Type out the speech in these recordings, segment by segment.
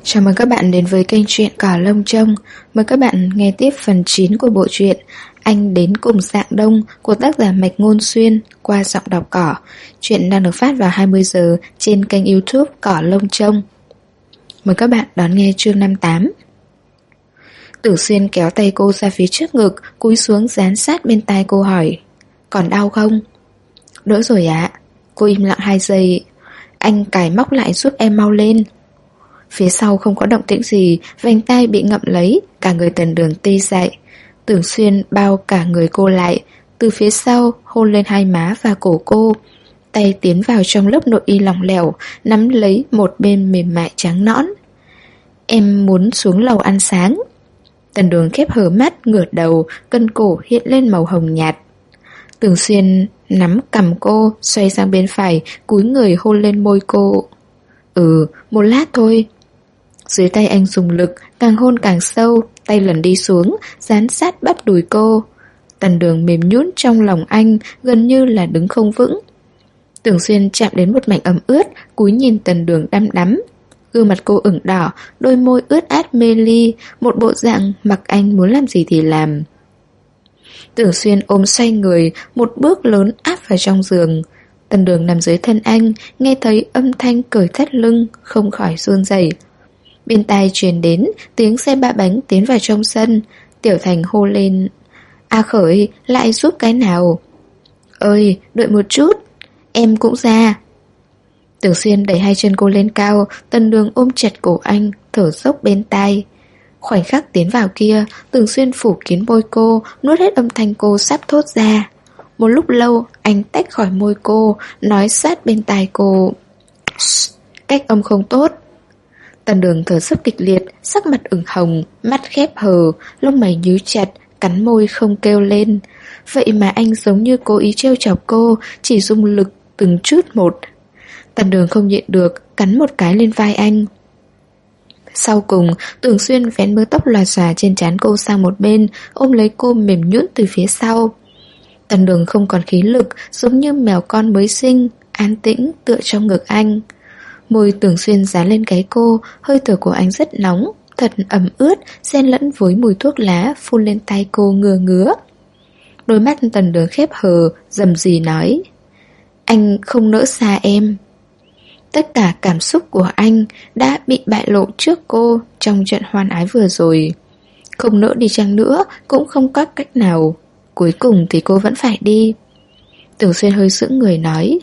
Chào mừng các bạn đến với kênh truyện Cỏ Lông Trông. Mời các bạn nghe tiếp phần 9 của bộ truyện Anh Đến Cùng Dạng Đông của tác giả Mạch Ngôn Xuyên qua giọng đọc Cỏ. Truyện đang được phát vào 20 giờ trên kênh YouTube Cỏ Lông Trông. Mời các bạn đón nghe chương 58. Tử Xuyên kéo tay cô ra phía trước ngực, cúi xuống dán sát bên tai cô hỏi: "Còn đau không?" "Đỡ rồi ạ." Cô im lặng 2 giây. "Anh cài móc lại giúp em mau lên." Phía sau không có động tĩnh gì, vành tai bị ngậm lấy, cả người Tần Đường tê dại. Tưởng Xuyên bao cả người cô lại, từ phía sau hôn lên hai má và cổ cô. Tay tiến vào trong lớp nội y lỏng lẻo, nắm lấy một bên mềm mại trắng nõn. "Em muốn xuống lầu ăn sáng." Tần Đường khép hờ mắt, ngửa đầu, cân cổ hiện lên màu hồng nhạt. Tưởng Xuyên nắm cằm cô, xoay sang bên phải, cúi người hôn lên môi cô. Một lát thôi." Dưới tay anh dùng lực, càng hôn càng sâu, tay lần đi xuống, dán sát bắt đùi cô. Tần Đường mềm nhũn trong lòng anh, gần như là đứng không vững. Tưởng Xuyên chạm đến một mảnh ẩm ướt, cúi nhìn Tần Đường đăm đắm. Gương mặt cô ửng đỏ, đôi môi ướt át mê ly, một bộ dạng mặc anh muốn làm gì thì làm. Tưởng Xuyên ôm xoay người, một bước lớn áp vào trong giường. Tần Đường nằm dưới thân anh, nghe thấy âm thanh cởi thắt lưng, không khỏi run rẩy. Bên tai truyền đến tiếng xe ba bánh tiến vào trong sân. Tiểu Thành hô lên: "A Khởi, lại giúp cái nào?" "Ơi, đợi một chút, em cũng ra." Tưởng Xuyên đẩy hai chân cô lên cao, Tần Đường ôm chặt cổ anh, thở dốc bên tai. Khoảnh khắc tiến vào kia, Tưởng Xuyên phủ kín môi cô, nuốt hết âm thanh cô sắp thốt ra. Một lúc lâu, anh tách khỏi môi cô, nói sát bên tai cô: "Cách âm không tốt." Tần Đường thở dốc kịch liệt, sắc mặt ửng hồng, mắt khép hờ, lông mày nhíu chặt, cắn môi không kêu lên. Vậy mà anh giống như cố ý trêu chọc cô, chỉ dùng lực từng chút một. Tần Đường không nhịn được, cắn một cái lên vai anh. Sau cùng, Tưởng Xuyên vén mớ tóc lòa xòa trên trán cô sang một bên, ôm lấy cô mềm nhũn từ phía sau. Tần Đường không còn khí lực, giống như mèo con mới sinh, an tĩnh tựa trong ngực anh. Môi Tưởng Xuyên dán lên gáy cô, hơi thở của anh rất nóng, thật ẩm ướt, xen lẫn với mùi thuốc lá phun lên tay cô ngứa ngứa. Đôi mắt Tần Đường khép hờ, rầm rì nói: "Anh không nỡ xa em." Tất cả cảm xúc của anh đã bị bại lộ trước cô trong trận hoan ái vừa rồi. Không nỡ đi chăng nữa cũng không có cách nào, cuối cùng thì cô vẫn phải đi. Tưởng Xuyên hơi sững người nói: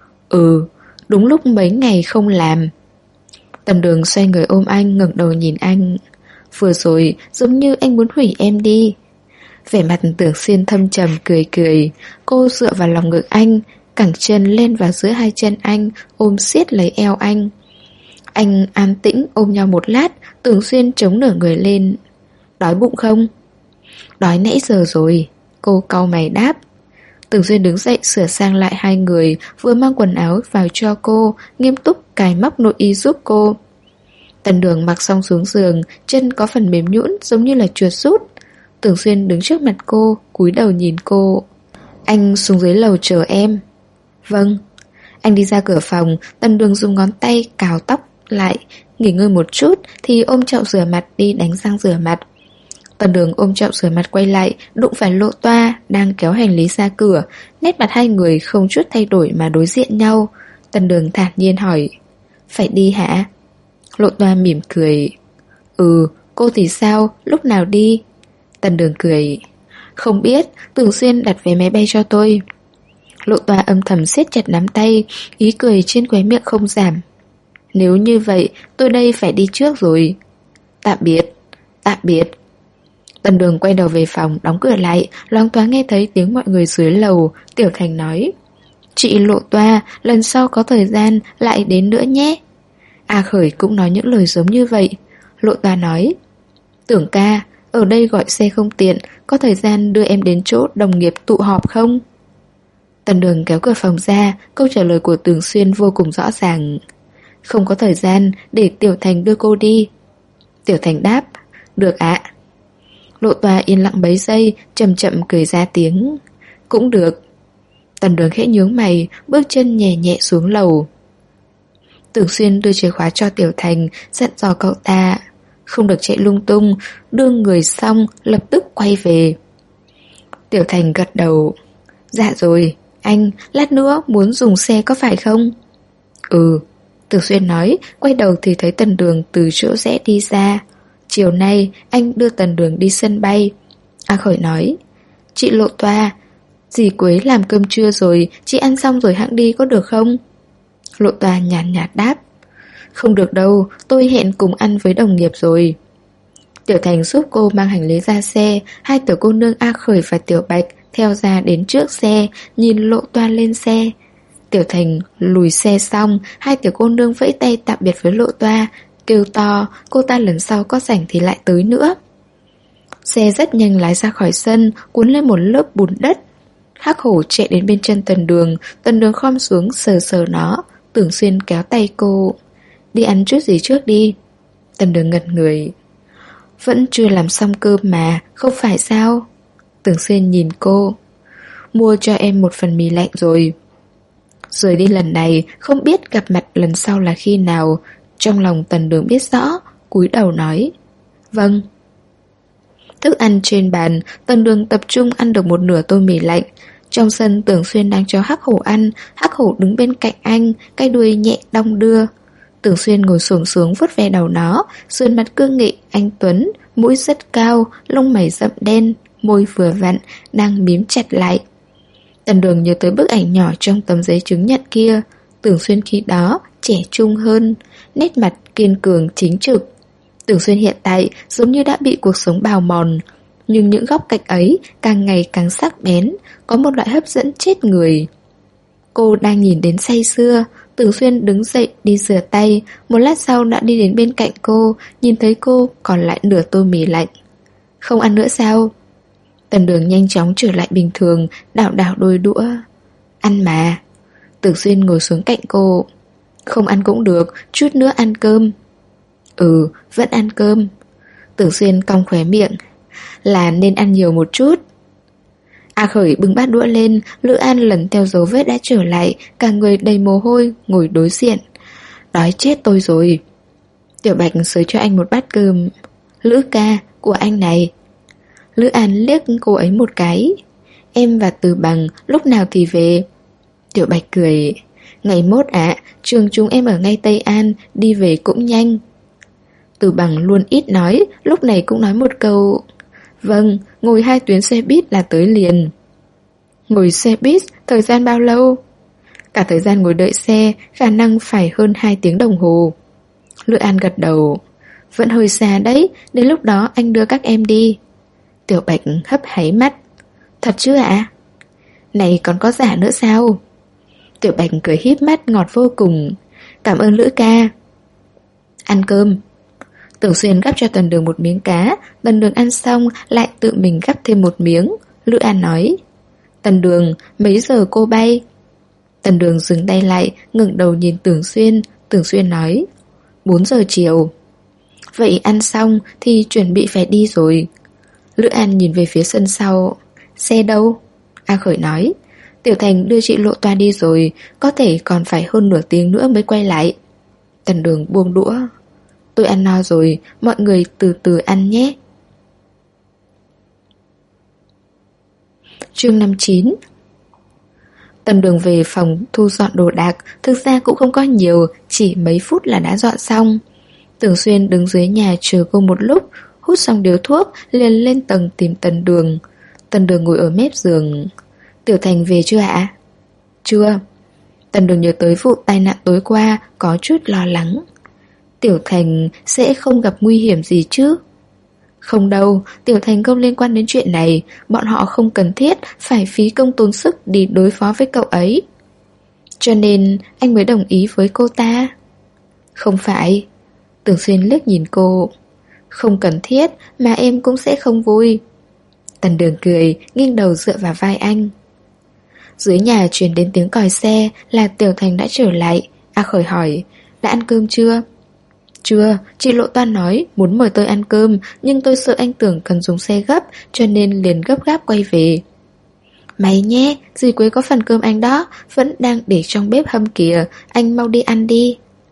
Đúng lúc mấy ngày không làm." Tầm Đường xoay người ôm anh, ngẩng đầu nhìn anh. "Vừa rồi giống như anh muốn hủy em đi." Vẻ mặt Tưởng Xuyên thâm trầm cười cười. Cô dựa vào lòng ngực anh, cẳng chân lên vào giữa hai chân anh, ôm siết lấy eo anh. Anh an tĩnh ôm nhau một lát, Tưởng Xuyên chống nửa người lên. "Đói bụng không?" "Đói nãy giờ rồi." Cô cau mày đáp. Tưởng Xuyên đứng dậy sửa sang lại hai người, vừa mang quần áo vào cho cô, nghiêm túc cài móc nội y giúp cô. Tần Đường mặc xong xuống giường, chân có phần mềm nhũn giống như là chuột rút. Tưởng Xuyên đứng trước mặt cô, cúi đầu nhìn cô. "Anh xuống dưới lầu chờ em." "Vâng." Anh đi ra cửa phòng, Tần Đường dùng ngón tay cào tóc lại, nghỉ ngơi một chút thì ôm chậu rửa mặt đi đánh răng rửa mặt. Tần Đường ôm chậu rửa mặt quay lại, đụng phải Lộ Toa đang kéo hành lý ra cửa. Nét mặt hai người không chút thay đổi mà đối diện nhau. Tần Đường thản nhiên hỏi: "Phải đi hả?" Lộ Toa mỉm cười: Cô thì sao, lúc nào đi?" Tần Đường cười: "Không biết, Tưởng Xuyên đặt vé máy bay cho tôi." Lộ Toa âm thầm siết chặt nắm tay, ý cười trên khóe miệng không giảm. "Nếu như vậy, tôi đây phải đi trước rồi." "Tạm biệt." "Tạm biệt." Tần Đường quay đầu về phòng, đóng cửa lại, loáng thoáng nghe thấy tiếng mọi người dưới lầu. Tiểu Thành nói: "Chị Lộ Toa, lần sau có thời gian lại đến nữa nhé." A Khởi cũng nói những lời giống như vậy. Lộ Toa nói: "Tưởng ca, ở đây gọi xe không tiện, có thời gian đưa em đến chỗ đồng nghiệp tụ họp không?" Tần Đường kéo cửa phòng ra, câu trả lời của Tưởng Xuyên vô cùng rõ ràng: "Không có thời gian, để Tiểu Thành đưa cô đi." Tiểu Thành đáp: "Được ạ." Lộ Toa yên lặng mấy giây, chậm chậm cười ra tiếng: "Cũng được." Tần Đường khẽ nhướng mày, bước chân nhẹ nhẹ xuống lầu. Tưởng Xuyên đưa chìa khóa cho Tiểu Thành, dặn dò cậu ta không được chạy lung tung, đưa người xong lập tức quay về. Tiểu Thành gật đầu. Dạ rồi, anh, lát nữa muốn dùng xe có phải không? Ừ, Tưởng Xuyên nói, quay đầu thì thấy Tần Đường từ chỗ rẽ đi ra. Chiều nay anh đưa Tần Đường đi sân bay. A Khởi nói, chị Lộ Toa, dì Quế làm cơm trưa rồi, chị ăn xong rồi hẵng đi có được không? Lộ Toa nhàn nhạt đáp, không được đâu, tôi hẹn cùng ăn với đồng nghiệp rồi. Tiểu Thành giúp cô mang hành lý ra xe, hai tiểu cô nương A Khởi và Tiểu Bạch theo ra đến trước xe, nhìn Lộ Toa lên xe. Tiểu Thành lùi xe xong, hai tiểu cô nương vẫy tay tạm biệt với Lộ Toa, kêu to, cô ta lần sau có rảnh thì lại tới nữa. Xe rất nhanh lái ra khỏi sân, cuốn lên một lớp bùn đất. Hắc Hổ chạy đến bên chân Tần Đường khom xuống sờ sờ nó. Tưởng Xuyên kéo tay cô, đi ăn chút gì trước đi. Tần Đường ngẩn người, vẫn chưa làm xong cơm mà, không phải sao? Tưởng Xuyên nhìn cô, mua cho em một phần mì lạnh rồi. Rời đi lần này, không biết gặp mặt lần sau là khi nào. Trong lòng Tần Đường biết rõ, cúi đầu nói, vâng. Thức ăn trên bàn, Tần Đường tập trung ăn được một nửa tô mì lạnh. Trong sân Tưởng Xuyên đang cho Hắc Hổ ăn, Hắc Hổ đứng bên cạnh anh, cái đuôi nhẹ đong đưa. Tưởng Xuyên ngồi xổm xuống vuốt ve đầu nó, sườn mặt cương nghị, anh tuấn, mũi rất cao, lông mày rậm đen, môi vừa vặn, đang mím chặt lại. Tần Đường nhớ tới bức ảnh nhỏ trong tấm giấy chứng nhận kia. Tưởng Xuyên khi đó trẻ trung hơn, nét mặt kiên cường chính trực. Tưởng Xuyên hiện tại giống như đã bị cuộc sống bào mòn, nhưng những góc cạnh ấy càng ngày càng sắc bén, có một loại hấp dẫn chết người. Cô đang nhìn đến say sưa. Tưởng Xuyên đứng dậy đi rửa tay, một lát sau đã đi đến bên cạnh cô, nhìn thấy cô còn lại nửa tô mì lạnh. Không ăn nữa sao? Tần Đường nhanh chóng trở lại bình thường, đảo đảo đôi đũa. Ăn mà. Tưởng Xuyên ngồi xuống cạnh cô. Không ăn cũng được, chút nữa ăn cơm. Ừ, vẫn ăn cơm. Tưởng Xuyên cong khóe miệng. Là nên ăn nhiều một chút. A Khởi bưng bát đũa lên, Lữ An lần theo dấu vết đã trở lại, cả người đầy mồ hôi, ngồi đối diện. Đói chết tôi rồi. Tiểu Bạch xới cho anh một bát cơm. Lữ ca, của anh này. Lữ An liếc cô ấy một cái. Em và Từ Bằng lúc nào thì về? Tiểu Bạch cười. Ngày mốt ạ, trường chúng em ở ngay Tây An, đi về cũng nhanh. Từ Bằng luôn ít nói, lúc này cũng nói một câu. Vâng, ngồi 2 tuyến xe buýt là tới liền. Ngồi xe buýt, thời gian bao lâu? Cả thời gian ngồi đợi xe, khả năng phải hơn 2 tiếng đồng hồ. Lữ An gật đầu. Vẫn hơi xa đấy, đến lúc đó anh đưa các em đi. Tiểu Bạch hấp háy mắt. Thật chứ ạ? Này còn có giả nữa sao? Tiểu Bạch cười híp mắt ngọt vô cùng. Cảm ơn Lữ ca. Ăn cơm. Tưởng Xuyên gắp cho Tần Đường một miếng cá. Tần Đường ăn xong lại tự mình gắp thêm một miếng. Lữ An nói, Tần Đường, mấy giờ cô bay? Tần Đường dừng tay lại, ngẩng đầu nhìn Tưởng Xuyên. Tưởng Xuyên nói, 4 giờ chiều. Vậy ăn xong thì chuẩn bị phải đi rồi. Lữ An nhìn về phía sân sau. Xe đâu? A Khởi nói, Tiểu Thành đưa chị Lộ Toa đi rồi, có thể còn phải hơn nửa tiếng nữa mới quay lại. Tần Đường buông đũa. Tôi ăn no rồi, mọi người từ từ ăn nhé. Chương 59. Tần Đường về phòng thu dọn đồ đạc, thực ra cũng không có nhiều, chỉ mấy phút là đã dọn xong. Tưởng Xuyên đứng dưới nhà chờ cô một lúc, hút xong điếu thuốc, liền lên tầng tìm Tần Đường. Tần Đường ngồi ở mép giường. Tiểu Thành về chưa ạ? Chưa. Tần Đường nhớ tới vụ tai nạn tối qua, có chút lo lắng. Tiểu Thành sẽ không gặp nguy hiểm gì chứ? Không đâu, Tiểu Thành không liên quan đến chuyện này, bọn họ không cần thiết phải phí công tốn sức đi đối phó với cậu ấy. Cho nên anh mới đồng ý với cô ta. Không phải. Tưởng Xuyên liếc nhìn cô. Không cần thiết mà em cũng sẽ không vui. Tần Đường cười, nghiêng đầu dựa vào vai anh. Dưới nhà truyền đến tiếng còi xe, là Tiểu Thành đã trở lại. A Khởi hỏi, đã ăn cơm chưa? Chưa, chị Lộ Toa nói muốn mời tôi ăn cơm, nhưng tôi sợ anh Tưởng cần dùng xe gấp, cho nên liền gấp gáp quay về. Mày nhé, dì Quế có phần cơm anh đó, vẫn đang để trong bếp hâm kìa, anh mau đi ăn đi.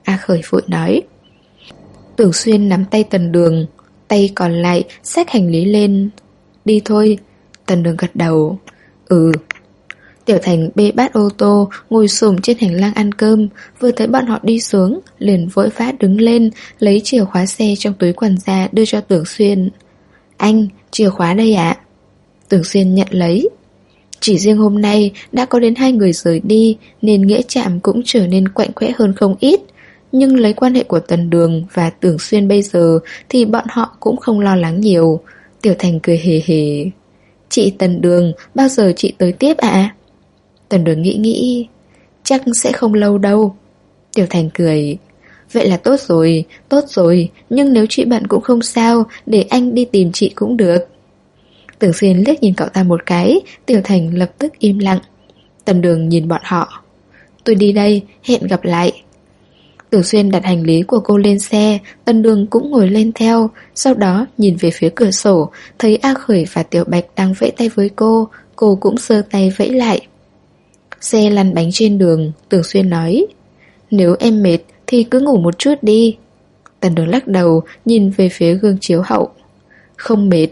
A Khởi vội nói. Tưởng Xuyên nắm tay Tần Đường, tay còn lại xách hành lý lên. Đi thôi. Tần Đường gật đầu. Ừ. Tiểu Thành bê bát ô tô, ngồi xổm trên hành lang ăn cơm. Vừa thấy bọn họ đi xuống, liền vội vã đứng lên, lấy chìa khóa xe trong túi quần ra đưa cho Tưởng Xuyên. Anh, chìa khóa đây ạ. Tưởng Xuyên nhận lấy. Chỉ riêng hôm nay đã có đến 2 người rời đi, nên nghĩa trạm cũng trở nên quạnh quẽ hơn không ít. Nhưng lấy quan hệ của Tần Đường và Tưởng Xuyên bây giờ thì bọn họ cũng không lo lắng nhiều. Tiểu Thành cười hề hề. Chị Tần Đường, bao giờ chị tới tiếp ạ? Tần Đường nghĩ, chắc sẽ không lâu đâu. Tiểu Thành cười. Vậy là tốt rồi, nhưng nếu chị bận cũng không sao, để anh đi tìm chị cũng được. Tưởng Xuyên liếc nhìn cậu ta một cái, Tiểu Thành lập tức im lặng. Tần Đường nhìn bọn họ. Tôi đi đây, hẹn gặp lại. Tưởng Xuyên đặt hành lý của cô lên xe, Tần Đường cũng ngồi lên theo, sau đó nhìn về phía cửa sổ, thấy A Khởi và Tiểu Bạch đang vẫy tay với cô cũng giơ tay vẫy lại. Xe lăn bánh trên đường, Tưởng Xuyên nói. Nếu em mệt thì cứ ngủ một chút đi. Tần Đường lắc đầu, nhìn về phía gương chiếu hậu. Không mệt.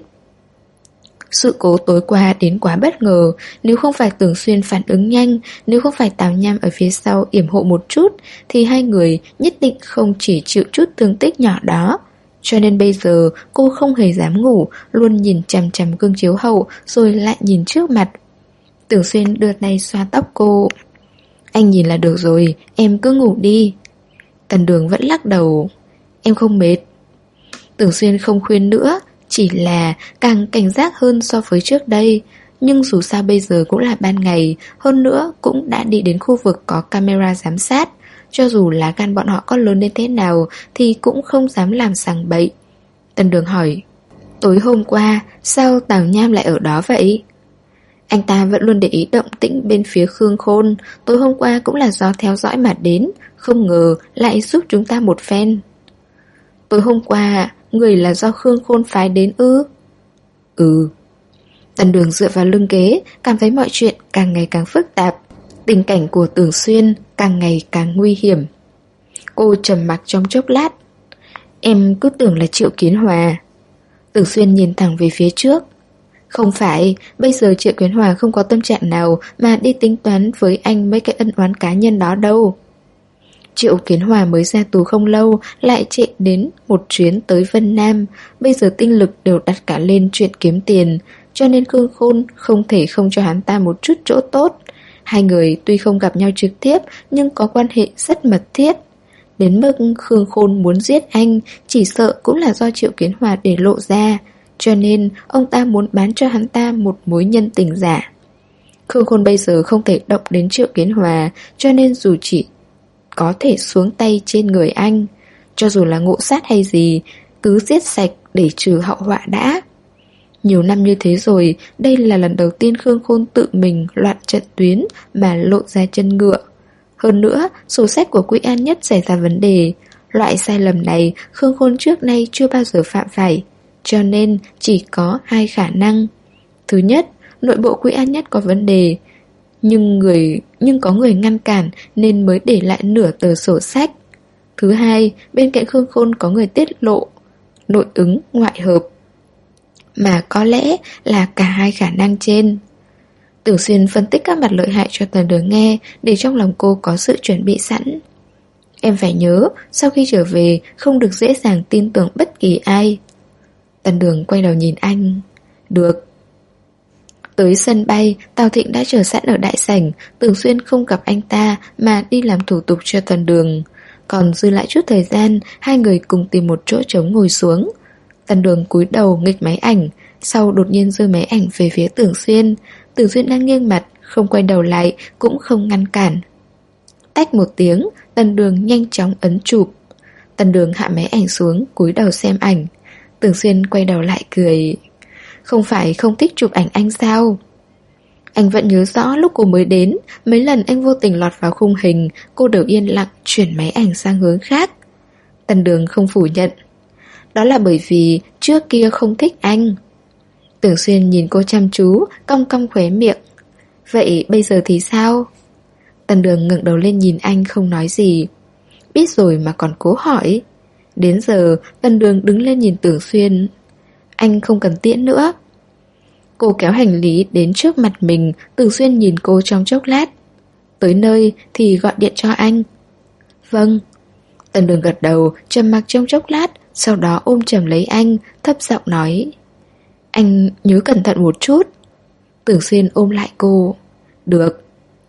Sự cố tối qua đến quá bất ngờ. Nếu không phải Tưởng Xuyên phản ứng nhanh, nếu không phải Tào Nham ở phía sau yểm hộ một chút, thì 2 người nhất định không chỉ chịu chút thương tích nhỏ đó. Cho nên bây giờ cô không hề dám ngủ, luôn nhìn chằm chằm gương chiếu hậu, rồi lại nhìn trước mặt. Tưởng Xuyên đưa tay xoa tóc cô. Anh nhìn là được rồi, em cứ ngủ đi. Tần Đường vẫn lắc đầu. Em không mệt. Tưởng Xuyên không khuyên nữa, chỉ là càng cảnh giác hơn so với trước đây. Nhưng dù sao bây giờ cũng là ban ngày, hơn nữa cũng đã đi đến khu vực có camera giám sát. Cho dù là gan bọn họ có lớn đến thế nào thì cũng không dám làm sằng bậy. Tần Đường hỏi. Tối hôm qua sao Tào Nham lại ở đó vậy? Anh ta vẫn luôn để ý động tĩnh bên phía Khương Khôn. Tối hôm qua cũng là do theo dõi mà đến, không ngờ lại giúp chúng ta một phen. Tối hôm qua người là do Khương Khôn phái đến ư? Ừ. Tần Đường dựa vào lưng ghế, cảm thấy mọi chuyện càng ngày càng phức tạp. Tình cảnh của Tưởng Xuyên càng ngày càng nguy hiểm. Cô trầm mặc trong chốc lát. Em cứ tưởng là Triệu Kiến Hòa. Tưởng Xuyên nhìn thẳng về phía trước. Không phải, bây giờ Triệu Kiến Hòa không có tâm trạng nào mà đi tính toán với anh mấy cái ân oán cá nhân đó đâu. Triệu Kiến Hòa mới ra tù không lâu, lại chạy đến một chuyến tới Vân Nam. Bây giờ tinh lực đều đặt cả lên chuyện kiếm tiền, cho nên Khương Khôn không thể không cho hắn ta một chút chỗ tốt. 2 người tuy không gặp nhau trực tiếp nhưng có quan hệ rất mật thiết. Đến mức Khương Khôn muốn giết anh, chỉ sợ cũng là do Triệu Kiến Hòa để lộ ra. Cho nên ông ta muốn bán cho hắn ta một mối nhân tình giả. Khương Khôn bây giờ không thể động đến Triệu Kiến Hòa, cho nên dù chỉ có thể xuống tay trên người anh, cho dù là ngộ sát hay gì, cứ giết sạch để trừ hậu họa đã. Nhiều năm như thế rồi, đây là lần đầu tiên Khương Khôn tự mình loạn trận tuyến mà lộ ra chân ngựa. Hơn nữa, sổ sách của Quý An Nhất xảy ra vấn đề. Loại sai lầm này Khương Khôn trước nay chưa bao giờ phạm phải. Cho nên chỉ có 2 khả năng. Thứ nhất, nội bộ Quý An Nhất có vấn đề, nhưng có người ngăn cản nên mới để lại nửa tờ sổ sách. Thứ hai, bên cạnh Khương Khôn có người tiết lộ nội ứng ngoại hợp. Mà có lẽ là cả 2 khả năng trên. Tưởng Xuyên phân tích các mặt lợi hại cho Tần Đường nghe, để trong lòng cô có sự chuẩn bị sẵn. Em phải nhớ, sau khi trở về không được dễ dàng tin tưởng bất kỳ ai. Tần Đường quay đầu nhìn anh. Được. Tới sân bay, Tào Thịnh đã chờ sẵn ở đại sảnh. Tưởng Xuyên không gặp anh ta mà đi làm thủ tục cho Tần Đường. Còn dư lại chút thời gian, 2 người cùng tìm một chỗ trống ngồi xuống. Tần Đường cúi đầu nghịch máy ảnh, sau đột nhiên giơ máy ảnh về phía Tưởng Xuyên. Tưởng Xuyên đang nghiêng mặt, không quay đầu lại, cũng không ngăn cản. Tách một tiếng, Tần Đường nhanh chóng ấn chụp. Tần Đường hạ máy ảnh xuống, cúi đầu xem ảnh. Tưởng Xuyên quay đầu lại cười. Không phải không thích chụp ảnh anh sao? Anh vẫn nhớ rõ lúc cô mới đến, mấy lần anh vô tình lọt vào khung hình, cô đều yên lặng chuyển máy ảnh sang hướng khác. Tần Đường không phủ nhận. Đó là bởi vì trước kia không thích anh. Tưởng Xuyên nhìn cô chăm chú, cong cong khóe miệng. Vậy bây giờ thì sao? Tần Đường ngẩng đầu lên nhìn anh không nói gì. biết rồi mà còn cố hỏi. Đến giờ Tần Đường đứng lên nhìn Tưởng Xuyên. Anh không cần tiễn nữa. Cô kéo hành lý đến trước mặt mình. Tưởng Xuyên nhìn cô trong chốc lát. Tới nơi thì gọi điện cho anh. Vâng. Tần Đường gật đầu, trầm mặc trong chốc lát, sau đó ôm chầm lấy anh, thấp giọng nói. Anh nhớ cẩn thận một chút. Tưởng Xuyên ôm lại cô. Được.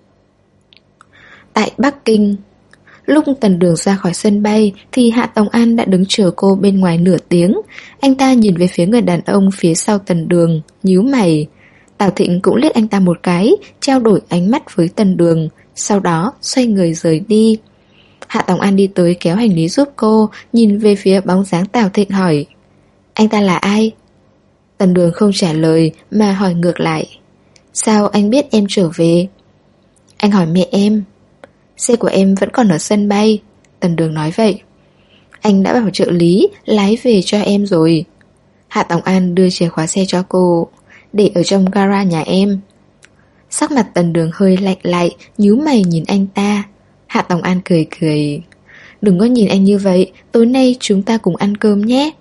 Tại Bắc Kinh. Lúc Tần Đường ra khỏi sân bay thì Hạ Tòng An đã đứng chờ cô bên ngoài nửa tiếng. Anh ta nhìn về phía người đàn ông phía sau Tần Đường, nhíu mày. Tào Thịnh cũng liếc anh ta một cái, trao đổi ánh mắt với Tần Đường, sau đó xoay người rời đi. Hạ Tòng An đi tới kéo hành lý giúp cô, nhìn về phía bóng dáng Tào Thịnh hỏi. Anh ta là ai? Tần Đường không trả lời mà hỏi ngược lại. Sao anh biết em trở về? Anh hỏi mẹ em. Xe của em vẫn còn ở sân bay. Tần Đường nói vậy. Anh đã bảo trợ lý lái về cho em rồi. Hạ Tòng An đưa chìa khóa xe cho cô. Để ở trong gara nhà em. Sắc mặt Tần Đường hơi lạnh lại, nhíu mày nhìn anh ta. Hạ Tòng An cười cười. Đừng có nhìn anh như vậy, tối nay chúng ta cùng ăn cơm nhé.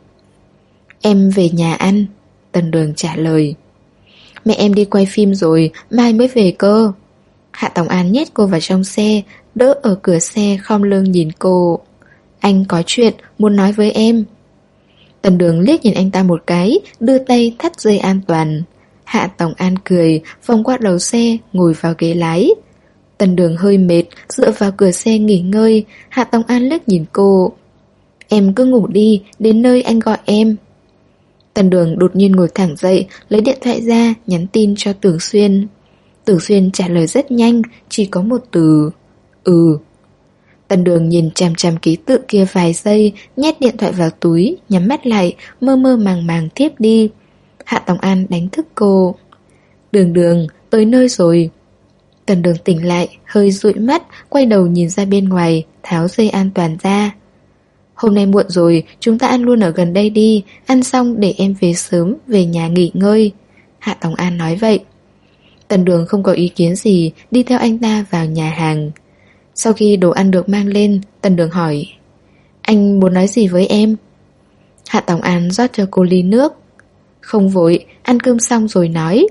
Em về nhà ăn. Tần Đường trả lời. Mẹ em đi quay phim rồi, mai mới về cơ. Hạ Tòng An nhét cô vào trong xe, đỡ ở cửa xe khom lưng nhìn cô. Anh có chuyện muốn nói với em. Tần Đường liếc nhìn anh ta một cái, đưa tay thắt dây an toàn. Hạ Tòng An cười, vòng qua đầu xe, ngồi vào ghế lái. Tần Đường hơi mệt, dựa vào cửa xe nghỉ ngơi. Hạ Tòng An liếc nhìn cô. Em cứ ngủ đi, đến nơi anh gọi em. Tần Đường đột nhiên ngồi thẳng dậy, lấy điện thoại ra, nhắn tin cho Tưởng Xuyên. Tưởng Xuyên trả lời rất nhanh, chỉ có một từ. Ừ. Tần Đường nhìn chằm chằm ký tự kia vài giây, nhét điện thoại vào túi, nhắm mắt lại, mơ mơ màng màng thiếp đi. Hạ Tòng An đánh thức cô. Đường Đường, tới nơi rồi. Tần Đường tỉnh lại, hơi dụi mắt, quay đầu nhìn ra bên ngoài, tháo dây an toàn ra. Hôm nay muộn rồi, chúng ta ăn luôn ở gần đây đi, ăn xong để em về sớm, về nhà nghỉ ngơi. Hạ Tòng An nói vậy. Tần Đường không có ý kiến gì, đi theo anh ta vào nhà hàng. Sau khi đồ ăn được mang lên, Tần Đường hỏi. Anh muốn nói gì với em? Hạ Tòng An rót cho cô ly nước. Không vội, ăn cơm xong rồi nói.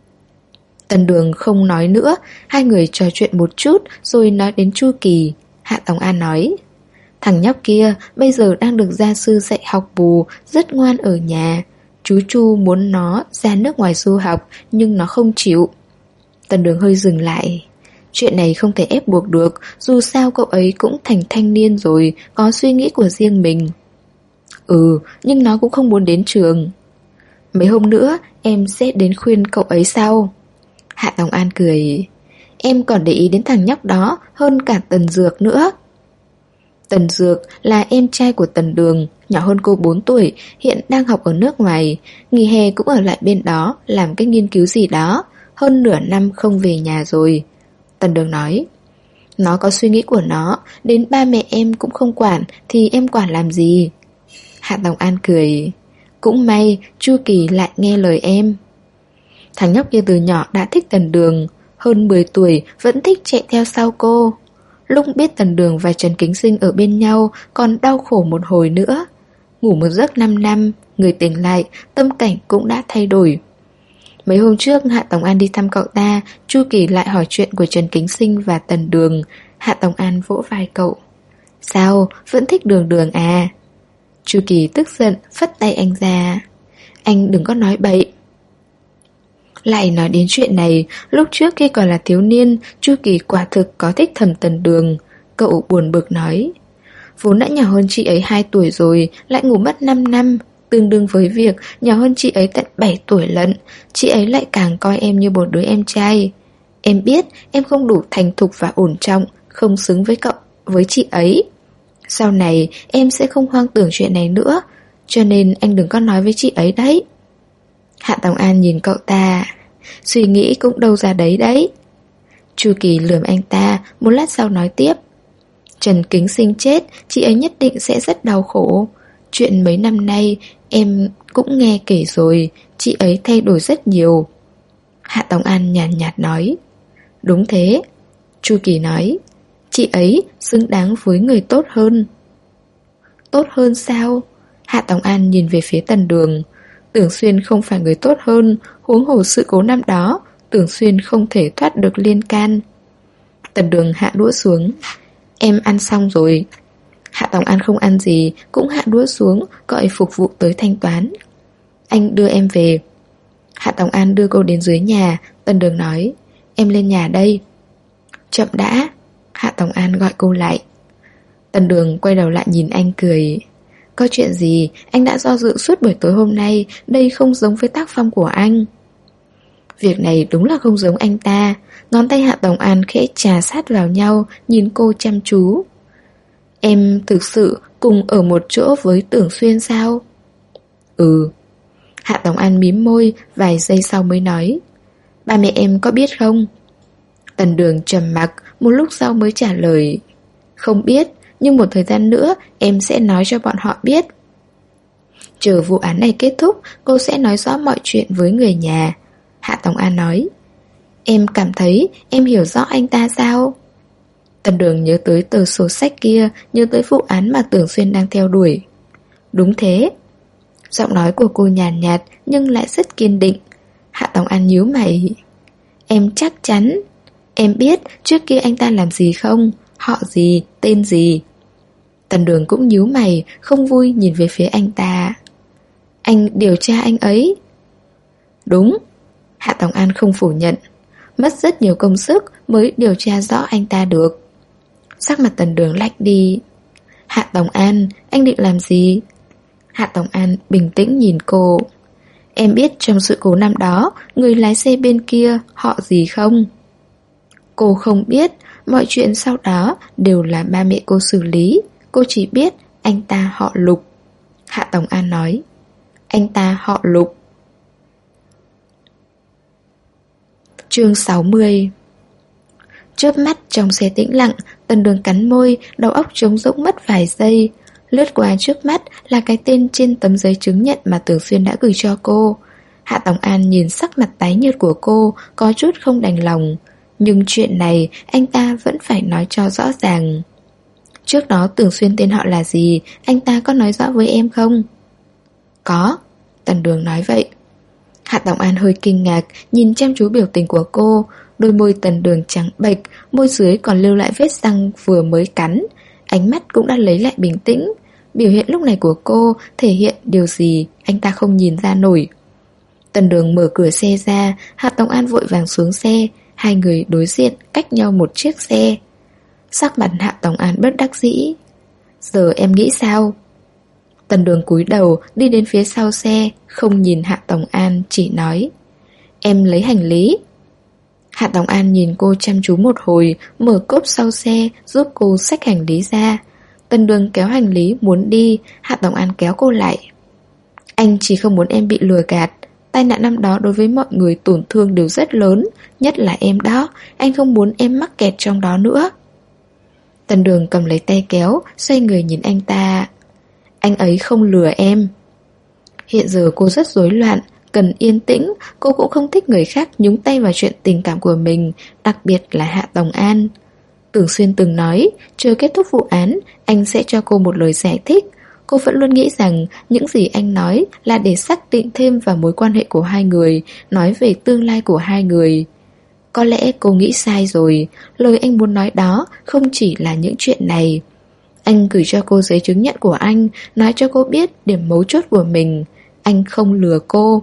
Tần Đường không nói nữa, hai người trò chuyện một chút rồi nói đến Chu Kỳ. Hạ Tòng An nói. Thằng nhóc kia bây giờ đang được gia sư dạy học bù, rất ngoan ở nhà. Chú Chu muốn nó ra nước ngoài du học, nhưng nó không chịu. Tần Đường hơi dừng lại. Chuyện này không thể ép buộc được, dù sao cậu ấy cũng thành thanh niên rồi, có suy nghĩ của riêng mình. Ừ, nhưng nó cũng không muốn đến trường. Mấy hôm nữa em sẽ đến khuyên cậu ấy sau. Hạ Tòng An cười. Em còn để ý đến thằng nhóc đó hơn cả Tần Dược nữa. Tần Dược là em trai của Tần Đường, nhỏ hơn cô 4 tuổi, hiện đang học ở nước ngoài. Nghỉ hè cũng ở lại bên đó, làm cái nghiên cứu gì đó. Hơn nửa năm không về nhà rồi. Tần Đường nói. Nó có suy nghĩ của nó, đến ba mẹ em cũng không quản, thì em quản làm gì? Hạ Tòng An cười. Cũng may, Chu Kỳ lại nghe lời em. Thằng nhóc kia từ nhỏ đã thích Tần Đường, hơn 10 tuổi vẫn thích chạy theo sau cô. Lúc biết Tần Đường và Trần Kính Sinh ở bên nhau còn đau khổ một hồi nữa. Ngủ một giấc 5 năm, người tỉnh lại, tâm cảnh cũng đã thay đổi. Mấy hôm trước Hạ Tòng An đi thăm cậu ta, Chu Kỳ lại hỏi chuyện của Trần Kính Sinh và Tần Đường. Hạ Tòng An vỗ vai cậu. Sao, vẫn thích Đường Đường à? Chu Kỳ tức giận, phất tay anh ra. Anh đừng có nói bậy. Lại nói đến chuyện này, lúc trước khi còn là thiếu niên, Chu Kỳ quả thực có thích thầm Tần Đường. Cậu buồn bực nói. Vốn đã nhỏ hơn chị ấy 2 tuổi rồi, lại ngủ mất 5 năm. Tương đương với việc nhỏ hơn chị ấy tận 7 tuổi lận. Chị ấy lại càng coi em như một đứa em trai. Em biết em không đủ thành thục và ổn trọng, không xứng với cậu, với chị ấy. Sau này em sẽ không hoang tưởng chuyện này nữa, cho nên anh đừng có nói với chị ấy đấy. Hạ Tòng An nhìn cậu ta. Suy nghĩ cũng đâu ra đấy đấy. Chu Kỳ lườm anh ta, một lát sau nói tiếp. Trần Kính Sinh chết, chị ấy nhất định sẽ rất đau khổ. Chuyện mấy năm nay em cũng nghe kể rồi, chị ấy thay đổi rất nhiều. Hạ Tòng An nhàn nhạt nói. Đúng thế. Chu Kỳ nói. Chị ấy xứng đáng với người tốt hơn. Tốt hơn sao? Hạ Tòng An nhìn về phía Tần Đường. Tưởng Xuyên không phải người tốt hơn, huống hồ sự cố năm đó, Tưởng Xuyên không thể thoát được liên can. Tần Đường hạ đũa xuống. Em ăn xong rồi. Hạ Tòng An không ăn gì, cũng hạ đũa xuống, gọi phục vụ tới thanh toán. Anh đưa em về. Hạ Tòng An đưa cô đến dưới nhà. Tần Đường nói, em lên nhà đây. Chậm đã. Hạ Tòng An gọi cô lại. Tần Đường quay đầu lại nhìn anh cười. Có chuyện gì? Anh đã do dự suốt buổi tối hôm nay. Đây không giống với tác phong của anh. Việc này đúng là không giống anh ta. Ngón tay Hạ Tòng An khẽ chà sát vào nhau, nhìn cô chăm chú. Em thực sự cùng ở một chỗ với Tưởng Xuyên sao? Ừ. Hạ Tòng An mím môi, vài giây sau mới nói. Ba mẹ em có biết không? Tần Đường trầm mặc, một lúc sau mới trả lời. Không biết, nhưng một thời gian nữa em sẽ nói cho bọn họ biết. Chờ vụ án này kết thúc, cô sẽ nói rõ mọi chuyện với người nhà. Hạ Tòng An nói. Em cảm thấy em hiểu rõ anh ta sao? Tần Đường nhớ tới tờ sổ sách kia, nhớ tới vụ án mà Tưởng Xuyên đang theo đuổi. Đúng thế. Giọng nói của cô nhàn nhạt nhưng lại rất kiên định. Hạ Tòng An nhíu mày. Em chắc chắn. Em biết trước kia anh ta làm gì không? Họ gì? Tên gì? Tần Đường cũng nhíu mày, không vui nhìn về phía anh ta. Anh điều tra anh ấy? Đúng. Hạ Tòng An không phủ nhận. Mất rất nhiều công sức mới điều tra rõ anh ta được. Sắc mặt Tần Đường lạnh đi. Hạ Tòng An, anh định làm gì? Hạ Tòng An bình tĩnh nhìn cô. Em biết trong sự cố năm đó, người lái xe bên kia họ gì không? Cô không biết, mọi chuyện sau đó đều là ba mẹ cô xử lý. Cô chỉ biết anh ta họ Lục. Hạ Tòng An nói. Anh ta họ Lục. Chương 60. Chớp mắt trong xe tĩnh lặng, Tần Đường cắn môi, đầu óc trống rỗng mất vài giây. Lướt qua trước mắt là cái tên trên tấm giấy chứng nhận mà Tưởng Xuyên đã gửi cho cô. Hạ Tòng An nhìn sắc mặt tái nhợt của cô, có chút không đành lòng. Nhưng chuyện này anh ta vẫn phải nói cho rõ ràng. Trước đó Tưởng Xuyên tên họ là gì, anh ta có nói rõ với em không? Có. Tần Đường nói vậy. Hạ Tòng An hơi kinh ngạc, nhìn chăm chú biểu tình của cô. Đôi môi Tần Đường trắng bệch, môi dưới còn lưu lại vết răng vừa mới cắn. Ánh mắt cũng đã lấy lại bình tĩnh. Biểu hiện lúc này của cô thể hiện điều gì anh ta không nhìn ra nổi. Tần Đường mở cửa xe ra, Hạ Tòng An vội vàng xuống xe. Hai người đối diện cách nhau một chiếc xe. Sắc mặt Hạ Tòng An bất đắc dĩ. Giờ em nghĩ sao? Tần Đường cúi đầu đi đến phía sau xe, không nhìn Hạ Tòng An, chỉ nói. Em lấy hành lý. Hạ Tòng An nhìn cô chăm chú một hồi, mở cốp sau xe, giúp cô xách hành lý ra. Tần Đường kéo hành lý muốn đi, Hạ Tòng An kéo cô lại. Anh chỉ không muốn em bị lừa gạt. Tai nạn năm đó đối với mọi người tổn thương đều rất lớn, nhất là em đó, anh không muốn em mắc kẹt trong đó nữa. Tần Đường cầm lấy tay kéo, xoay người nhìn anh ta. Anh ấy không lừa em. Hiện giờ cô rất rối loạn, cần yên tĩnh, cô cũng không thích người khác nhúng tay vào chuyện tình cảm của mình, đặc biệt là Hạ Tòng An. Tưởng Xuyên từng nói, chờ kết thúc vụ án, anh sẽ cho cô một lời giải thích. Cô vẫn luôn nghĩ rằng những gì anh nói là để xác định thêm vào mối quan hệ của hai người, nói về tương lai của hai người. Có lẽ cô nghĩ sai rồi, lời anh muốn nói đó không chỉ là những chuyện này. Anh gửi cho cô giấy chứng nhận của anh, nói cho cô biết điểm mấu chốt của mình. Anh không lừa cô.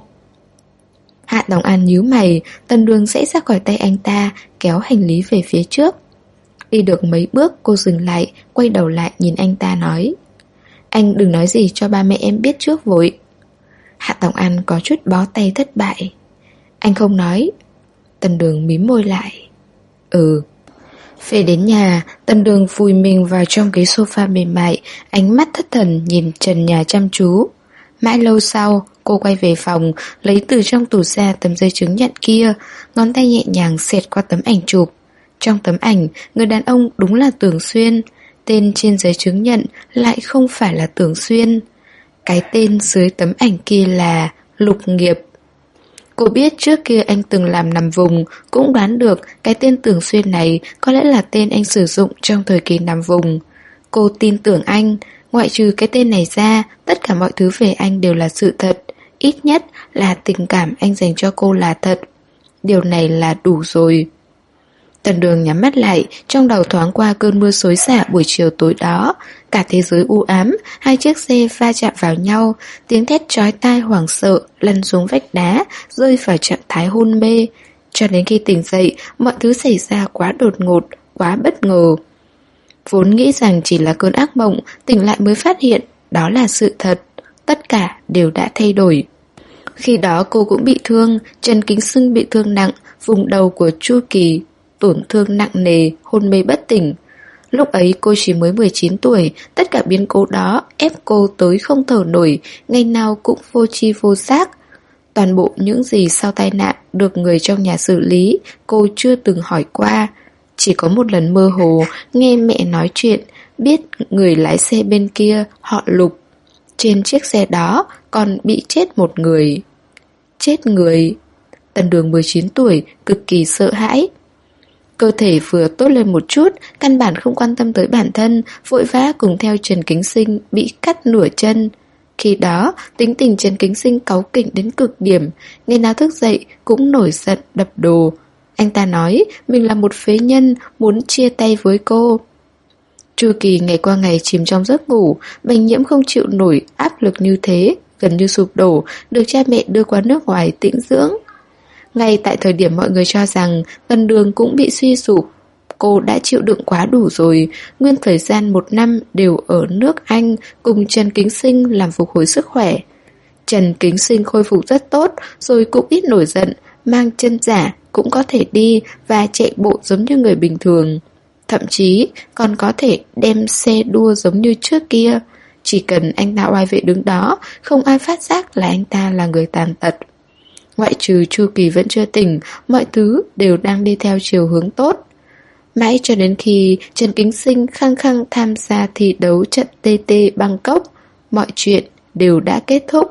Hạ Tòng An nhíu mày, Tần Đường sẽ ra khỏi tay anh ta, kéo hành lý về phía trước. Đi được mấy bước cô dừng lại, quay đầu lại nhìn anh ta nói. Anh đừng nói gì cho ba mẹ em biết trước vội. Hạ Tòng An có chút bó tay thất bại. Anh không nói. Tần Đường mím môi lại. Ừ. Về đến nhà, Tần Đường vùi mình vào trong ghế sofa mềm mại, ánh mắt thất thần nhìn trần nhà chăm chú. Mãi lâu sau, cô quay về phòng, lấy từ trong tủ ra tấm giấy chứng nhận kia, ngón tay nhẹ nhàng xẹt qua tấm ảnh chụp. Trong tấm ảnh, người đàn ông đúng là Tưởng Xuyên, tên trên giấy chứng nhận lại không phải là Tưởng Xuyên. Cái tên dưới tấm ảnh kia là Lục Nghiệp. Cô biết trước kia anh từng làm nằm vùng, cũng đoán được cái tên Tưởng Xuyên này có lẽ là tên anh sử dụng trong thời kỳ nằm vùng. Cô tin tưởng anh, ngoại trừ cái tên này ra, tất cả mọi thứ về anh đều là sự thật. Ít nhất là tình cảm anh dành cho cô là thật. Điều này là đủ rồi. Tần Đường nhắm mắt lại, trong đầu thoáng qua cơn mưa xối xả buổi chiều tối đó. Cả thế giới u ám, hai chiếc xe va chạm vào nhau, tiếng thét chói tai hoảng sợ, lăn xuống vách đá, rơi vào trạng thái hôn mê. Cho đến khi tỉnh dậy, mọi thứ xảy ra quá đột ngột, quá bất ngờ. Vốn nghĩ rằng chỉ là cơn ác mộng, tỉnh lại mới phát hiện, đó là sự thật. Tất cả đều đã thay đổi. Khi đó cô cũng bị thương, Trần Kính Xưng bị thương nặng, vùng đầu của Chu Kỳ tổn thương nặng nề, hôn mê bất tỉnh. Lúc ấy cô chỉ mới 19 tuổi, tất cả biến cố đó ép cô tới không thở nổi, ngày nào cũng vô tri vô giác. Toàn bộ những gì sau tai nạn được người trong nhà xử lý, cô chưa từng hỏi qua. Chỉ có một lần mơ hồ, nghe mẹ nói chuyện, biết người lái xe bên kia họ Lục. Trên chiếc xe đó còn bị chết một người. Chết người. Tần Đường 19 tuổi, cực kỳ sợ hãi. Cơ thể vừa tốt lên một chút, căn bản không quan tâm tới bản thân, vội vã cùng theo Trần Kính Sinh bị cắt nửa chân. Khi đó, tính tình Trần Kính Sinh cáu kỉnh đến cực điểm, ngày nào thức dậy cũng nổi giận đập đồ. Anh ta nói mình là một phế nhân, muốn chia tay với cô. Chu Kỳ ngày qua ngày chìm trong giấc ngủ, Bành Nhiễm không chịu nổi áp lực như thế, gần như sụp đổ, được cha mẹ đưa qua nước ngoài tĩnh dưỡng. Ngay tại thời điểm mọi người cho rằng Tần Đường cũng bị suy sụp, cô đã chịu đựng quá đủ rồi. Nguyên thời gian 1 năm đều ở nước Anh cùng Trần Kính Sinh làm phục hồi sức khỏe. Trần Kính Sinh khôi phục rất tốt, rồi cũng ít nổi giận, mang chân giả, cũng có thể đi và chạy bộ giống như người bình thường. Thậm chí còn có thể đem xe đua giống như trước kia. Chỉ cần anh ta oai vệ đứng đó, không ai phát giác là anh ta là người tàn tật. Ngoại trừ Chu Kỳ vẫn chưa tỉnh, mọi thứ đều đang đi theo chiều hướng tốt. Mãi cho đến khi Trần Kính Sinh khăng khăng tham gia thi đấu trận TT Bangkok, mọi chuyện đều đã kết thúc.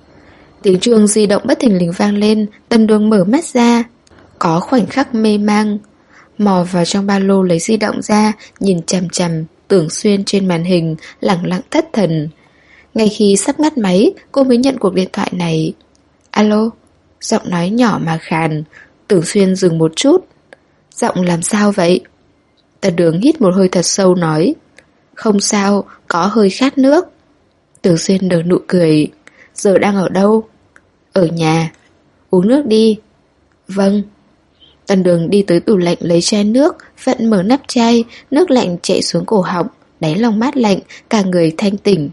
Tiếng chuông di động bất thình lình vang lên, Tần Đường mở mắt ra. Có khoảnh khắc mê mang, mò vào trong ba lô lấy di động ra, nhìn chằm chằm Tưởng Xuyên trên màn hình, lẳng lặng thất thần. Ngay khi sắp ngắt máy, cô mới nhận cuộc điện thoại này. Alo? Giọng nói nhỏ mà khàn. Tưởng Xuyên dừng một chút. Giọng làm sao vậy? Tần Đường hít một hơi thật sâu nói. Không sao, có hơi khát nước. Tưởng Xuyên nở nụ cười. Giờ đang ở đâu? Ở nhà. Uống nước đi. Vâng. Tần Đường đi tới tủ lạnh lấy chai nước, vặn mở nắp chai, nước lạnh chảy xuống cổ họng, đáy lòng mát lạnh, cả người thanh tỉnh.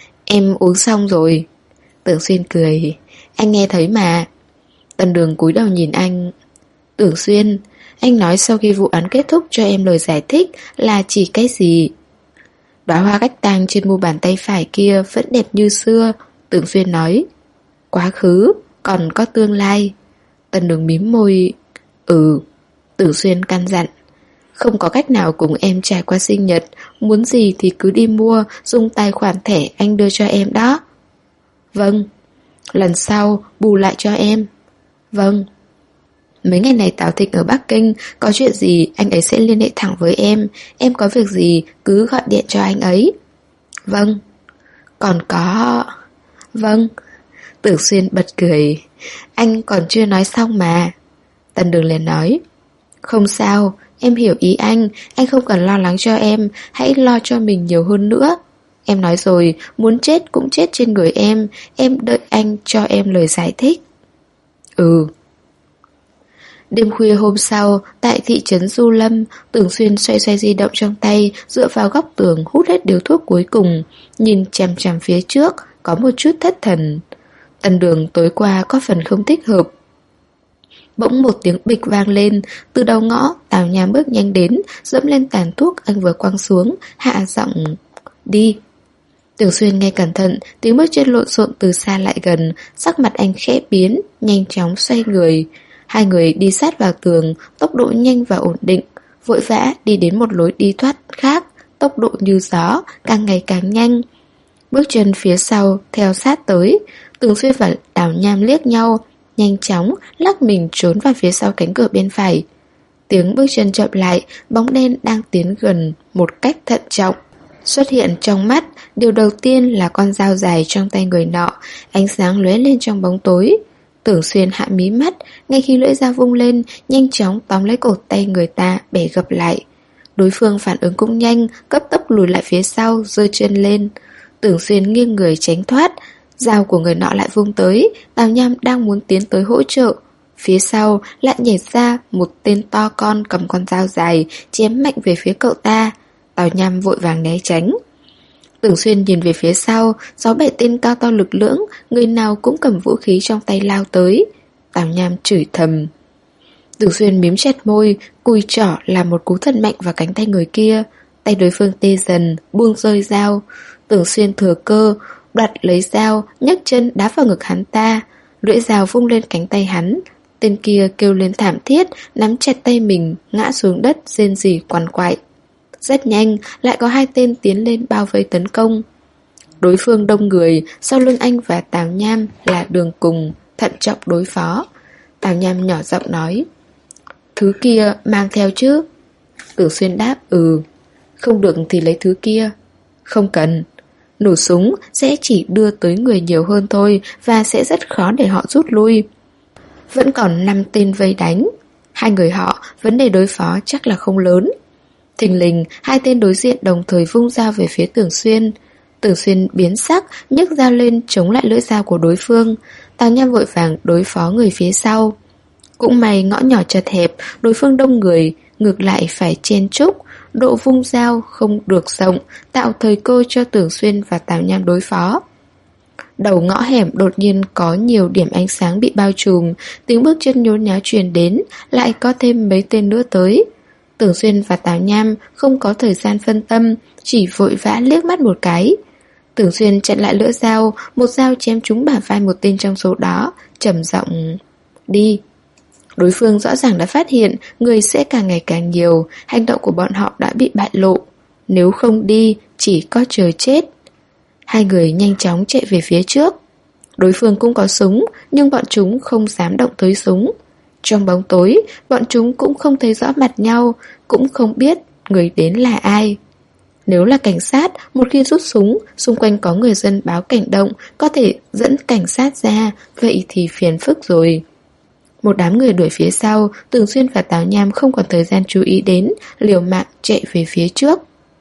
Em uống xong rồi. Tưởng Xuyên cười. Anh nghe thấy mà. Tần Đường cúi đầu nhìn anh. Tưởng Xuyên, anh nói sau khi vụ án kết thúc cho em lời giải thích là chỉ cái gì? Đóa hoa cách tang trên mu bàn tay phải kia vẫn đẹp như xưa. Tưởng Xuyên nói. Quá khứ, còn có tương lai. Tần Đường mím môi. Tưởng Xuyên căn dặn. Không có cách nào cùng em trải qua sinh nhật, muốn gì thì cứ đi mua, dùng tài khoản thẻ anh đưa cho em đó. Vâng. Lần sau bù lại cho em. Vâng. Mấy ngày này Tào Thịnh ở Bắc Kinh, có chuyện gì anh ấy sẽ liên hệ thẳng với em có việc gì cứ gọi điện cho anh ấy. Vâng. Còn có... Vâng. Tưởng Xuyên bật cười. Anh còn chưa nói xong mà. Tần Đường liền nói. Không sao, em hiểu ý anh không cần lo lắng cho em, hãy lo cho mình nhiều hơn nữa. Em nói rồi, muốn chết cũng chết trên người em đợi anh cho em lời giải thích. Đêm khuya hôm sau, tại thị trấn Du Lâm, Tưởng Xuyên xoay xoay di động trong tay, dựa vào góc tường hút hết điếu thuốc cuối cùng, nhìn chằm chằm phía trước, có một chút thất thần. Tần Đường tối qua có phần không thích hợp. Bỗng một tiếng bịch vang lên, từ đầu ngõ, Tào Nham bước nhanh đến, dẫm lên tàn thuốc anh vừa quăng xuống, hạ giọng, đi. Tưởng Xuyên nghe cẩn thận, tiếng bước chân lộn xộn từ xa lại gần, sắc mặt anh khẽ biến, nhanh chóng xoay người. Hai người đi sát vào tường, tốc độ nhanh và ổn định, vội vã đi đến một lối đi thoát khác, tốc độ như gió, càng ngày càng nhanh. Bước chân phía sau, theo sát tới, Tưởng Xuyên và Tào Nham liếc nhau, nhanh chóng lắc mình trốn vào phía sau cánh cửa bên phải. Tiếng bước chân chậm lại, bóng đen đang tiến gần một cách thận trọng. Xuất hiện trong mắt, điều đầu tiên là con dao dài trong tay người nọ, ánh sáng lóe lên trong bóng tối. Tưởng Xuyên hạ mí mắt, ngay khi lưỡi dao vung lên, nhanh chóng tóm lấy cổ tay người ta, bẻ gập lại. Đối phương phản ứng cũng nhanh, cấp tốc lùi lại phía sau, giơ chân lên. Tưởng Xuyên nghiêng người tránh thoát, dao của người nọ lại vung tới, Tào Nham đang muốn tiến tới hỗ trợ. Phía sau lại nhảy ra một tên to con cầm con dao dài, chém mạnh về phía cậu ta. Tào Nham vội vàng né tránh. Tưởng Xuyên nhìn về phía sau, 6-7 tên cao to lực lưỡng, người nào cũng cầm vũ khí trong tay lao tới. Tào Nham chửi thầm. Tưởng Xuyên mím chặt môi, cùi trỏ làm một cú thật mạnh vào cánh tay người kia. Tay đối phương tê dần, buông rơi dao. Tưởng Xuyên thừa cơ, đoạt lấy dao, nhấc chân đá vào ngực hắn ta. Lưỡi dao vung lên cánh tay hắn. Tên kia kêu lên thảm thiết, nắm chặt tay mình, ngã xuống đất, rên rỉ quằn quại. Rất nhanh, lại có 2 tên tiến lên bao vây tấn công. Đối phương đông người, sau lưng anh và Tào Nham là đường cùng, thận trọng đối phó. Tào Nham nhỏ giọng nói. Thứ kia mang theo chứ? Tưởng Xuyên đáp không được thì lấy thứ kia. Không cần. Nổ súng sẽ chỉ đưa tới người nhiều hơn thôi, và sẽ rất khó để họ rút lui. Vẫn còn 5 tên vây đánh. 2 người họ, vấn đề đối phó chắc là không lớn. Thình lình, 2 tên đối diện đồng thời vung dao về phía Tưởng Xuyên. Tưởng Xuyên biến sắc, nhấc dao lên chống lại lưỡi dao của đối phương. Tào Nham vội vàng đối phó người phía sau. Cũng may ngõ nhỏ chật hẹp, đối phương đông người, ngược lại phải chen chúc. Độ vung dao không được rộng, tạo thời cơ cho Tưởng Xuyên và Tào Nham đối phó. Đầu ngõ hẻm đột nhiên có nhiều điểm ánh sáng bị bao trùm, tiếng bước chân nhốn nháo truyền đến, lại có thêm mấy tên nữa tới. Tưởng Xuyên và Tào Nham không có thời gian phân tâm, chỉ vội vã liếc mắt một cái. Tưởng Xuyên chặn lại lưỡi dao, một dao chém trúng bả vai một tên trong số đó, trầm giọng đi. Đối phương rõ ràng đã phát hiện người sẽ càng ngày càng nhiều, hành động của bọn họ đã bị bại lộ. Nếu không đi, chỉ có chờ chết. 2 người nhanh chóng chạy về phía trước. Đối phương cũng có súng, nhưng bọn chúng không dám động tới súng. Trong bóng tối, bọn chúng cũng không thấy rõ mặt nhau, cũng không biết người đến là ai. Nếu là cảnh sát, một khi rút súng, xung quanh có người dân báo cảnh động, có thể dẫn cảnh sát ra, vậy thì phiền phức rồi. Một đám người đuổi phía sau, Tưởng Xuyên và Tào Nham không còn thời gian chú ý đến, liều mạng chạy về phía trước.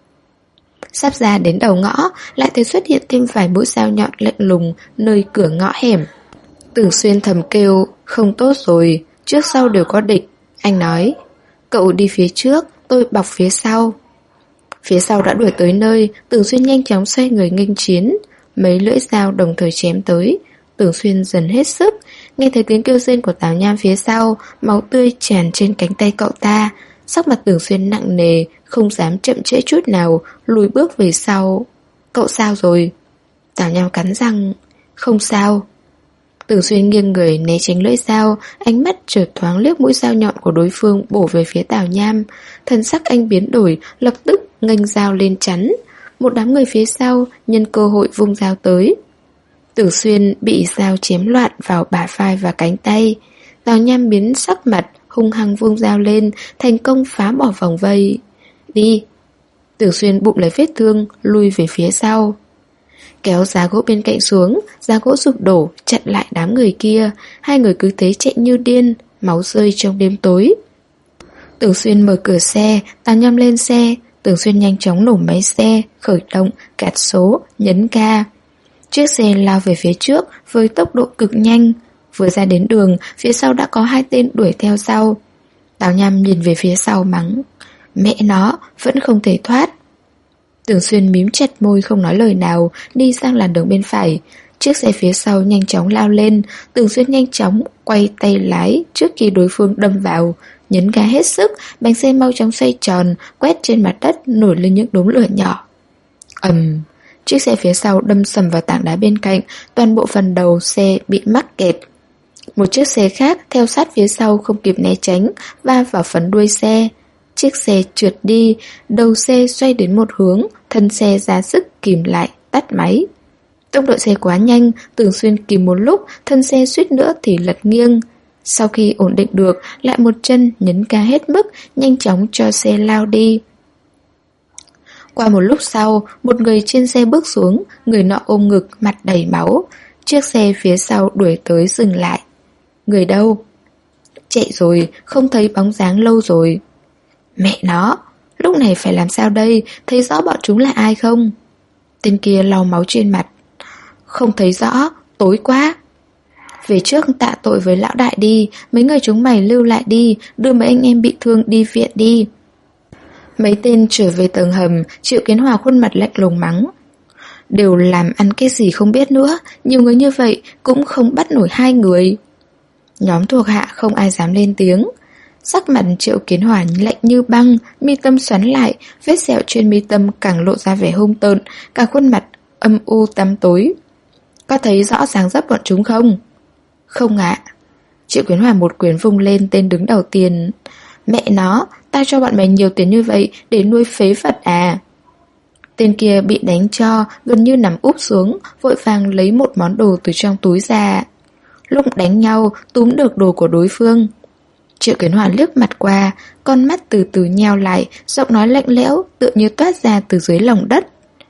Sắp ra đến đầu ngõ, lại thấy xuất hiện thêm vài mũi dao nhọn lạnh lùng nơi cửa ngõ hẻm. Tưởng Xuyên thầm kêu, không tốt rồi, trước sau đều có địch. Anh nói, cậu đi phía trước, tôi bọc phía sau. Phía sau đã đuổi tới nơi, Tưởng Xuyên nhanh chóng xoay người nghênh chiến. Mấy lưỡi dao đồng thời chém tới. Tưởng Xuyên dần hết sức, nghe thấy tiếng kêu rên của Tào Nham phía sau, máu tươi tràn trên cánh tay cậu ta. Sắc mặt Tưởng Xuyên nặng nề, không dám chậm trễ chút nào, lùi bước về sau. Cậu sao rồi? Tào Nham cắn răng. Không sao. Tưởng Xuyên nghiêng người né tránh lưỡi dao, ánh mắt chợt thoáng liếc mũi dao nhọn của đối phương bổ về phía Tào Nham. Thần sắc anh biến đổi, lập tức nghênh dao lên chắn. Một đám người phía sau nhân cơ hội vung dao tới. Tưởng Xuyên bị dao chém loạn vào bả vai và cánh tay. Tào Nham biến sắc mặt, hung hăng vung dao lên, thành công phá bỏ vòng vây. Đi. Tưởng Xuyên bụng lấy vết thương, lui về phía sau. Kéo giá gỗ bên cạnh xuống, giá gỗ sụp đổ, chặn lại đám người kia. 2 người cứ thế chạy như điên, máu rơi trong đêm tối. Tưởng Xuyên mở cửa xe, Tào Nham lên xe. Tưởng Xuyên nhanh chóng nổ máy xe, khởi động, cạt số, nhấn ga. Chiếc xe lao về phía trước với tốc độ cực nhanh. Vừa ra đến đường, phía sau đã có 2 tên đuổi theo sau. Tào Nham nhìn về phía sau mắng, mẹ nó, vẫn không thể thoát. Tưởng Xuyên mím chặt môi không nói lời nào, đi sang làn đường bên phải. Chiếc xe phía sau nhanh chóng lao lên. Tưởng Xuyên nhanh chóng quay tay lái trước khi đối phương đâm vào, nhấn ga hết sức, bánh xe mau chóng xoay tròn, quét trên mặt đất nổi lên những đốm lửa nhỏ. Chiếc xe phía sau đâm sầm vào tảng đá bên cạnh, toàn bộ phần đầu xe bị mắc kẹt. Một chiếc xe khác theo sát phía sau không kịp né tránh, va vào phần đuôi xe. Chiếc xe trượt đi, đầu xe xoay đến một hướng, thân xe ra sức kìm lại, tắt máy. Tốc độ xe quá nhanh, Tưởng Xuyên kìm một lúc, thân xe suýt nữa thì lật nghiêng. Sau khi ổn định được, lại một chân nhấn ga hết mức, nhanh chóng cho xe lao đi. Qua một lúc sau, một người trên xe bước xuống, người nọ ôm ngực, mặt đầy máu. Chiếc xe phía sau đuổi tới dừng lại. Người đâu? Chạy rồi, không thấy bóng dáng lâu rồi. Mẹ nó, lúc này phải làm sao đây, thấy rõ bọn chúng là ai không? Tên kia lau máu trên mặt. Không thấy rõ, tối quá. Về trước tạ tội với lão đại đi, mấy người chúng mày lưu lại đi, đưa mấy anh em bị thương đi viện đi. Mấy tên trở về tầng hầm, Triệu Kiến Hòa khuôn mặt lạnh lùng mắng. Đều làm ăn cái gì không biết nữa, nhiều người như vậy cũng không bắt nổi hai người. Nhóm thuộc hạ không ai dám lên tiếng. Sắc mặt Triệu Kiến Hòa lạnh như băng, mi tâm xoắn lại, vết sẹo trên mi tâm càng lộ ra vẻ hung tợn, cả khuôn mặt âm u tăm tối. Có thấy rõ dáng dấp bọn chúng không? Không ạ. Triệu Kiến Hòa một quyền vung lên tên đứng đầu tiên. Mẹ nó, tao cho bọn mày nhiều tiền như vậy để nuôi phế vật à? Tên kia bị đánh cho, gần như nằm úp xuống, vội vàng lấy một món đồ từ trong túi ra. Lúc đánh nhau, túm được đồ của đối phương. Triệu Kiến Hòa liếc mặt qua, con mắt từ từ nheo lại, giọng nói lạnh lẽo, tựa như toát ra từ dưới lòng đất.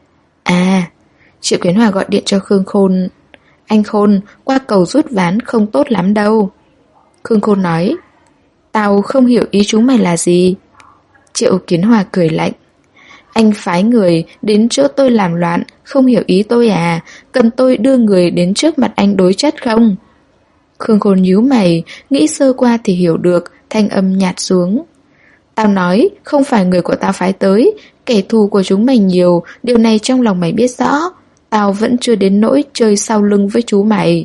À, Triệu Kiến Hòa gọi điện cho Khương Khôn. Anh Khôn, qua cầu rút ván không tốt lắm đâu. Khương Khôn nói. Tao không hiểu ý chúng mày là gì. Triệu Kiến Hòa cười lạnh. Anh phái người đến chỗ tôi làm loạn, không hiểu ý tôi à? Cần tôi đưa người đến trước mặt anh đối chất không? Khương Khôn nhíu mày, nghĩ sơ qua thì hiểu được, thanh âm nhạt xuống. Tao nói, không phải người của tao phái tới, kẻ thù của chúng mày nhiều, điều này trong lòng mày biết rõ. Tao vẫn chưa đến nỗi chơi sau lưng với chú mày.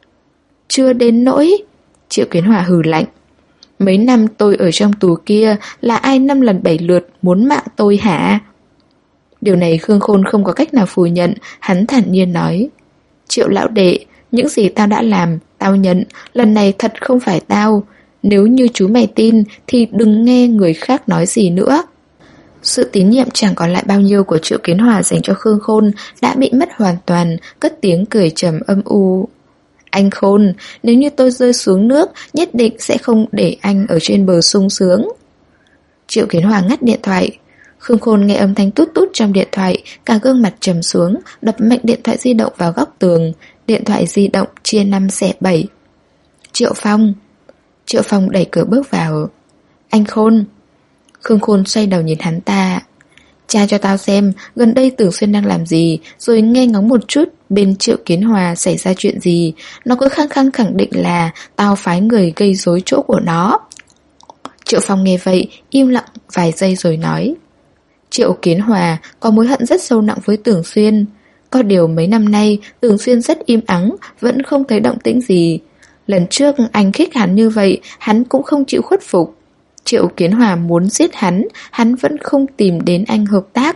Chưa đến nỗi? Triệu Kiến Hòa hừ lạnh. Mấy năm tôi ở trong tù kia, là ai 5 lần 7 lượt muốn mạng tôi hả? Điều này Khương Khôn không có cách nào phủ nhận, hắn thản nhiên nói. Triệu lão đệ, những gì tao đã làm, tao nhận, lần này thật không phải tao. Nếu như chú mày tin, thì đừng nghe người khác nói gì nữa. Sự tín nhiệm chẳng còn lại bao nhiêu của Triệu Kiến Hòa dành cho Khương Khôn đã bị mất hoàn toàn, cất tiếng cười trầm âm u. Anh Khôn, nếu như tôi rơi xuống nước, nhất định sẽ không để anh ở trên bờ sung sướng. Triệu Kiến Hòa ngắt điện thoại. Khương Khôn nghe âm thanh tút tút trong điện thoại, cả gương mặt trầm xuống, đập mạnh điện thoại di động vào góc tường. Điện thoại di động chia 5 xẻ 7. Triệu Phong. Triệu Phong đẩy cửa bước vào. Anh Khôn. Khương Khôn xoay đầu nhìn hắn ta. Tra cho tao xem gần đây Tưởng Xuyên đang làm gì, rồi nghe ngóng một chút bên Triệu Kiến Hòa xảy ra chuyện gì. Nó cứ khăng khăng khẳng định là tao phái người gây rối chỗ của nó. Triệu Phong nghe vậy, im lặng vài giây rồi nói. Triệu Kiến Hòa có mối hận rất sâu nặng với Tưởng Xuyên. Có điều mấy năm nay Tưởng Xuyên rất im ắng, vẫn không thấy động tĩnh gì. Lần trước anh khích hắn như vậy, hắn cũng không chịu khuất phục. Triệu Kiến Hòa muốn giết hắn vẫn không tìm đến anh hợp tác.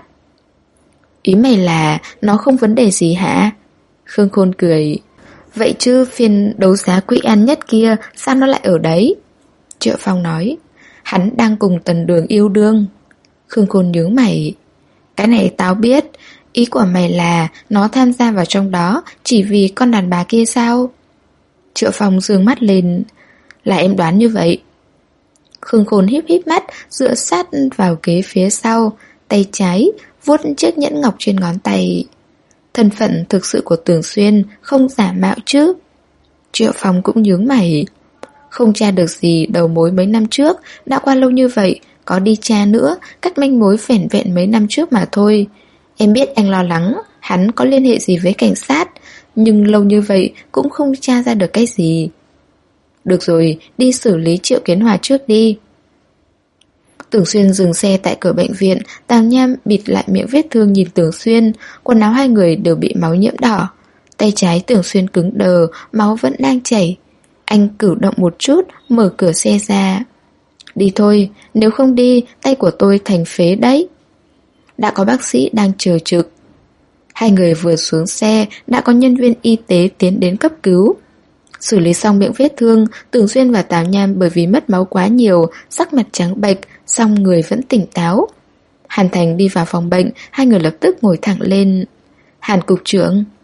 Ý mày là nó không vấn đề gì hả? Khương Khôn cười. Vậy chứ phiên đấu giá Quý An Nhất kia sao nó lại ở đấy? Triệu Phong nói. Hắn đang cùng Tần Đường yêu đương. Khương Khôn nhướng mày. Cái này tao biết. Ý của mày là nó tham gia vào trong đó chỉ vì con đàn bà kia sao? Triệu Phong giương mắt lên. Là em đoán như vậy. Khương Khôn híp híp mắt, dựa sát vào ghế phía sau, tay trái vuốt chiếc nhẫn ngọc trên ngón tay. Thân phận thực sự của Tưởng Xuyên không giả mạo chứ? Triệu Phong cũng nhướng mày. Không tra được gì đầu mối mấy năm trước, đã qua lâu như vậy, có đi tra nữa, các manh mối vẻn vẹn mấy năm trước mà thôi. Em biết anh lo lắng, hắn có liên hệ gì với cảnh sát, nhưng lâu như vậy cũng không tra ra được cái gì. Được rồi, đi xử lý Triệu Kiến Hòa trước đi. Tưởng Xuyên dừng xe tại cửa bệnh viện, Tào Nham bịt lại miệng vết thương nhìn Tưởng Xuyên, quần áo hai người đều bị máu nhiễm đỏ. Tay trái Tưởng Xuyên cứng đờ, máu vẫn đang chảy. Anh cử động một chút, mở cửa xe ra. Đi thôi, nếu không đi, tay của tôi thành phế đấy. Đã có bác sĩ đang chờ trực. Hai người vừa xuống xe, đã có nhân viên y tế tiến đến cấp cứu. Xử lý xong miệng vết thương, Tưởng Xuyên và Tào Nham bởi vì mất máu quá nhiều, sắc mặt trắng bệch, song người vẫn tỉnh táo. Hàn Thành đi vào phòng bệnh, hai người lập tức ngồi thẳng lên. Hàn cục trưởng.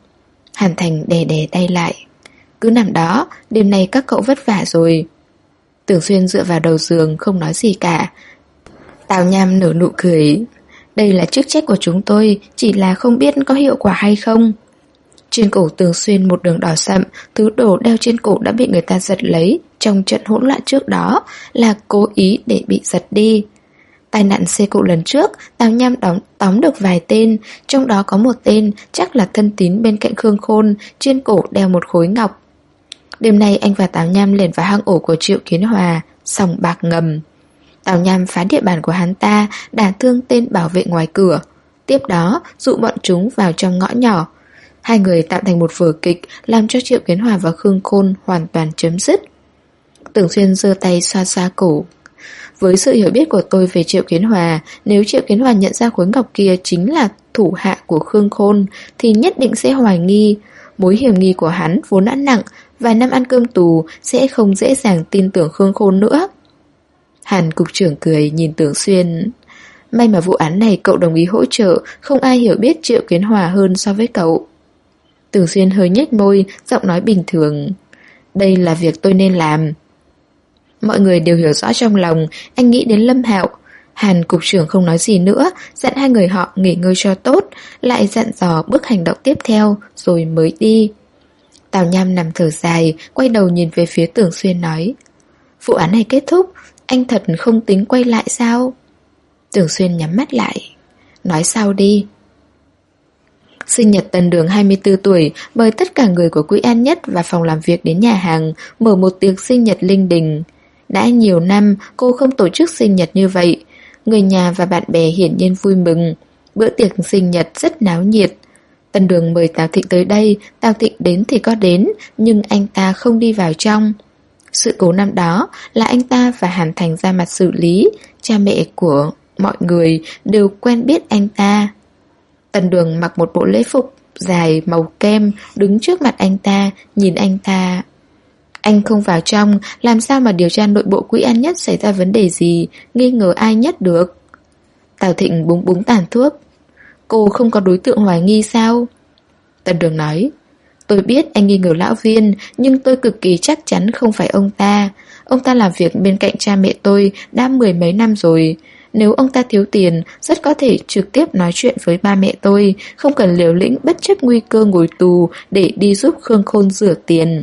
Hàn Thành đè đè tay lại. Cứ nằm đó, đêm nay các cậu vất vả rồi. Tưởng Xuyên dựa vào đầu giường không nói gì cả. Tào Nham nở nụ cười. Đây là chức trách của chúng tôi, chỉ là không biết có hiệu quả hay không. Trên cổ Tưởng Xuyên một đường đỏ sậm, thứ đồ đeo trên cổ đã bị người ta giật lấy trong trận hỗn loạn trước đó, là cố ý để bị giật đi. Tai nạn xe cộ lần trước, Tào Nham tóm được vài tên, trong đó có một tên chắc là thân tín bên cạnh Khương Khôn, trên cổ đeo một khối ngọc. Đêm nay anh và Tào Nham lẻn vào hang ổ của Triệu Kiến Hòa, sòng bạc ngầm. Tào Nham phá địa bàn của hắn ta, đả thương tên bảo vệ ngoài cửa. Tiếp đó, dụ bọn chúng vào trong ngõ nhỏ. Hai người tạo thành một vở kịch, làm cho Triệu Kiến Hòa và Khương Khôn hoàn toàn chấm dứt. Tưởng Xuyên giơ tay xoa xoa cổ. Với sự hiểu biết của tôi về Triệu Kiến Hòa, nếu Triệu Kiến Hòa nhận ra khối ngọc kia chính là thủ hạ của Khương Khôn, thì nhất định sẽ hoài nghi. Mối hiểm nghi của hắn vốn đã nặng, vài năm ăn cơm tù sẽ không dễ dàng tin tưởng Khương Khôn nữa. Hàn cục trưởng cười nhìn Tưởng Xuyên. May mà vụ án này cậu đồng ý hỗ trợ, không ai hiểu biết Triệu Kiến Hòa hơn so với cậu. Tưởng Xuyên hơi nhếch môi, giọng nói bình thường. Đây là việc tôi nên làm. Mọi người đều hiểu rõ trong lòng, anh nghĩ đến Lâm Hạo. Hàn cục trưởng không nói gì nữa, dặn hai người họ nghỉ ngơi cho tốt, lại dặn dò bước hành động tiếp theo, rồi mới đi. Tào Nham nằm thở dài, quay đầu nhìn về phía Tưởng Xuyên nói. Vụ án này kết thúc, anh thật không tính quay lại sao? Tưởng Xuyên nhắm mắt lại. Nói sau đi. Sinh nhật Tần Đường 24 tuổi, mời tất cả người của Quỹ An Nhất và phòng làm việc đến nhà hàng, mở một tiệc sinh nhật linh đình. Đã nhiều năm cô không tổ chức sinh nhật như vậy. Người nhà và bạn bè hiển nhiên vui mừng. Bữa tiệc sinh nhật rất náo nhiệt. Tần Đường mời Tào Thịnh tới đây, Tào Thịnh đến thì có đến, nhưng anh ta không đi vào trong. Sự cố năm đó là anh ta và Hàn Thành ra mặt xử lý, cha mẹ của mọi người đều quen biết anh ta. Tần Đường mặc một bộ lễ phục dài màu kem, đứng trước mặt anh ta, nhìn anh ta. Anh không vào trong, làm sao mà điều tra nội bộ Quỹ An Nhất xảy ra vấn đề gì, nghi ngờ ai nhất được. Tào Thịnh búng búng tàn thuốc. Cô không có đối tượng hoài nghi sao? Tần Đường nói. Tôi biết anh nghi ngờ lão Viên, nhưng tôi cực kỳ chắc chắn không phải ông ta. Ông ta làm việc bên cạnh cha mẹ tôi đã 10 mấy năm rồi. Nếu ông ta thiếu tiền, rất có thể trực tiếp nói chuyện với ba mẹ tôi, không cần liều lĩnh bất chấp nguy cơ ngồi tù để đi giúp Khương Khôn rửa tiền.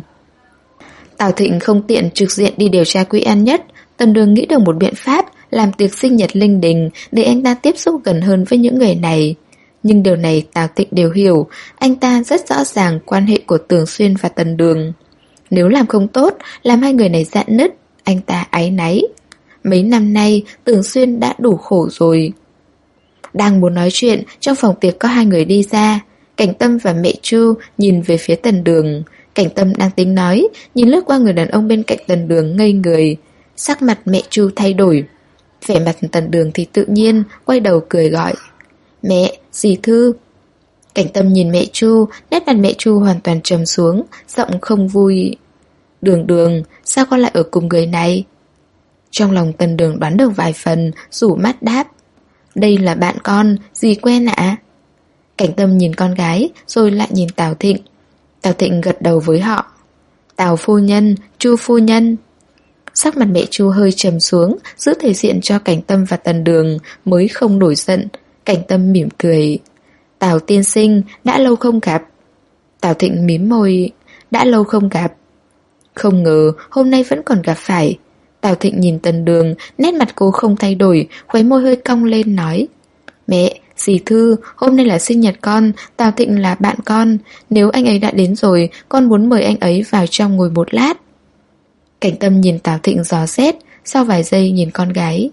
Tào Thịnh không tiện trực diện đi điều tra Quỹ An Nhất. Tần Đường nghĩ được một biện pháp, làm tiệc sinh nhật linh đình để anh ta tiếp xúc gần hơn với những người này. Nhưng điều này Tào Thịnh đều hiểu, anh ta rất rõ ràng quan hệ của Tưởng Xuyên và Tần Đường. Nếu làm không tốt, làm hai người này rạn nứt, anh ta áy náy. Mấy năm nay, Tưởng Xuyên đã đủ khổ rồi. Đang muốn nói chuyện, trong phòng tiệc có hai người đi ra. Cảnh Tâm và mẹ Chu nhìn về phía Tần Đường. Cảnh Tâm đang tính nói, nhìn lướt qua người đàn ông bên cạnh Tần Đường ngây người. Sắc mặt mẹ Chu thay đổi. Vẻ mặt Tần Đường thì tự nhiên, quay đầu cười gọi. Mẹ, dì Thư. Cảnh Tâm nhìn mẹ Chu, nét mặt mẹ Chu hoàn toàn trầm xuống, giọng không vui. Đường Đường, sao con lại ở cùng người này? Trong lòng Tần Đường đoán được vài phần, rủ mắt đáp. Đây là bạn con, dì quen ạ. Cảnh Tâm nhìn con gái, rồi lại nhìn Tào Thịnh. Tào Thịnh gật đầu với họ. Tào phu nhân, Chu phu nhân. Sắc mặt mẹ Chu hơi trầm xuống, giữ thể diện cho Cảnh Tâm và Tần Đường, mới không nổi giận. Cảnh Tâm mỉm cười. Tào tiên sinh, đã lâu không gặp. Tào Thịnh mím môi. Đã lâu không gặp. Không ngờ hôm nay vẫn còn gặp phải. Tào Thịnh nhìn Tần Đường, nét mặt cô không thay đổi, khóe môi hơi cong lên nói. Mẹ, dì Thư, hôm nay là sinh nhật con, Tào Thịnh là bạn con. Nếu anh ấy đã đến rồi, con muốn mời anh ấy vào trong ngồi một lát. Cảnh Tâm nhìn Tào Thịnh dò xét, sau vài giây nhìn con gái.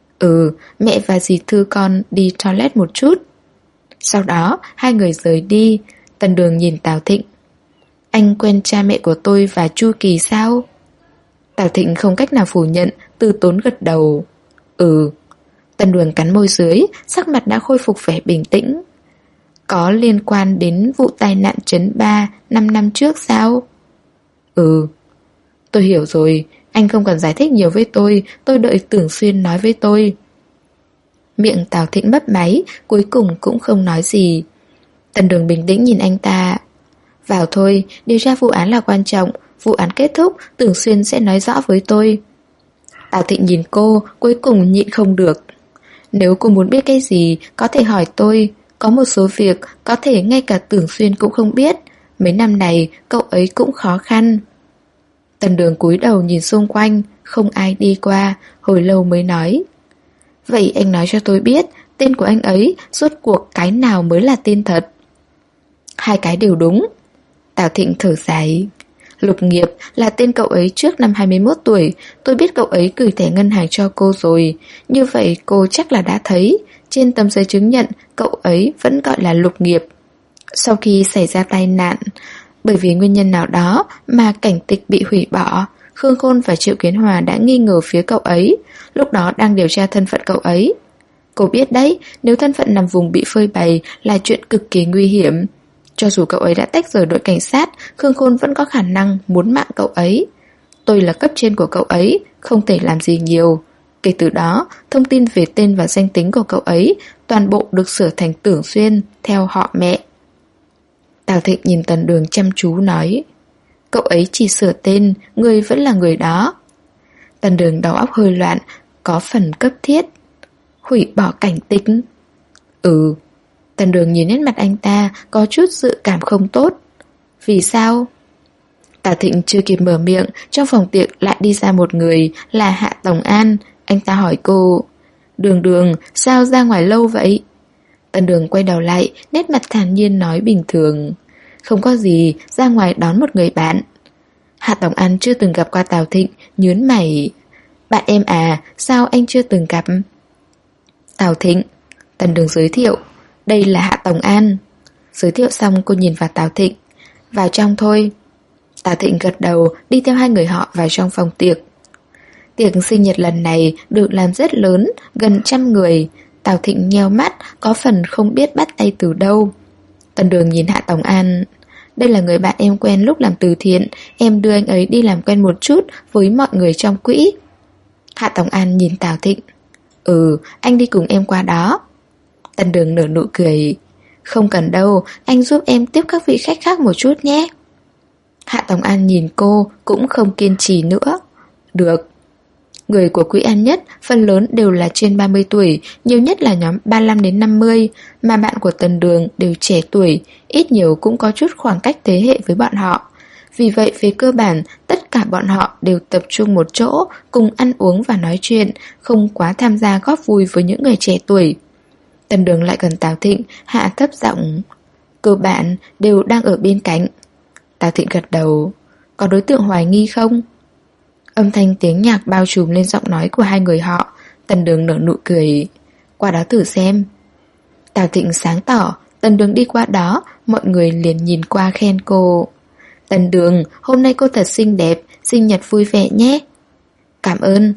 Mẹ và dì Thư con đi toilet một chút. Sau đó, hai người rời đi. Tần Đường nhìn Tào Thịnh. Anh quen cha mẹ của tôi và Chu Kỳ sao? Tào Thịnh không cách nào phủ nhận, từ tốn gật đầu. Tần Đường cắn môi dưới, sắc mặt đã khôi phục vẻ bình tĩnh. Có liên quan đến vụ tai nạn Trấn 3 5 năm trước sao? Tôi hiểu rồi, anh không cần giải thích nhiều với tôi đợi Tưởng Xuyên nói với tôi. Miệng Tào Thịnh mấp máy, cuối cùng cũng không nói gì. Tần Đường bình tĩnh nhìn anh ta. Vào thôi, điều tra vụ án là quan trọng. Vụ án kết thúc, Tưởng Xuyên sẽ nói rõ với tôi. Tào Thịnh nhìn cô, cuối cùng nhịn không được. Nếu cô muốn biết cái gì, có thể hỏi tôi. Có một số việc, có thể ngay cả Tưởng Xuyên cũng không biết. Mấy năm này, cậu ấy cũng khó khăn. Tần Đường cúi đầu nhìn xung quanh, không ai đi qua, hồi lâu mới nói. Vậy anh nói cho tôi biết, tên của anh ấy, rốt cuộc cái nào mới là tên thật? Hai cái đều đúng. Tào Thịnh thở dài. Lục Nghiệp là tên cậu ấy trước năm 21 tuổi, tôi biết cậu ấy gửi thẻ ngân hàng cho cô rồi. Như vậy cô chắc là đã thấy, trên tấm giấy chứng nhận cậu ấy vẫn gọi là Lục Nghiệp. Sau khi xảy ra tai nạn, bởi vì nguyên nhân nào đó mà cảnh tịch bị hủy bỏ, Khương Khôn và Triệu Kiến Hòa đã nghi ngờ phía cậu ấy, lúc đó đang điều tra thân phận cậu ấy. Cô biết đấy, nếu thân phận nằm vùng bị phơi bày là chuyện cực kỳ nguy hiểm. Cho dù cậu ấy đã tách rời đội cảnh sát, Khương Khôn vẫn có khả năng muốn mạng cậu ấy. Tôi là cấp trên của cậu ấy, không thể làm gì nhiều. Kể từ đó, thông tin về tên và danh tính của cậu ấy toàn bộ được sửa thành Tưởng Xuyên theo họ mẹ. Tào Thịnh nhìn Tần Đường chăm chú nói, cậu ấy chỉ sửa tên, người vẫn là người đó. Tần Đường đầu óc hơi loạn, có phần cấp thiết. Hủy bỏ cảnh tịch. Ừ. Tần Đường nhìn nét mặt anh ta, có chút dự cảm không tốt. Vì sao? Tào Thịnh chưa kịp mở miệng, trong phòng tiệc lại đi ra một người, là Hạ Tổng An. Anh ta hỏi cô, Đường Đường, sao ra ngoài lâu vậy? Tần Đường quay đầu lại, nét mặt thản nhiên nói bình thường, không có gì, ra ngoài đón một người bạn. Hạ Tổng An chưa từng gặp qua Tào Thịnh, nhớn mày. Bạn em à, sao anh chưa từng gặp? Tào Thịnh. Tần Đường giới thiệu, đây là Hạ Tổng An. Giới thiệu xong cô nhìn vào Tào Thịnh. Vào trong thôi. Tào Thịnh gật đầu, đi theo hai người họ vào trong phòng tiệc. Tiệc sinh nhật lần này được làm rất lớn, gần 100 người. Tào Thịnh nheo mắt, có phần không biết bắt tay từ đâu. Tần Đường nhìn Hạ Tổng An. Đây là người bạn em quen lúc làm từ thiện, em đưa anh ấy đi làm quen một chút với mọi người trong quỹ. Hạ Tổng An nhìn Tào Thịnh. Ừ, anh đi cùng em qua đó. Tần Đường nở nụ cười. Không cần đâu, anh giúp em tiếp các vị khách khác một chút nhé. Hạ Tổng An nhìn cô, cũng không kiên trì nữa. Được. Người của quỹ An Nhất phần lớn đều là trên 30 tuổi, nhiều nhất là nhóm 35 đến 50, mà bạn của Tần Đường đều trẻ tuổi, ít nhiều cũng có chút khoảng cách thế hệ với bọn họ. Vì vậy về cơ bản, tất cả bọn họ đều tập trung một chỗ, cùng ăn uống và nói chuyện, không quá tham gia góp vui với những người trẻ tuổi. Tần Đường lại gần Tào Thịnh, hạ thấp giọng. Cơ bản đều đang ở bên cạnh. Tào Thịnh gật đầu. Có đối tượng hoài nghi không? Âm thanh tiếng nhạc bao trùm lên giọng nói của hai người họ. Tần Đường nở nụ cười. Qua đó thử xem. Tào Thịnh sáng tỏ. Tần Đường đi qua đó, mọi người liền nhìn qua khen cô. Tần Đường, hôm nay cô thật xinh đẹp, sinh nhật vui vẻ nhé. Cảm ơn.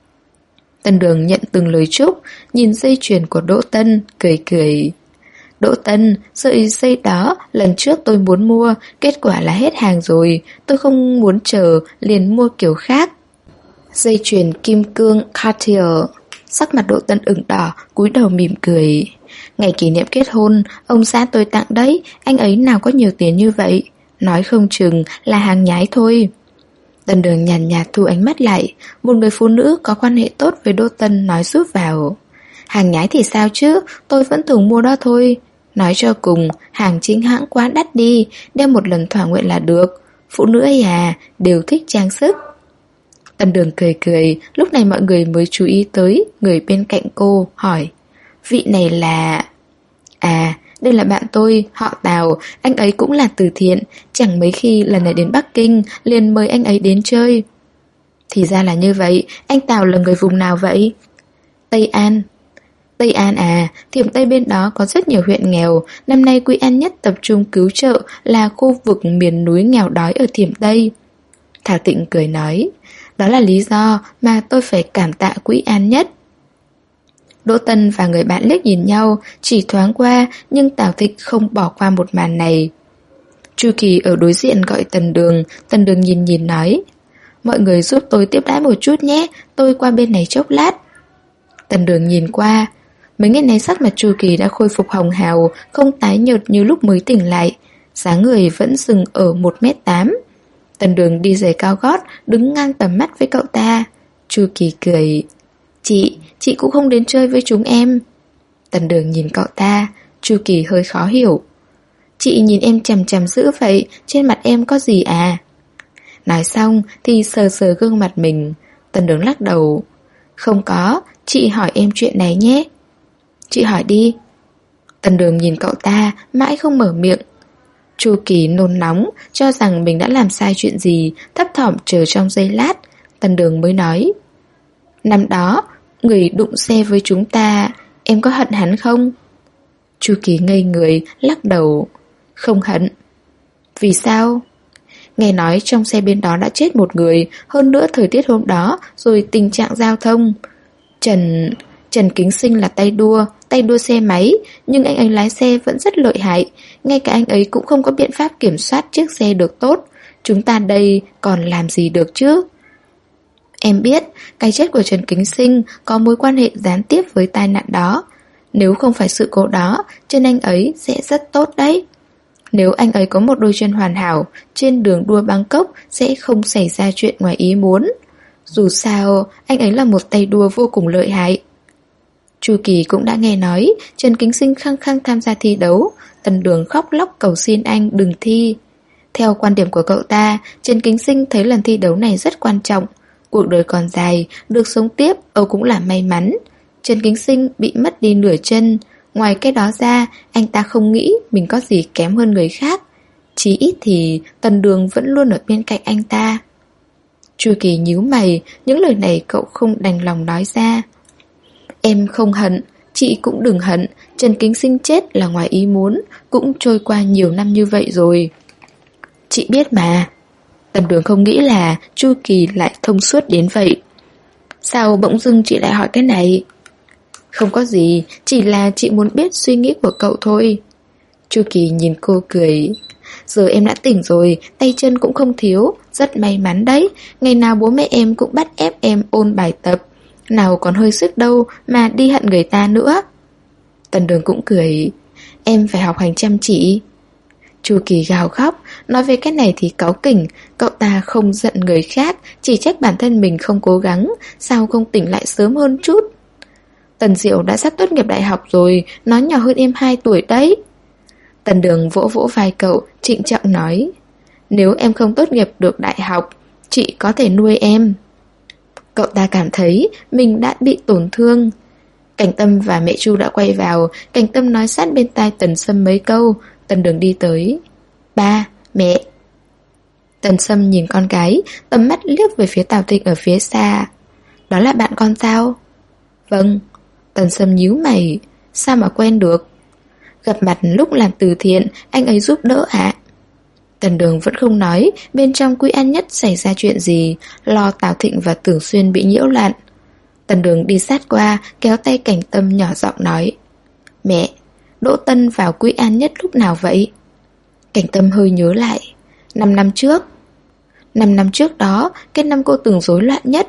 Tần Đường nhận từng lời chúc, nhìn dây chuyền của Đỗ Tân, cười cười. Đỗ Tân, sợi dây đó lần trước tôi muốn mua, kết quả là hết hàng rồi, tôi không muốn chờ, liền mua kiểu khác. Dây chuyền kim cương Cartier. Sắc mặt Đỗ Tân ửng đỏ, cúi đầu mỉm cười. Ngày kỷ niệm kết hôn, ông xã tôi tặng đấy, anh ấy nào có nhiều tiền như vậy. Nói không chừng là hàng nhái thôi. Tần Đường nhàn nhạt thu ánh mắt lại. Một người phụ nữ có quan hệ tốt với Đỗ Tân nói rút vào. Hàng nhái thì sao chứ, tôi vẫn thường mua đó thôi. Nói cho cùng, hàng chính hãng quá đắt đi, đeo một lần thỏa nguyện là được. Phụ nữ ấy à, đều thích trang sức. Tần Đường cười cười, lúc này mọi người mới chú ý tới người bên cạnh cô, hỏi. Vị này là... À, đây là bạn tôi, họ Tào, anh ấy cũng là từ thiện, chẳng mấy khi lần này đến Bắc Kinh, liền mời anh ấy đến chơi. Thì ra là như vậy, anh Tào là người vùng nào vậy? Tây An. Tây An à, Thiểm Tây bên đó có rất nhiều huyện nghèo, năm nay Quỹ An Nhất tập trung cứu trợ là khu vực miền núi nghèo đói ở Thiểm Tây. Thảo Tịnh cười nói, đó là lý do mà tôi phải cảm tạ Quỹ An Nhất. Đỗ Tân và người bạn liếc nhìn nhau, chỉ thoáng qua, nhưng Tào Thịnh không bỏ qua một màn này. Chu Kỳ ở đối diện gọi Tần Đường nhìn nhìn nói, mọi người giúp tôi tiếp đãi một chút nhé, tôi qua bên này chốc lát. Tần Đường nhìn qua, mấy ngày nay sắc mặt Chu Kỳ đã khôi phục hồng hào, không tái nhợt như lúc mới tỉnh lại. dáng người vẫn dừng ở 1m8. Tần Đường đi giày cao gót, đứng ngang tầm mắt với cậu ta. Chu Kỳ cười. Chị cũng không đến chơi với chúng em. Tần Đường nhìn cậu ta. Chu Kỳ hơi khó hiểu. Chị nhìn em chằm chằm dữ vậy, trên mặt em có gì à? Nói xong thì sờ sờ gương mặt mình. Tần Đường lắc đầu. Không có, chị hỏi em chuyện này nhé. Chị hỏi đi. Tần Đường nhìn cậu ta, mãi không mở miệng. Chu Kỳ nôn nóng, cho rằng mình đã làm sai chuyện gì, thấp thỏm chờ trong giây lát. Tần Đường mới nói. Năm đó, người đụng xe với chúng ta, em có hận hắn không? Chu Kỳ ngây người, lắc đầu. Không hận. Vì sao? Nghe nói trong xe bên đó đã chết một người, hơn nữa thời tiết hôm đó, rồi tình trạng giao thông. Trần Kính Sinh là tay đua xe máy, nhưng anh ấy lái xe vẫn rất lợi hại, ngay cả anh ấy cũng không có biện pháp kiểm soát chiếc xe được tốt. Chúng ta đây còn làm gì được chứ? Em biết, cái chết của Trần Kính Sinh có mối quan hệ gián tiếp với tai nạn đó. Nếu không phải sự cố đó, chân anh ấy sẽ rất tốt đấy. Nếu anh ấy có một đôi chân hoàn hảo, trên đường đua Bangkok sẽ không xảy ra chuyện ngoài ý muốn. Dù sao, anh ấy là một tay đua vô cùng lợi hại. Chu Kỳ cũng đã nghe nói Trần Kính Sinh khăng khăng tham gia thi đấu. Tần Đường khóc lóc cầu xin anh đừng thi. Theo quan điểm của cậu ta, Trần Kính Sinh thấy lần thi đấu này rất quan trọng. Cuộc đời còn dài, được sống tiếp, Âu cũng là may mắn. Trần Kính Sinh bị mất đi nửa chân. Ngoài cái đó ra, anh ta không nghĩ mình có gì kém hơn người khác. Chí ít thì Tần Đường vẫn luôn ở bên cạnh anh ta. Chu Kỳ nhíu mày, những lời này cậu không đành lòng nói ra. Em không hận, chị cũng đừng hận. Trần Kính Sinh chết là ngoài ý muốn, cũng trôi qua nhiều năm như vậy rồi. Chị biết mà. Tần Đường không nghĩ là Chu Kỳ lại thông suốt đến vậy. Sao bỗng dưng chị lại hỏi cái này? Không có gì, chỉ là chị muốn biết suy nghĩ của cậu thôi. Chu Kỳ nhìn cô cười. Giờ em đã tỉnh rồi, tay chân cũng không thiếu, rất may mắn đấy. Ngày nào bố mẹ em cũng bắt ép em ôn bài tập, nào còn hơi sức đâu mà đi hận người ta nữa. Tần Đường cũng cười. Em phải học hành chăm chỉ. Chu Kỳ gào khóc. Nói về cái này thì cáu kỉnh. Cậu ta không giận người khác, chỉ trách bản thân mình không cố gắng. Sao không tỉnh lại sớm hơn chút? Tần Diệu đã sắp tốt nghiệp đại học rồi, nó nhỏ hơn em 2 tuổi đấy. Tần Đường vỗ vỗ vai cậu, trịnh trọng nói. Nếu em không tốt nghiệp được đại học, chị có thể nuôi em. Cậu ta cảm thấy mình đã bị tổn thương. Cảnh Tâm và mẹ Chu đã quay vào. Cảnh Tâm nói sát bên tai Tần Sâm mấy câu. Tần Đường đi tới. Ba, mẹ. Tần Sâm nhìn con gái, tầm mắt liếc về phía Tào Thịnh ở phía xa. Đó là bạn con sao? Vâng. Tần Sâm nhíu mày. Sao mà quen được? Gặp mặt lúc làm từ thiện, anh ấy giúp đỡ ạ. Tần Đường vẫn không nói bên trong Quý An Nhất xảy ra chuyện gì, lo Tào Thịnh và Tưởng Xuyên bị nhiễu loạn. Tần Đường đi sát qua, kéo tay Cảnh Tâm nhỏ giọng nói. Mẹ, Đỗ Tân vào Quý An Nhất lúc nào vậy? Cảnh Tâm hơi nhớ lại. 5 năm trước. 5 năm trước đó, cái năm cô từng rối loạn nhất.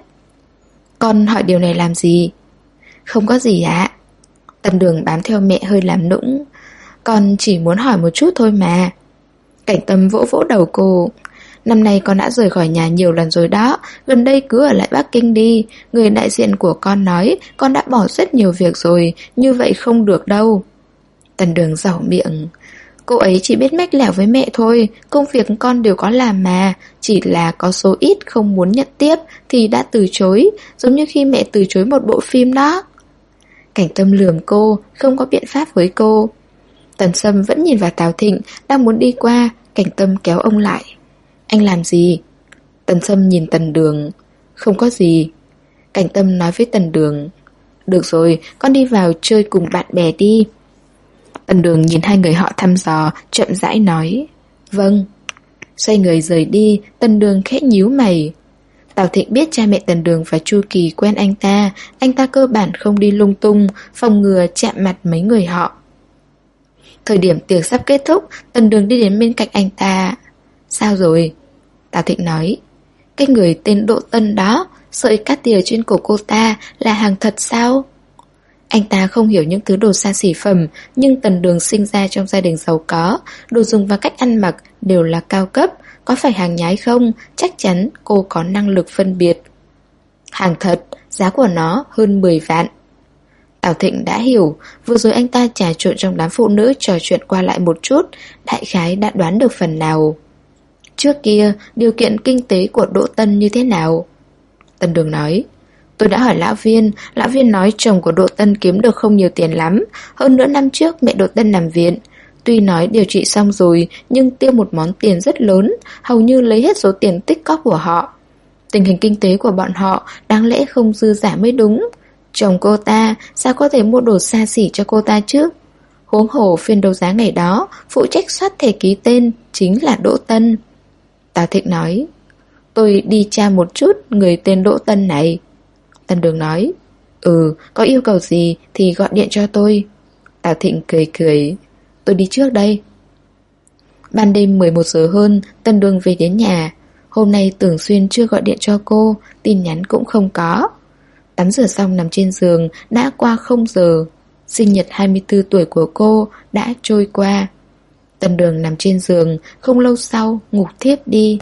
Con hỏi điều này làm gì? Không có gì ạ. Tần Đường bám theo mẹ hơi làm nũng. Con chỉ muốn hỏi một chút thôi mà. Cảnh Tâm vỗ vỗ đầu cô. Năm nay con đã rời khỏi nhà nhiều lần rồi đó. Gần đây cứ ở lại Bắc Kinh đi. Người đại diện của con nói con đã bỏ rất nhiều việc rồi. Như vậy không được đâu. Tần Đường giảo miệng. Cô ấy chỉ biết mách lẻo với mẹ thôi. Công việc con đều có làm mà. Chỉ là có số ít không muốn nhận tiếp thì đã từ chối. Giống như khi mẹ từ chối một bộ phim đó. Cảnh Tâm lườm cô, không có biện pháp với cô. Tần Sâm vẫn nhìn vào Tào Thịnh, đang muốn đi qua. Cảnh Tâm kéo ông lại. Anh làm gì? Tần Sâm nhìn Tần Đường. Không có gì. Cảnh Tâm nói với Tần Đường. Được rồi, con đi vào chơi cùng bạn bè đi. Tần Đường nhìn hai người họ thăm dò, chậm rãi nói. Vâng. Xoay người rời đi, Tần Đường khẽ nhíu mày. Tào Thịnh biết cha mẹ Tần Đường và Chu Kỳ quen anh ta cơ bản không đi lung tung, phòng ngừa chạm mặt mấy người họ. Thời điểm tiệc sắp kết thúc, Tần Đường đi đến bên cạnh anh ta. Sao rồi? Tào Thịnh nói. Cái người tên Đỗ Tân đó, sợi cát tìa trên cổ cô ta là hàng thật sao? Anh ta không hiểu những thứ đồ xa xỉ phẩm, nhưng Tần Đường sinh ra trong gia đình giàu có, đồ dùng và cách ăn mặc đều là cao cấp. Có phải hàng nhái không? Chắc chắn cô có năng lực phân biệt. Hàng thật, giá của nó hơn 10 vạn. Tào Thịnh đã hiểu, vừa rồi anh ta trà trộn trong đám phụ nữ trò chuyện qua lại một chút, đại khái đã đoán được phần nào. Trước kia, điều kiện kinh tế của Đỗ Tân như thế nào? Tần Đường nói, tôi đã hỏi lão viên nói chồng của Đỗ Tân kiếm được không nhiều tiền lắm, hơn nữa năm trước mẹ Đỗ Tân nằm viện. Tuy nói điều trị xong rồi, nhưng tiêu một món tiền rất lớn, hầu như lấy hết số tiền tích cóp của họ. Tình hình kinh tế của bọn họ đáng lẽ không dư giả mới đúng. Chồng cô ta sao có thể mua đồ xa xỉ cho cô ta chứ? Huống hồ phiên đấu giá ngày đó, phụ trách soát thẻ ký tên chính là Đỗ Tân. Tào Thịnh nói, tôi đi tra một chút người tên Đỗ Tân này. Tần Đường nói, có yêu cầu gì thì gọi điện cho tôi. Tào Thịnh cười cười, tôi đi trước đây. Ban đêm 11 giờ hơn, Tần Đường về đến nhà. Hôm nay Tưởng Xuyên chưa gọi điện cho cô, tin nhắn cũng không có. Tắm rửa xong nằm trên giường, đã qua 0 giờ. Sinh nhật 24 tuổi của cô đã trôi qua. Tần Đường nằm trên giường, không lâu sau ngủ thiếp đi.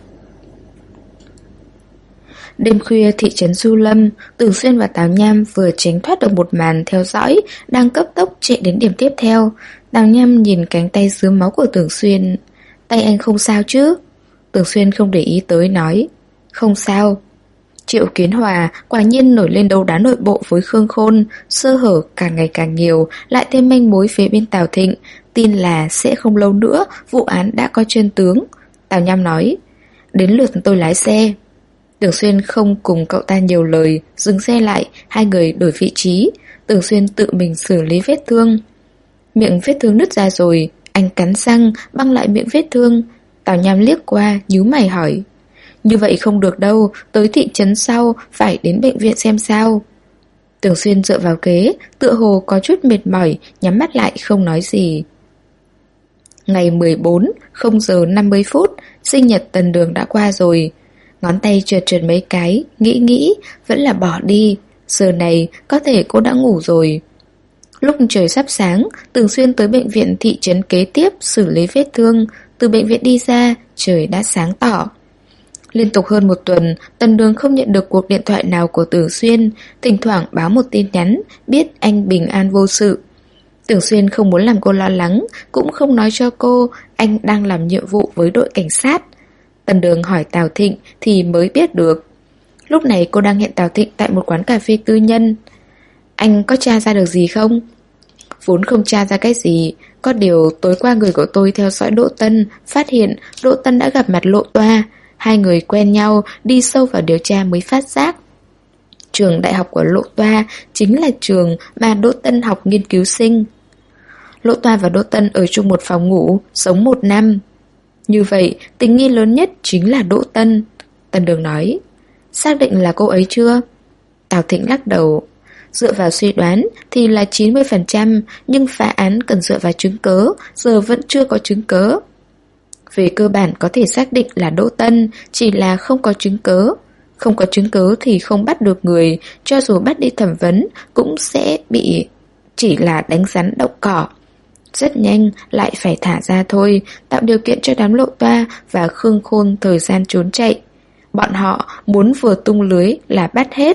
Đêm khuya thị trấn Du Lâm, Tưởng Xuyên và Tào Nham vừa tránh thoát được một màn theo dõi, đang cấp tốc chạy đến điểm tiếp theo. Tào Nham nhìn cánh tay rướm máu của Tưởng Xuyên. Tay anh không sao chứ? Tưởng Xuyên không để ý tới nói, không sao. Triệu Kiến Hòa quả nhiên nổi lên đấu đá nội bộ với Khương Khôn, sơ hở càng ngày càng nhiều, lại thêm manh mối phía bên Tào Thịnh, tin là sẽ không lâu nữa vụ án đã có chân tướng. Tào Nham nói, đến lượt tôi lái xe. Tưởng Xuyên không cùng cậu ta nhiều lời, dừng xe lại, hai người đổi vị trí. Tưởng Xuyên tự mình xử lý vết thương. Miệng vết thương nứt ra rồi, anh cắn răng băng lại miệng vết thương. Tào Nham liếc qua, nhíu mày hỏi, như vậy không được đâu, tới thị trấn sau phải đến bệnh viện xem sao. Tưởng Xuyên dựa vào ghế, tựa hồ có chút mệt mỏi, nhắm mắt lại không nói gì. Ngày 14, 0 giờ 50 phút, sinh nhật Tần Đường đã qua rồi. Ngón tay trượt trượt mấy cái, nghĩ, vẫn là bỏ đi. Giờ này, có thể cô đã ngủ rồi. Lúc trời sắp sáng, Tưởng Xuyên tới bệnh viện thị trấn kế tiếp xử lý vết thương. Từ bệnh viện đi ra, trời đã sáng tỏ. Liên tục hơn một tuần, Tần Đường không nhận được cuộc điện thoại nào của Tưởng Xuyên, thỉnh thoảng báo một tin nhắn, biết anh bình an vô sự. Tưởng Xuyên không muốn làm cô lo lắng, cũng không nói cho cô anh đang làm nhiệm vụ với đội cảnh sát. Tần Đường hỏi Tào Thịnh thì mới biết được. Lúc này cô đang hẹn Tào Thịnh tại một quán cà phê tư nhân. Anh có tra ra được gì không? Vốn không tra ra cái gì, có điều tối qua người của tôi theo dõi Đỗ Tân, phát hiện Đỗ Tân đã gặp mặt Lộ Toa. Hai người quen nhau, đi sâu vào điều tra mới phát giác. Trường đại học của Lộ Toa chính là trường mà Đỗ Tân học nghiên cứu sinh. Lộ Toa và Đỗ Tân ở chung một phòng ngủ, sống 1 năm. Như vậy, tình nghi lớn nhất chính là Đỗ Tân. Tần Đường nói, xác định là cô ấy chưa? Tào Thịnh lắc đầu. Dựa vào suy đoán thì là 90%, nhưng phá án cần dựa vào chứng cớ, giờ vẫn chưa có chứng cớ. Về cơ bản có thể xác định là Đỗ Tân, chỉ là không có chứng cớ. Không có chứng cớ thì không bắt được người, cho dù bắt đi thẩm vấn cũng sẽ bị chỉ là đánh rắn động cỏ. Rất nhanh lại phải thả ra thôi, tạo điều kiện cho đám Lộ Toa và Khương Khôn thời gian trốn chạy. Bọn họ muốn vừa tung lưới là bắt hết.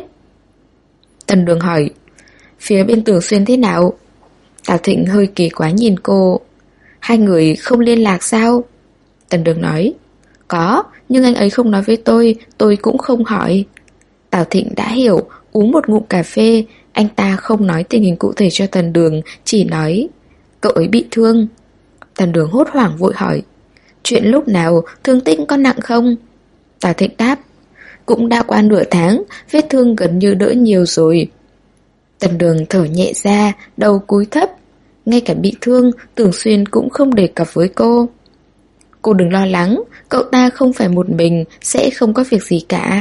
Tần Đường hỏi, phía bên Tưởng Xuyên thế nào? Tào Thịnh hơi kỳ quái nhìn cô. Hai người không liên lạc sao? Tần Đường nói, có, nhưng anh ấy không nói với tôi cũng không hỏi. Tào Thịnh đã hiểu, uống một ngụm cà phê, anh ta không nói tình hình cụ thể cho Tần Đường, chỉ nói, cậu ấy bị thương. Tần Đường hốt hoảng vội hỏi, chuyện lúc nào, thương tích có nặng không? Tào Thịnh đáp, cũng đã qua nửa tháng, vết thương gần như đỡ nhiều rồi. Tần Đường thở nhẹ ra, đầu cúi thấp. Ngay cả bị thương, Tưởng Xuyên cũng không đề cập với cô. Cô đừng lo lắng, cậu ta không phải một mình, sẽ không có việc gì cả.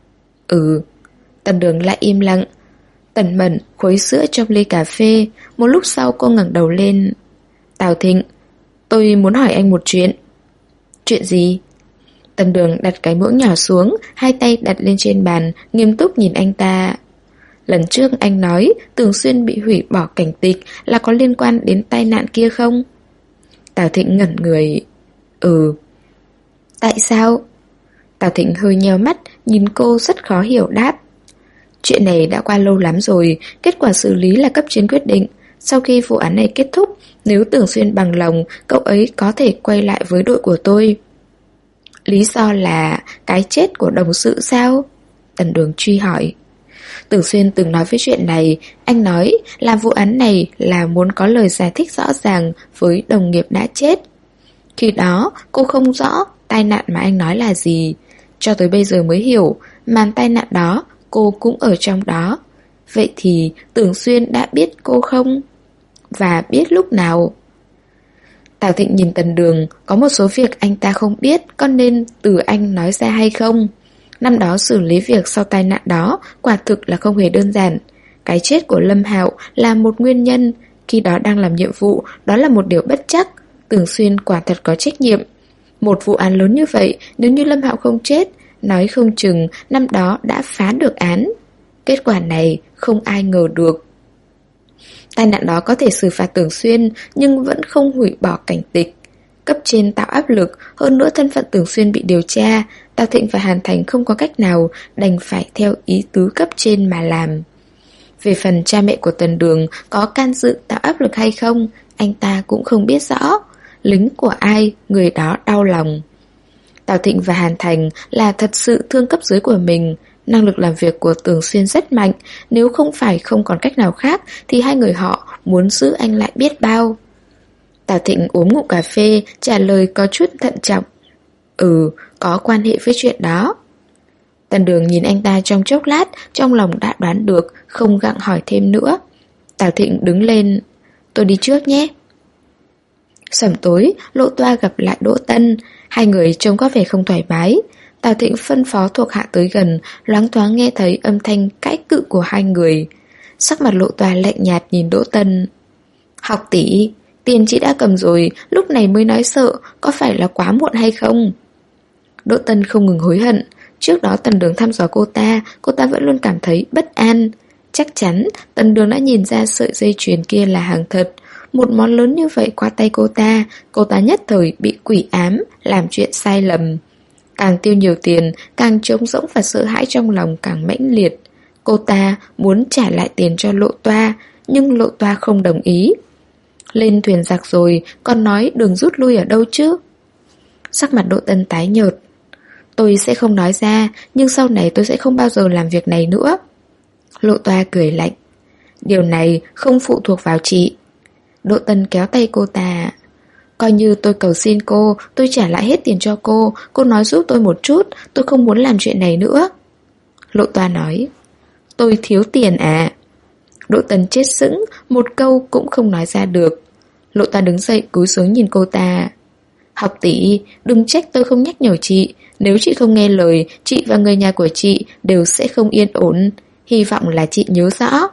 Tần Đường lại im lặng. Tần Mẫn khuấy sữa trong ly cà phê. Một lúc sau cô ngẩng đầu lên. Tào Thịnh, tôi muốn hỏi anh một chuyện. Chuyện gì? Tần Đường đặt cái muỗng nhỏ xuống, hai tay đặt lên trên bàn, nghiêm túc nhìn anh ta. Lần trước anh nói Tưởng Xuyên bị hủy bỏ cảnh tịch là có liên quan đến tai nạn kia không? Tào Thịnh ngẩn người. Ừ. Tại sao? Tào Thịnh hơi nheo mắt, nhìn cô rất khó hiểu đáp. Chuyện này đã qua lâu lắm rồi, kết quả xử lý là cấp trên quyết định. Sau khi vụ án này kết thúc, nếu Tưởng Xuyên bằng lòng, cậu ấy có thể quay lại với đội của tôi. Lý do là cái chết của đồng sự sao? Tần Đường truy hỏi. Tưởng Xuyên từng nói với chuyện này, anh nói làm vụ án này là muốn có lời giải thích rõ ràng với đồng nghiệp đã chết. Khi đó, cô không rõ tai nạn mà anh nói là gì. Cho tới bây giờ mới hiểu, màn tai nạn đó, cô cũng ở trong đó. Vậy thì Tưởng Xuyên đã biết cô không? Và biết lúc nào? Tào Thịnh nhìn Tần Đường, có một số việc anh ta không biết, có nên từ anh nói ra hay không? Năm đó xử lý việc sau tai nạn đó quả thực là không hề đơn giản. Cái chết của Lâm Hạo là một nguyên nhân, khi đó đang làm nhiệm vụ, đó là một điều bất chắc. Tưởng Xuyên quả thật có trách nhiệm. Một vụ án lớn như vậy, nếu như Lâm Hạo không chết, nói không chừng năm đó đã phá được án. Kết quả này không ai ngờ được. Tai nạn đó có thể xử phạt Tưởng Xuyên, nhưng vẫn không hủy bỏ cảnh tịch. Cấp trên tạo áp lực, hơn nữa thân phận Tưởng Xuyên bị điều tra, Tào Thịnh và Hàn Thành không có cách nào, đành phải theo ý tứ cấp trên mà làm. Về phần cha mẹ của Tần Đường có can dự tạo áp lực hay không, anh ta cũng không biết rõ. Lính của ai, người đó đau lòng. Tào Thịnh và Hàn Thành là thật sự thương cấp dưới của mình. Năng lực làm việc của Tưởng Xuyên rất mạnh, nếu không phải không còn cách nào khác thì hai người họ muốn giữ anh lại biết bao. Tào Thịnh uống ngụm cà phê, trả lời có chút thận trọng. Ừ, có quan hệ với chuyện đó. Tần Đường nhìn anh ta trong chốc lát, trong lòng đã đoán được, không gặng hỏi thêm nữa. Tào Thịnh đứng lên. Tôi đi trước nhé. Sẩm tối, Lộ Toa gặp lại Đỗ Tân. Hai người trông có vẻ không thoải mái. Tào Thịnh phân phó thuộc hạ tới gần, loáng thoáng nghe thấy âm thanh cãi cự của hai người. Sắc mặt Lộ Toa lạnh nhạt nhìn Đỗ Tân. Học tỷ, tiền chị đã cầm rồi, lúc này mới nói sợ, có phải là quá muộn hay không? Đỗ Tân không ngừng hối hận. Trước đó Tần Đường thăm dò cô ta vẫn luôn cảm thấy bất an. Chắc chắn Tần Đường đã nhìn ra sợi dây chuyền kia là hàng thật. Một món lớn như vậy qua tay cô ta nhất thời bị quỷ ám, làm chuyện sai lầm. Càng tiêu nhiều tiền, càng trống rỗng và sợ hãi trong lòng càng mãnh liệt. Cô ta muốn trả lại tiền cho Lộ Toa, nhưng Lộ Toa không đồng ý. Lên thuyền giặc rồi, còn nói đường rút lui ở đâu chứ? Sắc mặt Đỗ Tân tái nhợt. Tôi sẽ không nói ra, nhưng sau này tôi sẽ không bao giờ làm việc này nữa. Lộ Toa cười lạnh. Điều này không phụ thuộc vào chị. Đỗ Tân kéo tay cô ta. Coi như tôi cầu xin cô, tôi trả lại hết tiền cho cô nói giúp tôi một chút, tôi không muốn làm chuyện này nữa. Lộ Toa nói. Tôi thiếu tiền à? Đỗ Tân chết sững, một câu cũng không nói ra được. Lộ Toa đứng dậy cúi xuống nhìn cô ta. Học tỷ, đừng trách tôi không nhắc nhở chị. Nếu chị không nghe lời, chị và người nhà của chị đều sẽ không yên ổn. Hy vọng là chị nhớ rõ.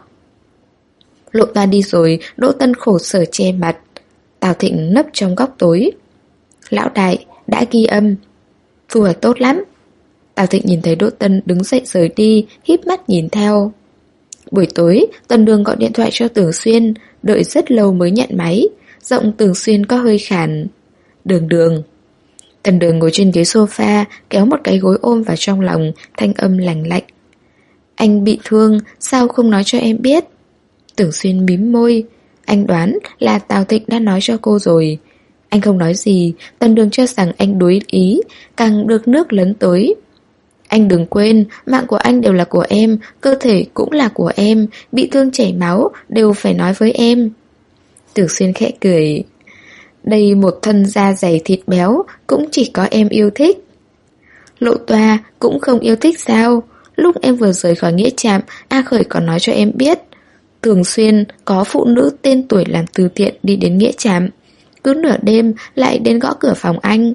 Lộ Toa đi rồi, Đỗ Tân khổ sở che mặt. Tào Thịnh nấp trong góc tối. Lão đại, đã ghi âm. Thu hoạch tốt lắm. Tào Thịnh nhìn thấy Đỗ Tân đứng dậy rời đi, híp mắt nhìn theo. Buổi tối, Tần Đường gọi điện thoại cho Tưởng Xuyên, đợi rất lâu mới nhận máy. Giọng Tưởng Xuyên có hơi khàn. Đường. Tần Đường ngồi trên ghế sofa, kéo một cái gối ôm vào trong lòng, thanh âm lành lạnh. Anh bị thương, sao không nói cho em biết? Tưởng Xuyên mím môi. Anh đoán là Tào Thịnh đã nói cho cô rồi. Anh không nói gì, Tần Đường cho rằng anh đối ý, càng được nước lấn tới. Anh đừng quên, mạng của anh đều là của em, cơ thể cũng là của em, bị thương chảy máu đều phải nói với em. Tưởng Xuyên khẽ cười. Đây một thân da dày thịt béo, cũng chỉ có em yêu thích. Lộ Toa cũng không yêu thích sao? Lúc em vừa rời khỏi nghĩa trạm, A Khởi còn nói cho em biết. Thường xuyên có phụ nữ tên tuổi làm từ thiện đi đến nghĩa trạm, cứ nửa đêm lại đến gõ cửa phòng anh.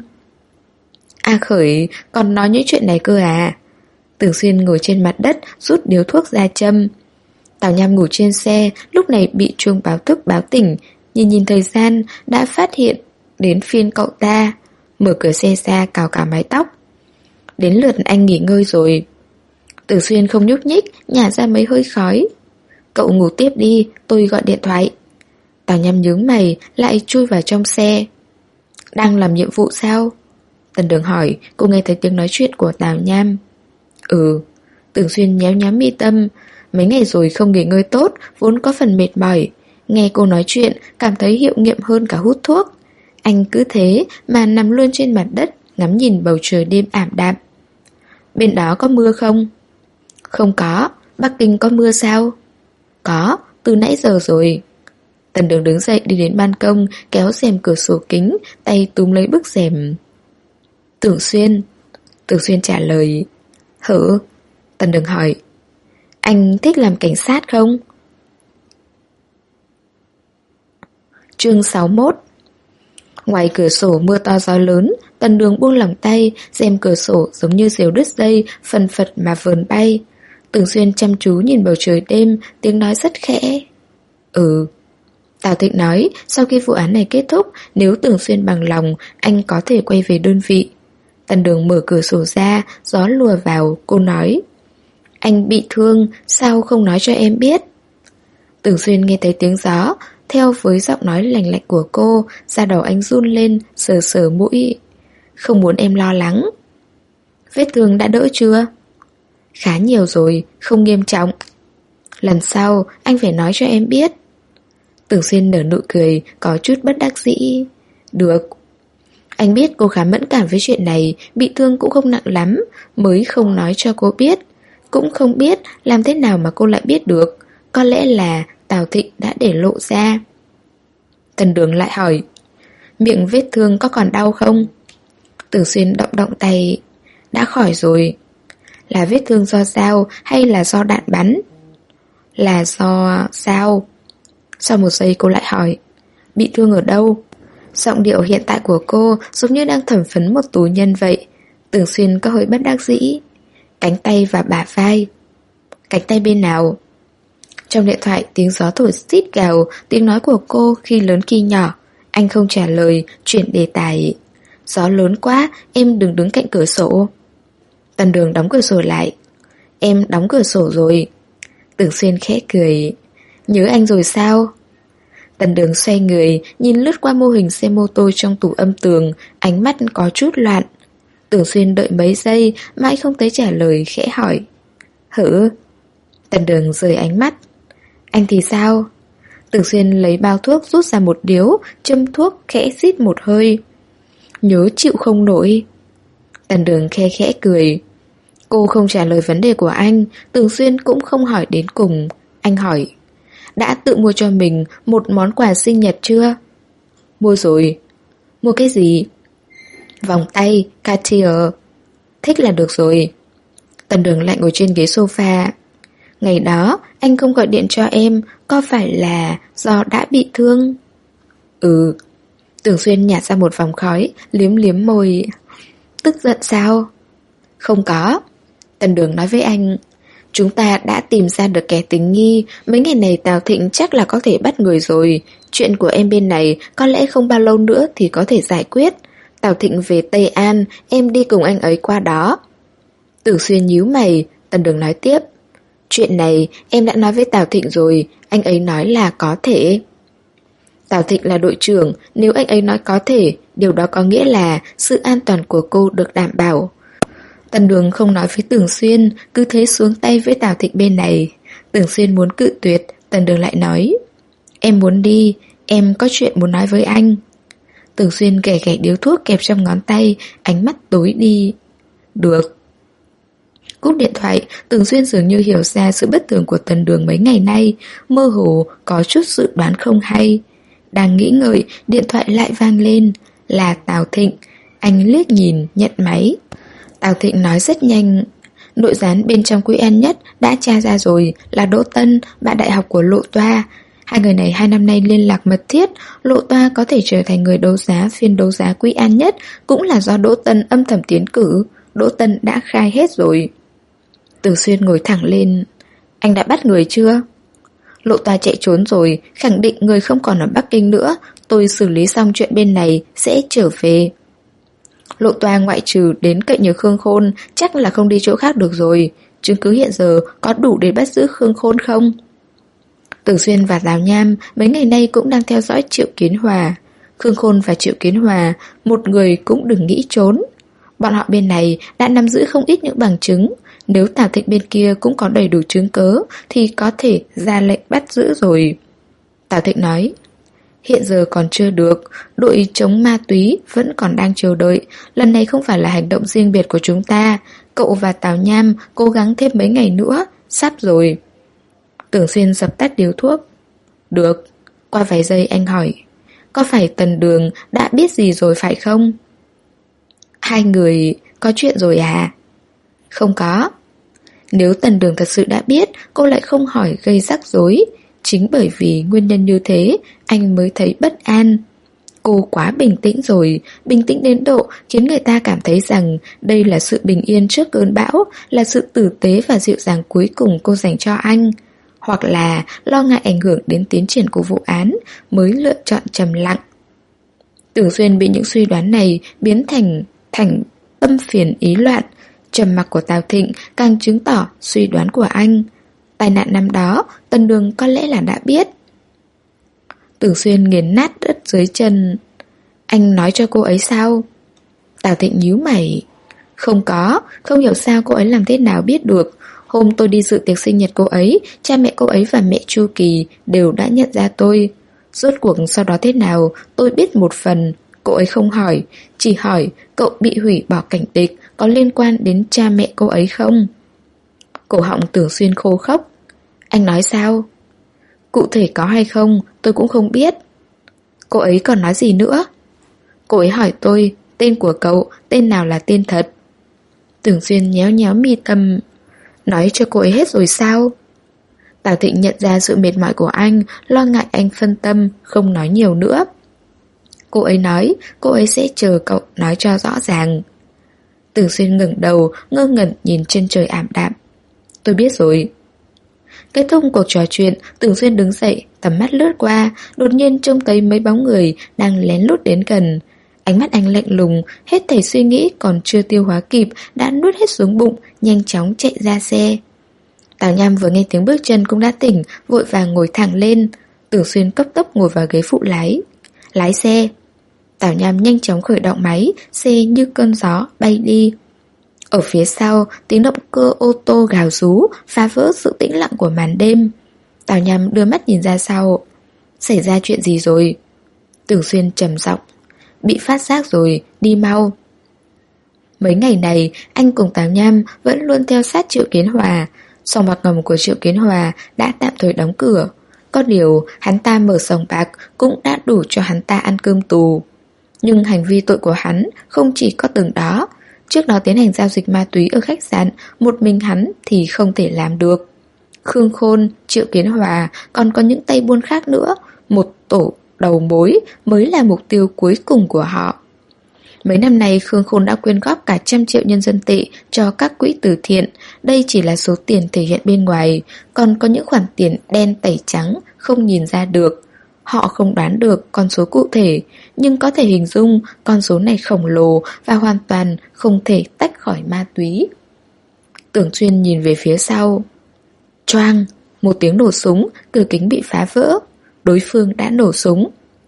A Khởi còn nói những chuyện này cơ à? Tưởng Xuyên ngồi trên mặt đất, rút điếu thuốc ra châm. Tào Nham ngủ trên xe, lúc này bị chuông báo thức báo tỉnh. Nhìn thời gian, đã phát hiện đến phiên cậu ta. Mở cửa xe ra cào cả mái tóc. Đến lượt anh nghỉ ngơi rồi. Tử Xuyên không nhúc nhích, nhả ra mấy hơi khói. Cậu ngủ tiếp đi, tôi gọi điện thoại. Tào Nham nhướng mày, lại chui vào trong xe. Đang làm nhiệm vụ sao? Tần Đường hỏi, cô nghe thấy tiếng nói chuyện của Tào Nham. Ừ. Tưởng Xuyên nhéo nhám mi tâm. Mấy ngày rồi không nghỉ ngơi tốt, vốn có phần mệt mỏi. Nghe cô nói chuyện, cảm thấy hiệu nghiệm hơn cả hút thuốc. Anh cứ thế mà nằm luôn trên mặt đất, ngắm nhìn bầu trời đêm ảm đạm. Bên đó có mưa không? Không có. Bắc Kinh có mưa sao? Có, từ nãy giờ rồi. Tần Đường đứng dậy đi đến ban công, kéo rèm cửa sổ kính, tay túm lấy bức rèm. Tưởng Xuyên. Tưởng Xuyên trả lời. Hử? Tần Đường hỏi. Anh thích làm cảnh sát không? Chương 61. Ngoài cửa sổ mưa to gió lớn, Tần Đường buông lỏng tay, rèm cửa sổ giống như diều đứt dây, phần phật mà vờn bay. Tưởng Xuyên chăm chú nhìn bầu trời đêm, tiếng nói rất khẽ. Ừ. Tào Thịnh nói, sau khi vụ án này kết thúc, nếu Tưởng Xuyên bằng lòng, anh có thể quay về đơn vị. Tần Đường mở cửa sổ ra, gió lùa vào, cô nói. Anh bị thương, sao không nói cho em biết? Tưởng Xuyên nghe thấy tiếng gió, theo với giọng nói lành lạnh của cô, da đầu anh run lên, sờ sờ mũi. Không muốn em lo lắng. Vết thương đã đỡ chưa? Khá nhiều rồi, không nghiêm trọng. Lần sau, anh phải nói cho em biết. Tưởng Xuyên nở nụ cười, có chút bất đắc dĩ. Được. Anh biết cô khá mẫn cảm với chuyện này, bị thương cũng không nặng lắm, mới không nói cho cô biết. Cũng không biết làm thế nào mà cô lại biết được. Có lẽ là Tào Thịnh đã để lộ ra. Tần Đường lại hỏi. Miệng vết thương có còn đau không? Tưởng Xuyên động động tay. Đã khỏi rồi. Là vết thương do dao hay là do đạn bắn? Là do dao. Sau một giây cô lại hỏi. Bị thương ở đâu? Giọng điệu hiện tại của cô giống như đang thẩm vấn một tù nhân vậy. Tưởng Xuyên có hơi bất đắc dĩ. Cánh tay và bả vai. Cánh tay bên nào? Trong điện thoại tiếng gió thổi xít gào, tiếng nói của cô khi lớn khi nhỏ. Anh không trả lời, chuyển đề tài. Gió lớn quá, em đừng đứng cạnh cửa sổ. Tần Đường đóng cửa sổ lại. Em đóng cửa sổ rồi. Tưởng Xuyên khẽ cười. Nhớ anh rồi sao? Tần Đường xoay người, nhìn lướt qua mô hình xe mô tô trong tủ âm tường, ánh mắt có chút loạn. Tưởng Xuyên đợi mấy giây, mãi không thấy trả lời, khẽ hỏi. Hử? Tần Đường rời ánh mắt. Anh thì sao? Tưởng Xuyên lấy bao thuốc rút ra một điếu, châm thuốc khẽ xít một hơi. Nhớ chịu không nổi. Tần Đường khe khẽ cười. Cô không trả lời vấn đề của anh, Tưởng Xuyên cũng không hỏi đến cùng. Anh hỏi. Đã tự mua cho mình một món quà sinh nhật chưa? Mua rồi. Mua cái gì? Vòng tay, Cartier. Thích là được rồi. Tần Đường lại ngồi trên ghế sofa. Ngày đó anh không gọi điện cho em, có phải là do đã bị thương? Ừ. Tưởng Xuyên nhả ra một vòng khói, liếm liếm môi. Tức giận sao? Không có. Tần Đường nói với anh. Chúng ta đã tìm ra được kẻ tình nghi. Mấy ngày này Tào Thịnh chắc là có thể bắt người rồi. Chuyện của em bên này có lẽ không bao lâu nữa thì có thể giải quyết. Tào Thịnh về Tây An, em đi cùng anh ấy qua đó. Tưởng Xuyên nhíu mày. Tần Đường nói tiếp. Chuyện này em đã nói với Tào Thịnh rồi. Anh ấy nói là có thể. Tào Thịnh là đội trưởng. Nếu anh ấy nói có thể, điều đó có nghĩa là sự an toàn của cô được đảm bảo. Tần Đường không nói với Tưởng Xuyên, cứ thế xuống tay với Tào Thịnh bên này. Tưởng Xuyên muốn cự tuyệt, Tần Đường lại nói. Em muốn đi, em có chuyện muốn nói với anh. Tưởng Xuyên gảy gảy điếu thuốc kẹp trong ngón tay, ánh mắt tối đi. Được. Cúp điện thoại, Tưởng Xuyên dường như hiểu ra sự bất thường của Tần Đường mấy ngày nay, mơ hồ, có chút dự đoán không hay. Đang nghĩ ngợi, điện thoại lại vang lên. Là Tào Thịnh. Anh liếc nhìn, nhận máy. Tào Thịnh nói rất nhanh. Nội gián bên trong Quý An Nhất đã tra ra rồi, là Đỗ Tân, bạn đại học của Lộ Toa. Hai người này 2 năm nay liên lạc mật thiết. Lộ Toa có thể trở thành người đấu giá phiên đấu giá Quý An Nhất cũng là do Đỗ Tân âm thầm tiến cử. Đỗ Tân đã khai hết rồi. Tưởng Xuyên ngồi thẳng lên. Anh đã bắt người chưa? Lộ Toa chạy trốn rồi, khẳng định người không còn ở Bắc Kinh nữa. Tôi xử lý xong chuyện bên này sẽ trở về. Lộ Toa ngoại trừ đến cậy nhờ Khương Khôn, chắc là không đi chỗ khác được rồi. Chứng cứ hiện giờ có đủ để bắt giữ Khương Khôn không? Tưởng Xuyên và Tào Nham mấy ngày nay cũng đang theo dõi Triệu Kiến Hòa. Khương Khôn và Triệu Kiến Hòa, một người cũng đừng nghĩ trốn. Bọn họ bên này đã nắm giữ không ít những bằng chứng. Nếu Tào Thịnh bên kia cũng có đầy đủ chứng cớ thì có thể ra lệnh bắt giữ rồi. Tào Thịnh nói, hiện giờ còn chưa được, đội chống ma túy vẫn còn đang chờ đợi. Lần này không phải là hành động riêng biệt của chúng ta. Cậu và Tào Nham cố gắng thêm mấy ngày nữa, sắp rồi. Tưởng Xuyên dập tắt điếu thuốc. Được. Qua vài giây anh hỏi, có phải Tần Đường đã biết gì rồi phải không? Hai người có chuyện rồi à? Không có. Nếu Tần Đường thật sự đã biết, cô lại không hỏi gây rắc rối. Chính bởi vì nguyên nhân như thế, anh mới thấy bất an. Cô quá bình tĩnh rồi, bình tĩnh đến độ khiến người ta cảm thấy rằng đây là sự bình yên trước cơn bão, là sự tử tế và dịu dàng cuối cùng cô dành cho anh. Hoặc là lo ngại ảnh hưởng đến tiến triển của vụ án mới lựa chọn trầm lặng. Tưởng Xuyên bị những suy đoán này biến thành tâm phiền ý loạn. Trầm mặc của Tào Thịnh càng chứng tỏ suy đoán của anh. Tai nạn năm đó, Tần Đường có lẽ là đã biết. Tưởng Xuyên nghiền nát đất dưới chân. Anh nói cho cô ấy sao? Tào Thịnh nhíu mày. Không có, không hiểu sao cô ấy làm thế nào biết được. Hôm tôi đi dự tiệc sinh nhật cô ấy, cha mẹ cô ấy và mẹ Chu Kỳ đều đã nhận ra tôi. Rốt cuộc sau đó thế nào, tôi biết một phần. Cô ấy không hỏi, chỉ hỏi cậu bị hủy bỏ cảnh tịch có liên quan đến cha mẹ cô ấy không? Cổ họng Tưởng Xuyên khô khốc. Anh nói sao? Cụ thể có hay không, tôi cũng không biết. Cô ấy còn nói gì nữa? Cô ấy hỏi tôi, tên của cậu, tên nào là tên thật? Tưởng Xuyên nhéo nhéo mi tâm. Nói cho cô ấy hết rồi sao? Tào Thịnh nhận ra sự mệt mỏi của anh, lo ngại anh phân tâm, không nói nhiều nữa. Cô ấy nói, cô ấy sẽ chờ cậu nói cho rõ ràng. Tưởng Xuyên ngẩng đầu, ngơ ngẩn nhìn trên trời ảm đạm. Tôi biết rồi. Kết thúc cuộc trò chuyện, Tưởng Xuyên đứng dậy, tầm mắt lướt qua, đột nhiên trông thấy mấy bóng người đang lén lút đến gần. Ánh mắt anh lạnh lùng, hết thảy suy nghĩ còn chưa tiêu hóa kịp đã nuốt hết xuống bụng, nhanh chóng chạy ra xe. Tào Nham vừa nghe tiếng bước chân cũng đã tỉnh, vội vàng ngồi thẳng lên. Tưởng Xuyên cấp tốc ngồi vào ghế phụ lái. Lái xe. Tào Nham nhanh chóng khởi động máy, xe như cơn gió bay đi. Ở phía sau, tiếng động cơ ô tô gào rú phá vỡ sự tĩnh lặng của màn đêm. Tào Nham đưa mắt nhìn ra sau. Xảy ra chuyện gì rồi? Tưởng Xuyên trầm giọng. Bị phát giác rồi, đi mau. Mấy ngày này, anh cùng Tào Nham vẫn luôn theo sát Triệu Kiến Hòa. Sòng bạc ngầm của Triệu Kiến Hòa đã tạm thời đóng cửa. Có điều, hắn ta mở sòng bạc cũng đã đủ cho hắn ta ăn cơm tù. Nhưng hành vi tội của hắn không chỉ có từng đó. Trước đó tiến hành giao dịch ma túy ở khách sạn, một mình hắn thì không thể làm được. Khương Khôn, Triệu Kiến Hòa còn có những tay buôn khác nữa. Một tổ đầu mối mới là mục tiêu cuối cùng của họ. Mấy năm nay Khương Khôn đã quyên góp cả 100 triệu nhân dân tệ cho các quỹ từ thiện. Đây chỉ là số tiền thể hiện bên ngoài, còn có những khoản tiền đen tẩy trắng không nhìn ra được. Họ không đoán được con số cụ thể, nhưng có thể hình dung con số này khổng lồ và hoàn toàn không thể tách khỏi ma túy. Tưởng Xuyên nhìn về phía sau. Choang, một tiếng nổ súng, cửa kính bị phá vỡ. Đối phương đã nổ súng.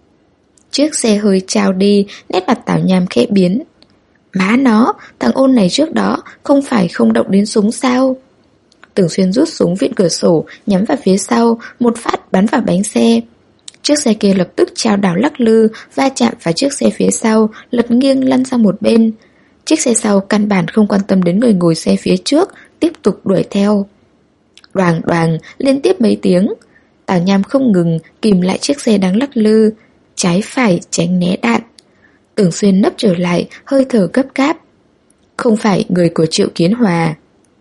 Chiếc xe hơi trao đi, nét mặt Tào Nham khẽ biến. Má nó, thằng ôn này trước đó không phải không động đến súng sao? Tưởng Xuyên rút súng vịn cửa sổ, nhắm vào phía sau, một phát bắn vào bánh xe. Chiếc xe kia lập tức chao đảo lắc lư, va chạm vào chiếc xe phía sau, lật nghiêng lăn sang một bên. Chiếc xe sau căn bản không quan tâm đến người ngồi xe phía trước, tiếp tục đuổi theo. Đoàng đoàng, liên tiếp mấy tiếng. Tào Nham không ngừng kìm lại chiếc xe đang lắc lư, trái phải tránh né đạn. Tưởng Xuyên nấp trở lại, hơi thở gấp gáp. Không phải người của Triệu Kiến Hòa.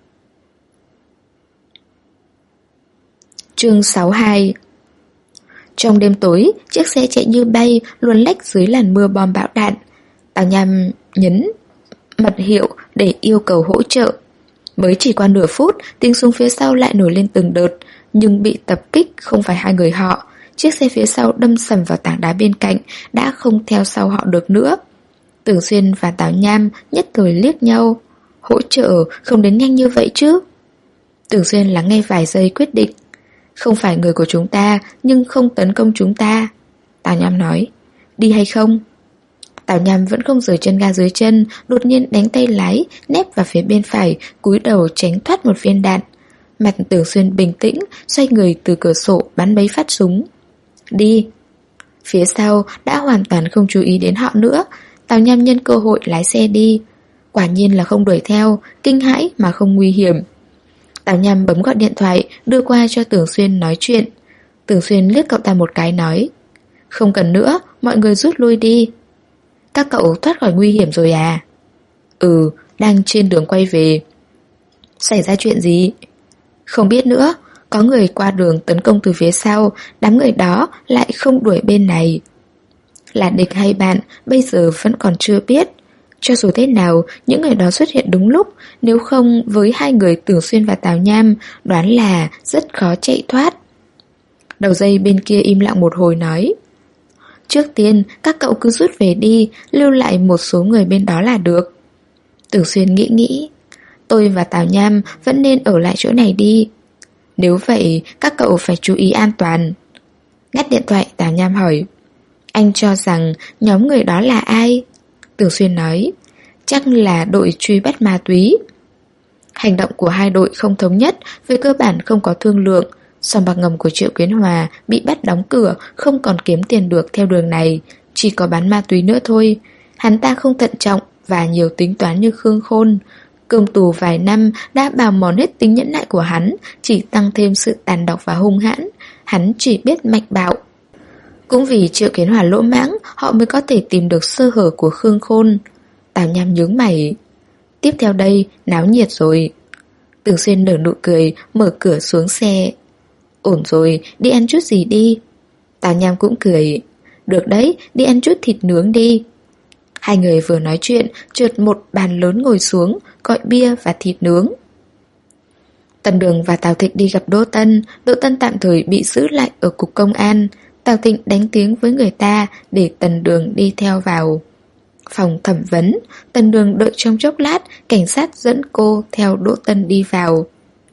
Chương 62. Trong đêm tối, chiếc xe chạy như bay, luồn lách dưới làn mưa bom bão đạn. Tào Nham nhấn mật hiệu để yêu cầu hỗ trợ. Mới chỉ qua nửa phút, tiếng súng phía sau lại nổi lên từng đợt, nhưng bị tập kích không phải hai người họ. Chiếc xe phía sau đâm sầm vào tảng đá bên cạnh, đã không theo sau họ được nữa. Tưởng Xuyên và Tào Nham nhất thời liếc nhau. Hỗ trợ không đến nhanh như vậy chứ? Tưởng Xuyên lắng nghe vài giây quyết định. Không phải người của chúng ta, nhưng không tấn công chúng ta. Tào Nham nói. Đi hay không? Tào Nham vẫn không rời chân ga dưới chân, đột nhiên đánh tay lái, nép vào phía bên phải, cúi đầu tránh thoát một viên đạn. Mặt Tưởng Xuyên bình tĩnh, xoay người từ cửa sổ bắn mấy phát súng. Đi. Phía sau đã hoàn toàn không chú ý đến họ nữa. Tào Nham nhân cơ hội lái xe đi. Quả nhiên là không đuổi theo, kinh hãi mà không nguy hiểm. Tào Nham bấm gọi điện thoại, đưa qua cho Tưởng Xuyên nói chuyện. Tưởng Xuyên liếc cậu ta một cái nói. Không cần nữa, mọi người rút lui đi. Các cậu thoát khỏi nguy hiểm rồi à? Ừ, đang trên đường quay về. Xảy ra chuyện gì? Không biết nữa, có người qua đường tấn công từ phía sau, đám người đó lại không đuổi bên này. Là địch hay bạn, bây giờ vẫn còn chưa biết. Cho dù thế nào, những người đó xuất hiện đúng lúc, nếu không với hai người Tưởng Xuyên và Tào Nham, đoán là rất khó chạy thoát. Đầu dây bên kia im lặng một hồi nói. Trước tiên, các cậu cứ rút về đi, lưu lại một số người bên đó là được. Tưởng Xuyên nghĩ. Tôi và Tào Nham vẫn nên ở lại chỗ này đi. Nếu vậy, các cậu phải chú ý an toàn. Ngắt điện thoại, Tào Nham hỏi. Anh cho rằng nhóm người đó là ai? Tưởng Xuyên nói. Chắc là đội truy bắt ma túy. Hành động của hai đội không thống nhất, về cơ bản không có thương lượng. Sòng bạc ngầm của Triệu Kiến Hòa bị bắt đóng cửa, không còn kiếm tiền được theo đường này, chỉ có bán ma túy nữa thôi. Hắn ta không thận trọng và nhiều tính toán như Khương Khôn. Cơm tù vài năm đã bào mòn hết tính nhẫn nại của hắn, chỉ tăng thêm sự tàn độc và hung hãn. Hắn chỉ biết mạch bạo. Cũng vì Triệu Kiến Hòa lỗ mãng, họ mới có thể tìm được sơ hở của Khương Khôn. Tào Nham nhướng mày. Tiếp theo đây, náo nhiệt rồi. Tưởng Xuyên nở nụ cười, mở cửa xuống xe. Ổn rồi, đi ăn chút gì đi. Tào Nham cũng cười. Được đấy, đi ăn chút thịt nướng đi. Hai người vừa nói chuyện, chợt một bàn lớn ngồi xuống, gọi bia và thịt nướng. Tần Đường và Tào Thịnh đi gặp Đỗ Tân. Đỗ Tân tạm thời bị giữ lại ở cục công an. Tào Thịnh đánh tiếng với người ta để Tần Đường đi theo vào phòng thẩm vấn. Tần Đường đợi trong chốc lát, cảnh sát dẫn cô theo Đỗ Tân đi vào.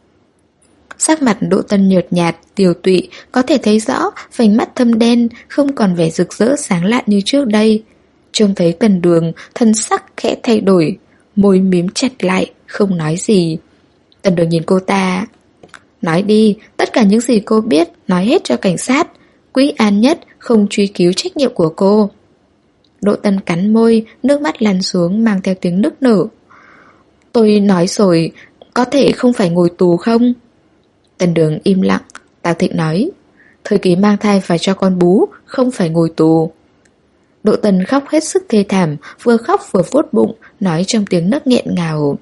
Sắc mặt Đỗ Tân nhợt nhạt, tiều tụy, có thể thấy rõ vành mắt thâm đen, không còn vẻ rực rỡ sáng lạn như trước đây. Trông thấy Tần Đường, thân sắc khẽ thay đổi, môi mím chặt lại, không nói gì. Tần Đường nhìn cô ta. Nói đi, tất cả những gì cô biết, nói hết cho cảnh sát. Quý An Nhất không truy cứu trách nhiệm của cô. Đỗ Tân cắn môi, nước mắt lăn xuống mang theo tiếng nức nở. Tôi nói rồi, có thể không phải ngồi tù không? Tần Đường im lặng. Tào Thịnh nói. Thời kỳ mang thai và cho con bú, không phải ngồi tù. Đỗ Tân khóc hết sức thê thảm, vừa khóc vừa vuốt bụng, nói trong tiếng nấc nghẹn ngào.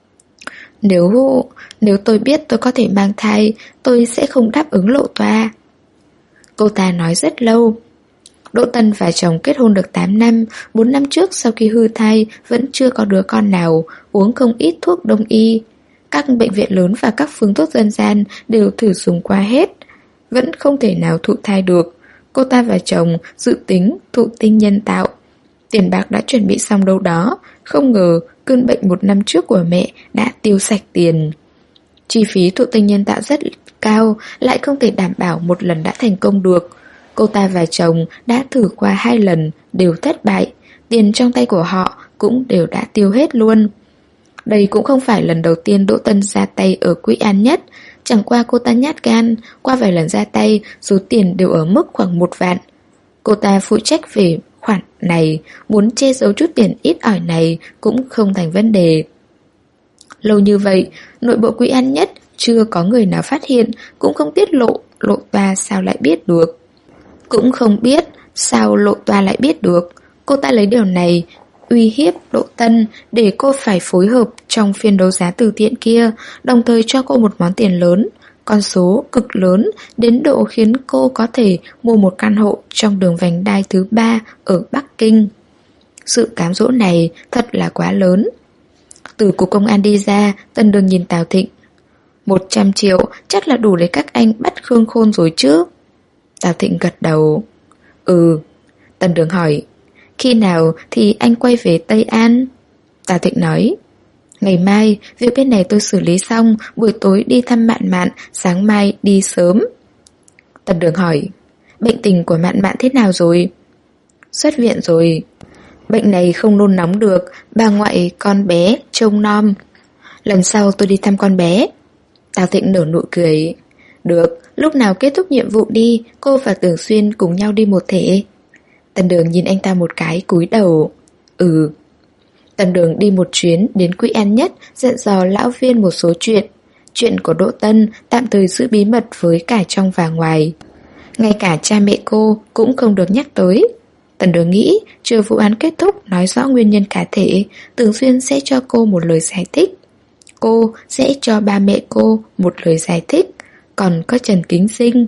Nếu tôi biết tôi có thể mang thai, tôi sẽ không đáp ứng lộ toa. Cô ta nói rất lâu. Đỗ Tân và chồng kết hôn được 8 năm, 4 năm trước sau khi hư thai vẫn chưa có đứa con nào, uống không ít thuốc đông y. Các bệnh viện lớn và các phương thuốc dân gian đều thử dùng qua hết, vẫn không thể nào thụ thai được. Cô ta và chồng dự tính thụ tinh nhân tạo. Tiền bạc đã chuẩn bị xong đâu đó, không ngờ cơn bệnh 1 năm trước của mẹ đã tiêu sạch tiền. Chi phí thụ tinh nhân tạo rất cao, lại không thể đảm bảo một lần đã thành công được. Cô ta và chồng đã thử qua 2 lần, đều thất bại. Tiền trong tay của họ cũng đều đã tiêu hết luôn. Đây cũng không phải lần đầu tiên Đỗ Tân ra tay ở Quý An Nhất. Chẳng qua cô ta nhát gan, qua vài lần ra tay, số tiền đều ở mức khoảng 1 vạn. Cô ta phụ trách về khoản này, muốn che giấu chút tiền ít ỏi này cũng không thành vấn đề. Lâu như vậy, nội bộ Quý An Nhất chưa có người nào phát hiện, cũng không tiết lộ, lộ toa sao lại biết được. Cũng không biết sao lộ toa lại biết được. Cô ta lấy điều này uy hiếp Đỗ Tân để cô phải phối hợp trong phiên đấu giá từ thiện kia, đồng thời cho cô một món tiền lớn, con số cực lớn đến độ khiến cô có thể mua một căn hộ trong đường vành đai thứ 3 ở Bắc Kinh. Sự cám dỗ này thật là quá lớn. Từ cục công an đi ra, Tần Đường nhìn Tào Thịnh. 100 triệu chắc là đủ để các anh bắt Khương Khôn rồi chứ? Tào Thịnh gật đầu. Ừ. Tần Đường hỏi. Khi nào thì anh quay về Tây An? Tào Thịnh nói. Ngày mai, việc bên này tôi xử lý xong, buổi tối đi thăm Mạn Mạn, sáng mai đi sớm. Tần Đường hỏi, bệnh tình của Mạn Mạn thế nào rồi? Xuất viện rồi. Bệnh này không nôn nóng được, bà ngoại con bé trông nom. Lần sau tôi đi thăm con bé. Tào Thịnh nở nụ cười. Được, lúc nào kết thúc nhiệm vụ đi, cô và Tưởng Xuyên cùng nhau đi một thể. Tần Đường nhìn anh ta một cái cúi đầu. Ừ. Tần Đường đi một chuyến đến Quỹ An Nhất, dặn dò lão viên một số chuyện. Chuyện của Đỗ Tân tạm thời giữ bí mật với cả trong và ngoài. Ngay cả cha mẹ cô cũng không được nhắc tới. Tần Đường nghĩ chờ vụ án kết thúc nói rõ nguyên nhân cá thể, Tưởng Xuyên sẽ cho cô một lời giải thích. Cô sẽ cho ba mẹ cô một lời giải thích. Còn có Trần Kính Sinh.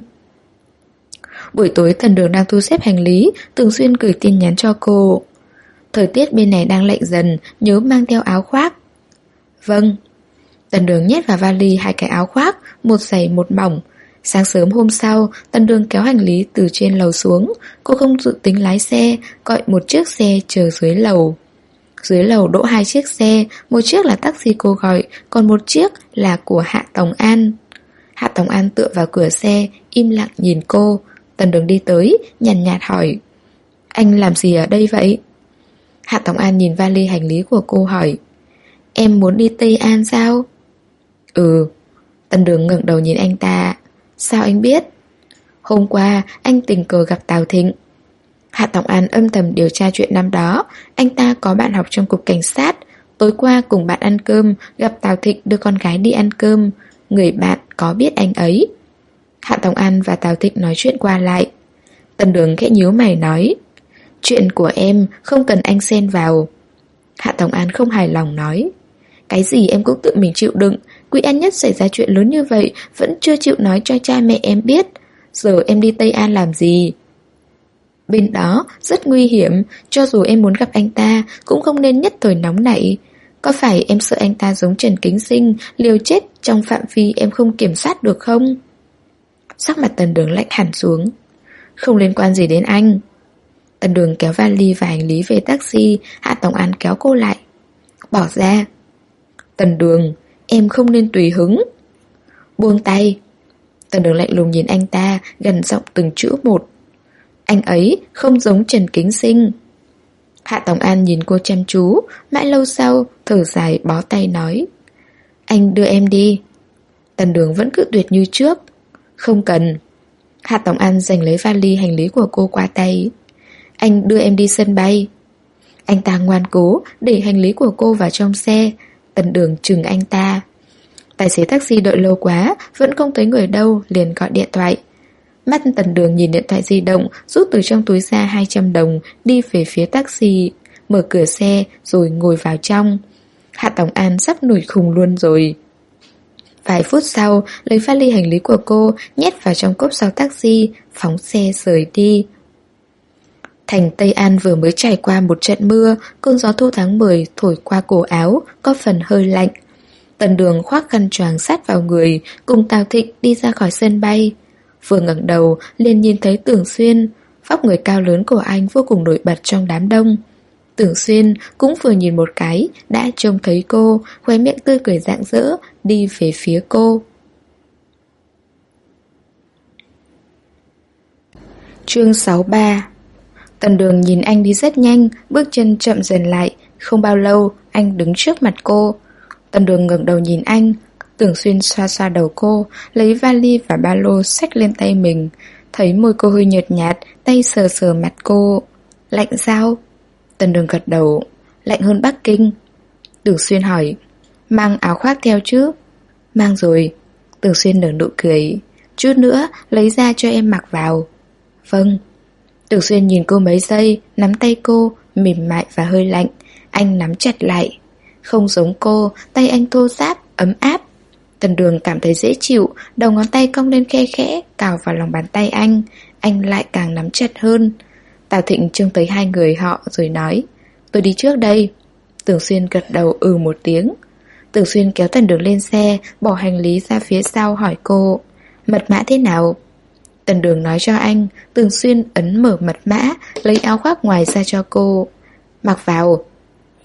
Buổi tối Tần Đường đang thu xếp hành lý, Tưởng Xuyên gửi tin nhắn cho cô. Thời tiết bên này đang lạnh dần, nhớ mang theo áo khoác. Vâng. Tần Đường nhét vào vali 2 cái áo khoác, một dày một mỏng. Sáng sớm hôm sau, Tần Đường kéo hành lý từ trên lầu xuống. Cô không dự tính lái xe, gọi một chiếc xe chờ dưới lầu. Dưới lầu đỗ 2 chiếc xe, một chiếc là taxi cô gọi, còn một chiếc là của Hạ Tòng An. Hạ Tòng An tựa vào cửa xe, im lặng nhìn cô. Tần Đường đi tới, nhàn nhạt hỏi, anh làm gì ở đây vậy? Hạ Tòng An nhìn vali hành lý của cô hỏi, em muốn đi Tây An sao? Ừ. Tần Đường ngẩng đầu nhìn anh ta. Sao anh biết? Hôm qua anh tình cờ gặp Tào Thịnh. Hạ Tòng An âm thầm điều tra chuyện năm đó. Anh ta có bạn học trong cục cảnh sát. Tối qua cùng bạn ăn cơm, gặp Tào Thịnh đưa con gái đi ăn cơm. Người bạn có biết anh ấy. Hạ Tòng An và Tào Thịnh nói chuyện qua lại. Tần Đường khẽ nhíu mày nói, chuyện của em không cần anh xen vào. Hạ Tòng An không hài lòng nói, cái gì em cũng tự mình chịu đựng. Quỹ An Nhất xảy ra chuyện lớn như vậy vẫn chưa chịu nói cho cha mẹ em biết. Giờ em đi Tây An làm gì? Bên đó rất nguy hiểm. Cho dù em muốn gặp anh ta cũng không nên nhất thời nóng nảy. Có phải em sợ anh ta giống Trần Kính Sinh, liều chết trong phạm vi em không kiểm soát được không? Sắc mặt Tần Đường lạnh hẳn xuống. Không liên quan gì đến anh. Tần Đường kéo vali và hành lý về taxi. Hạ Tòng An kéo cô lại. Bỏ ra. Tần Đường, em không nên tùy hứng. Buông tay. Tần Đường lạnh lùng nhìn anh ta, gần giọng từng chữ một. Anh ấy không giống Trần Kính Sinh. Hạ Tòng An nhìn cô chăm chú. Mãi lâu sau thở dài bó tay nói, anh đưa em đi. Tần Đường vẫn cự tuyệt như trước. Không cần. Hạ Tòng An giành lấy vali hành lý của cô qua tay. Anh đưa em đi sân bay. Anh ta ngoan cố để hành lý của cô vào trong xe. Tần Đường chừng anh ta. Tài xế taxi đợi lâu quá, vẫn không thấy người đâu, liền gọi điện thoại. Mắt Tần Đường nhìn điện thoại di động, rút từ trong túi ra 200 đồng, đi về phía taxi, mở cửa xe rồi ngồi vào trong. Hạ Tòng An sắp nổi khùng luôn rồi. Vài phút sau, lấy vali hành lý của cô, nhét vào trong cốp sau taxi, phóng xe rời đi. Thành Tây An vừa mới trải qua một trận mưa, cơn gió thu tháng 10 thổi qua cổ áo, có phần hơi lạnh. Tần Đường khoác khăn choàng sát vào người, cùng Tào Thịnh đi ra khỏi sân bay. Vừa ngẩng đầu, liền nhìn thấy Tưởng Xuyên. Vóc người cao lớn của anh vô cùng nổi bật trong đám đông. Tưởng Xuyên cũng vừa nhìn một cái, đã trông thấy cô, khóe miệng tươi cười rạng rỡ, đi về phía cô. Chương 63. Tần Đường nhìn anh đi rất nhanh, bước chân chậm dần lại. Không bao lâu, anh đứng trước mặt cô. Tần Đường ngẩng đầu nhìn anh. Tưởng Xuyên xoa xoa đầu cô, lấy vali và ba lô xách lên tay mình. Thấy môi cô hơi nhợt nhạt, tay sờ sờ mặt cô. Lạnh sao? Tần Đường gật đầu. Lạnh hơn Bắc Kinh. Tưởng Xuyên hỏi, mang áo khoác theo chứ? Mang rồi. Tưởng Xuyên nở nụ cười. Chút nữa lấy ra cho em mặc vào. Vâng. Tưởng Xuyên nhìn cô mấy giây, nắm tay cô, mềm mại và hơi lạnh. Anh nắm chặt lại. Không giống cô, tay anh thô ráp, ấm áp. Tần Đường cảm thấy dễ chịu, đầu ngón tay cong lên khe khẽ, cào vào lòng bàn tay anh lại càng nắm chặt hơn. Tào Thịnh trông thấy hai người họ rồi nói, tôi đi trước đây. Tưởng Xuyên gật đầu ừ một tiếng. Tưởng Xuyên kéo Tần Đường lên xe, bỏ hành lý ra phía sau hỏi cô, mật mã thế nào? Tần Đường nói cho anh. Tưởng Xuyên ấn mở mật mã, lấy áo khoác ngoài ra cho cô. Mặc vào.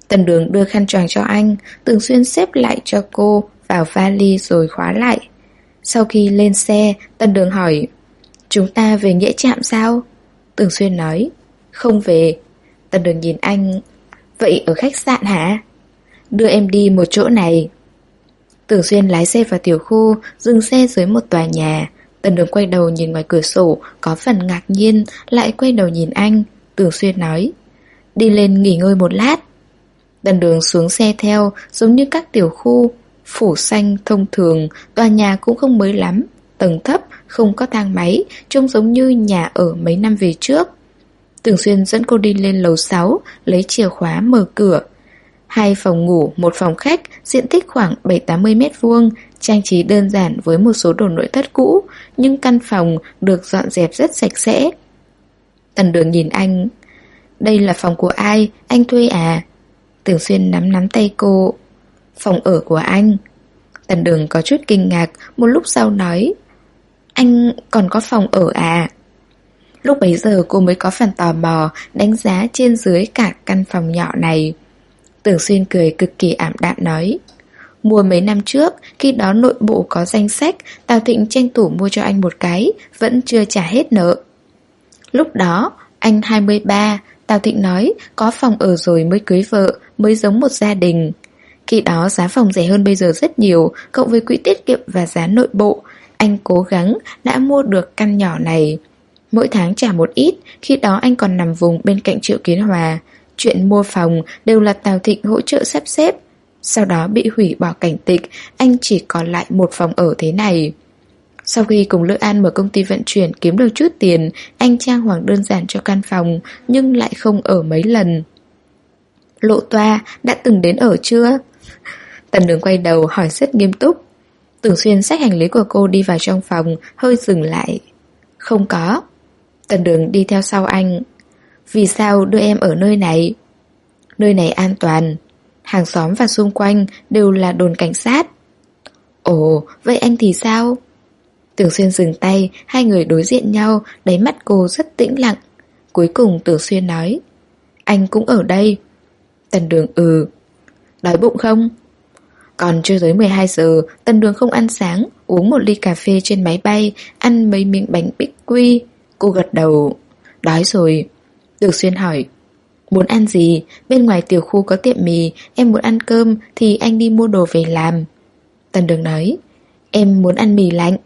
Tần Đường đưa khăn choàng cho anh, Tưởng Xuyên xếp lại cho cô vào vali rồi khóa lại. Sau khi lên xe, Tần Đường hỏi: chúng ta về Nghĩa Trạm sao? Tưởng Xuyên nói: không về. Tần Đường nhìn anh: vậy ở khách sạn hả? Đưa em đi một chỗ này. Tưởng Xuyên lái xe vào tiểu khu, dừng xe dưới một tòa nhà. Tần Đường quay đầu nhìn ngoài cửa sổ, có phần ngạc nhiên, lại quay đầu nhìn anh. Tưởng Xuyên nói: đi lên nghỉ ngơi một lát. Tần Đường xuống xe theo, giống như các tiểu khu phủ xanh thông thường, tòa nhà cũng không mới lắm, tầng thấp, không có thang máy, trông giống như nhà ở mấy năm về trước. Tưởng Xuyên dẫn cô đi lên lầu 6, lấy chìa khóa mở cửa. 2 phòng ngủ, 1 phòng khách, diện tích khoảng 7-80 mét vuông, trang trí đơn giản với một số đồ nội thất cũ, nhưng căn phòng được dọn dẹp rất sạch sẽ. Tần Đường nhìn anh: đây là phòng của ai, anh thuê à? Tưởng Xuyên nắm nắm tay cô: phòng ở của anh. Tần Đường có chút kinh ngạc, một lúc sau nói: anh còn có phòng ở à? Lúc bấy giờ cô mới có phần tò mò, đánh giá trên dưới cả căn phòng nhỏ này. Tưởng Xuyên cười cực kỳ ảm đạm nói: mua mấy năm trước, khi đó nội bộ có danh sách, Tào Thịnh tranh thủ mua cho anh một cái, vẫn chưa trả hết nợ. Lúc đó, anh 23, Tào Thịnh nói có phòng ở rồi mới cưới vợ, mới giống một gia đình. Khi đó giá phòng rẻ hơn bây giờ rất nhiều, cộng với quỹ tiết kiệm và giá nội bộ, anh cố gắng đã mua được căn nhỏ này. Mỗi tháng trả một ít, khi đó anh còn nằm vùng bên cạnh Triệu Kiến Hòa. Chuyện mua phòng đều là Tào Thịnh hỗ trợ sắp xếp. Sau đó bị hủy bỏ cảnh tịch, anh chỉ còn lại một phòng ở thế này. Sau khi cùng Lữ An mở công ty vận chuyển kiếm được chút tiền, anh trang hoàng đơn giản cho căn phòng, nhưng lại không ở mấy lần. Lộ Toa đã từng đến ở chưa? Tần Đường quay đầu hỏi rất nghiêm túc. Tưởng Xuyên xách hành lý của cô đi vào trong phòng, hơi dừng lại. Không có. Tần Đường đi theo sau anh. Vì sao đưa em ở nơi này? Nơi này an toàn. Hàng xóm và xung quanh đều là đồn cảnh sát. Ồ, vậy anh thì sao? Tưởng Xuyên dừng tay, hai người đối diện nhau, đáy mắt cô rất tĩnh lặng. Cuối cùng Tưởng Xuyên nói: anh cũng ở đây. Tần Đường Đói bụng không? Còn chưa tới 12 giờ, Tần Đường không ăn sáng, uống một ly cà phê trên máy bay, ăn mấy miếng bánh bích quy. Cô gật đầu. Đói rồi. Tưởng Xuyên hỏi: muốn ăn gì? Bên ngoài tiểu khu có tiệm mì, em muốn ăn cơm thì anh đi mua đồ về làm. Tần Đường nói: em muốn ăn mì lạnh.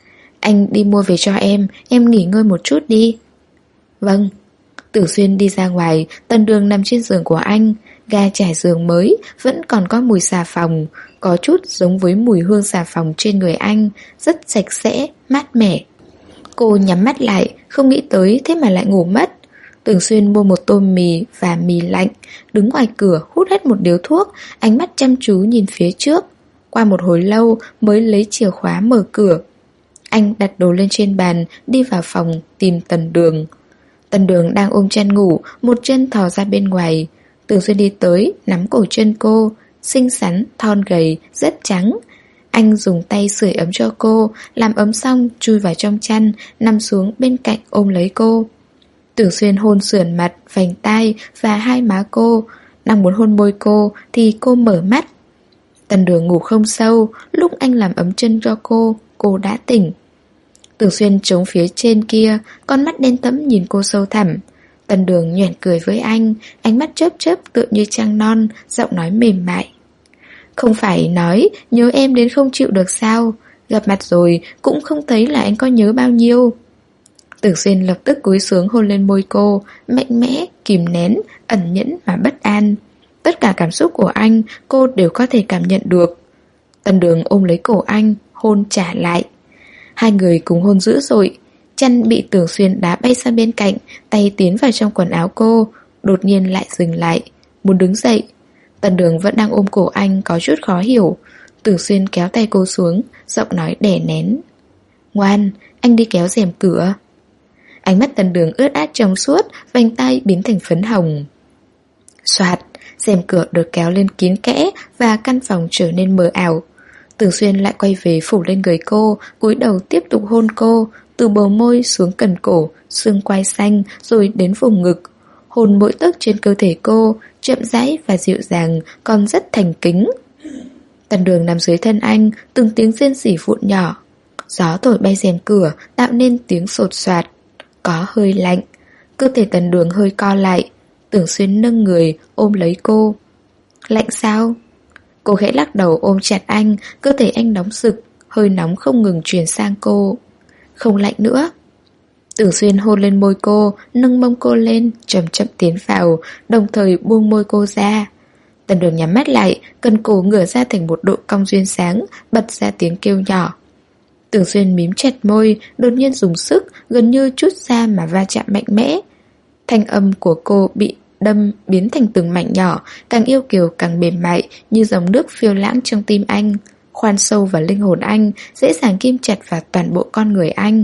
Anh đi mua về cho em nghỉ ngơi một chút đi. Vâng. Tưởng Xuyên đi ra ngoài, Tần Đường nằm trên giường của anh. Ga trải giường mới, vẫn còn có mùi xà phòng, có chút giống với mùi hương xà phòng trên người anh, rất sạch sẽ, mát mẻ. Cô nhắm mắt lại, không nghĩ tới thế mà lại ngủ mất. Tưởng Xuyên mua một tô mì và mì lạnh, đứng ngoài cửa hút hết một điếu thuốc, ánh mắt chăm chú nhìn phía trước. Qua một hồi lâu mới lấy chìa khóa mở cửa. Anh đặt đồ lên trên bàn, đi vào phòng tìm Tần Đường. Tần Đường đang ôm chăn ngủ, một chân thò ra bên ngoài. Tưởng Xuyên đi tới, nắm cổ chân cô, xinh xắn, thon gầy, rất trắng. Anh dùng tay sưởi ấm cho cô, làm ấm xong chui vào trong chăn, nằm xuống bên cạnh ôm lấy cô. Tưởng Xuyên hôn sườn mặt, vành tai và hai má cô. Đang muốn hôn môi cô thì cô mở mắt. Tần Đường ngủ không sâu, lúc anh làm ấm chân cho cô đã tỉnh. Tưởng Xuyên trống phía trên kia, con mắt đen tẫm nhìn cô sâu thẳm. Tần Đường nhoẻn cười với anh, ánh mắt chớp chớp tựa như trăng non, giọng nói mềm mại. Không phải nói nhớ em đến không chịu được sao? Gặp mặt rồi cũng không thấy là anh có nhớ bao nhiêu. Tưởng Xuyên lập tức cúi xuống hôn lên môi cô, mạnh mẽ, kìm nén, ẩn nhẫn mà bất an. Tất cả cảm xúc của anh cô đều có thể cảm nhận được. Tần Đường ôm lấy cổ anh, hôn trả lại. Hai người cùng hôn dữ dội. Chăn bị Tưởng Xuyên đá bay sang bên cạnh, tay tiến vào trong quần áo cô, đột nhiên lại dừng lại, muốn đứng dậy. Tần Đường vẫn đang ôm cổ anh, có chút khó hiểu. Tưởng Xuyên kéo tay cô xuống, giọng nói đè nén. Ngoan, anh đi kéo rèm cửa. Ánh mắt Tần Đường ướt át trong suốt, vành tay biến thành phấn hồng. Soạt, rèm cửa được kéo lên kín kẽ và căn phòng trở nên mờ ảo. Tưởng Xuyên lại quay về phủ lên người cô, cúi đầu tiếp tục hôn cô, từ bờ môi xuống cần cổ, xương quai xanh rồi đến vùng ngực. hôn mỗi tấc trên cơ thể cô, chậm rãi và dịu dàng, còn rất thành kính. Tần Đường nằm dưới thân anh, từng tiếng rên rỉ vụn nhỏ. Gió thổi bay rèm cửa, tạo nên tiếng sột soạt. Có hơi lạnh. Cơ thể Tần Đường hơi co lại. Tưởng Xuyên nâng người, ôm lấy cô. Lạnh sao? Cô khẽ lắc đầu ôm chặt anh, cơ thể anh nóng rực, hơi nóng không ngừng truyền sang cô. Không lạnh nữa. Tưởng Xuyên hôn lên môi cô, nâng mông cô lên, chậm chậm tiến vào, đồng thời buông môi cô ra. Tần Đường nhắm mắt lại, cần cổ ngửa ra thành một độ cong duyên sáng, bật ra tiếng kêu nhỏ. Tưởng Xuyên mím chặt môi, đột nhiên dùng sức, gần như trút ra mà va chạm mạnh mẽ. Thanh âm của cô bị đâm biến thành từng mảnh nhỏ, càng yêu kiều càng mềm mại, như dòng nước phiêu lãng trong tim anh, khoan sâu vào linh hồn anh, dễ dàng kim chặt vào toàn bộ con người anh.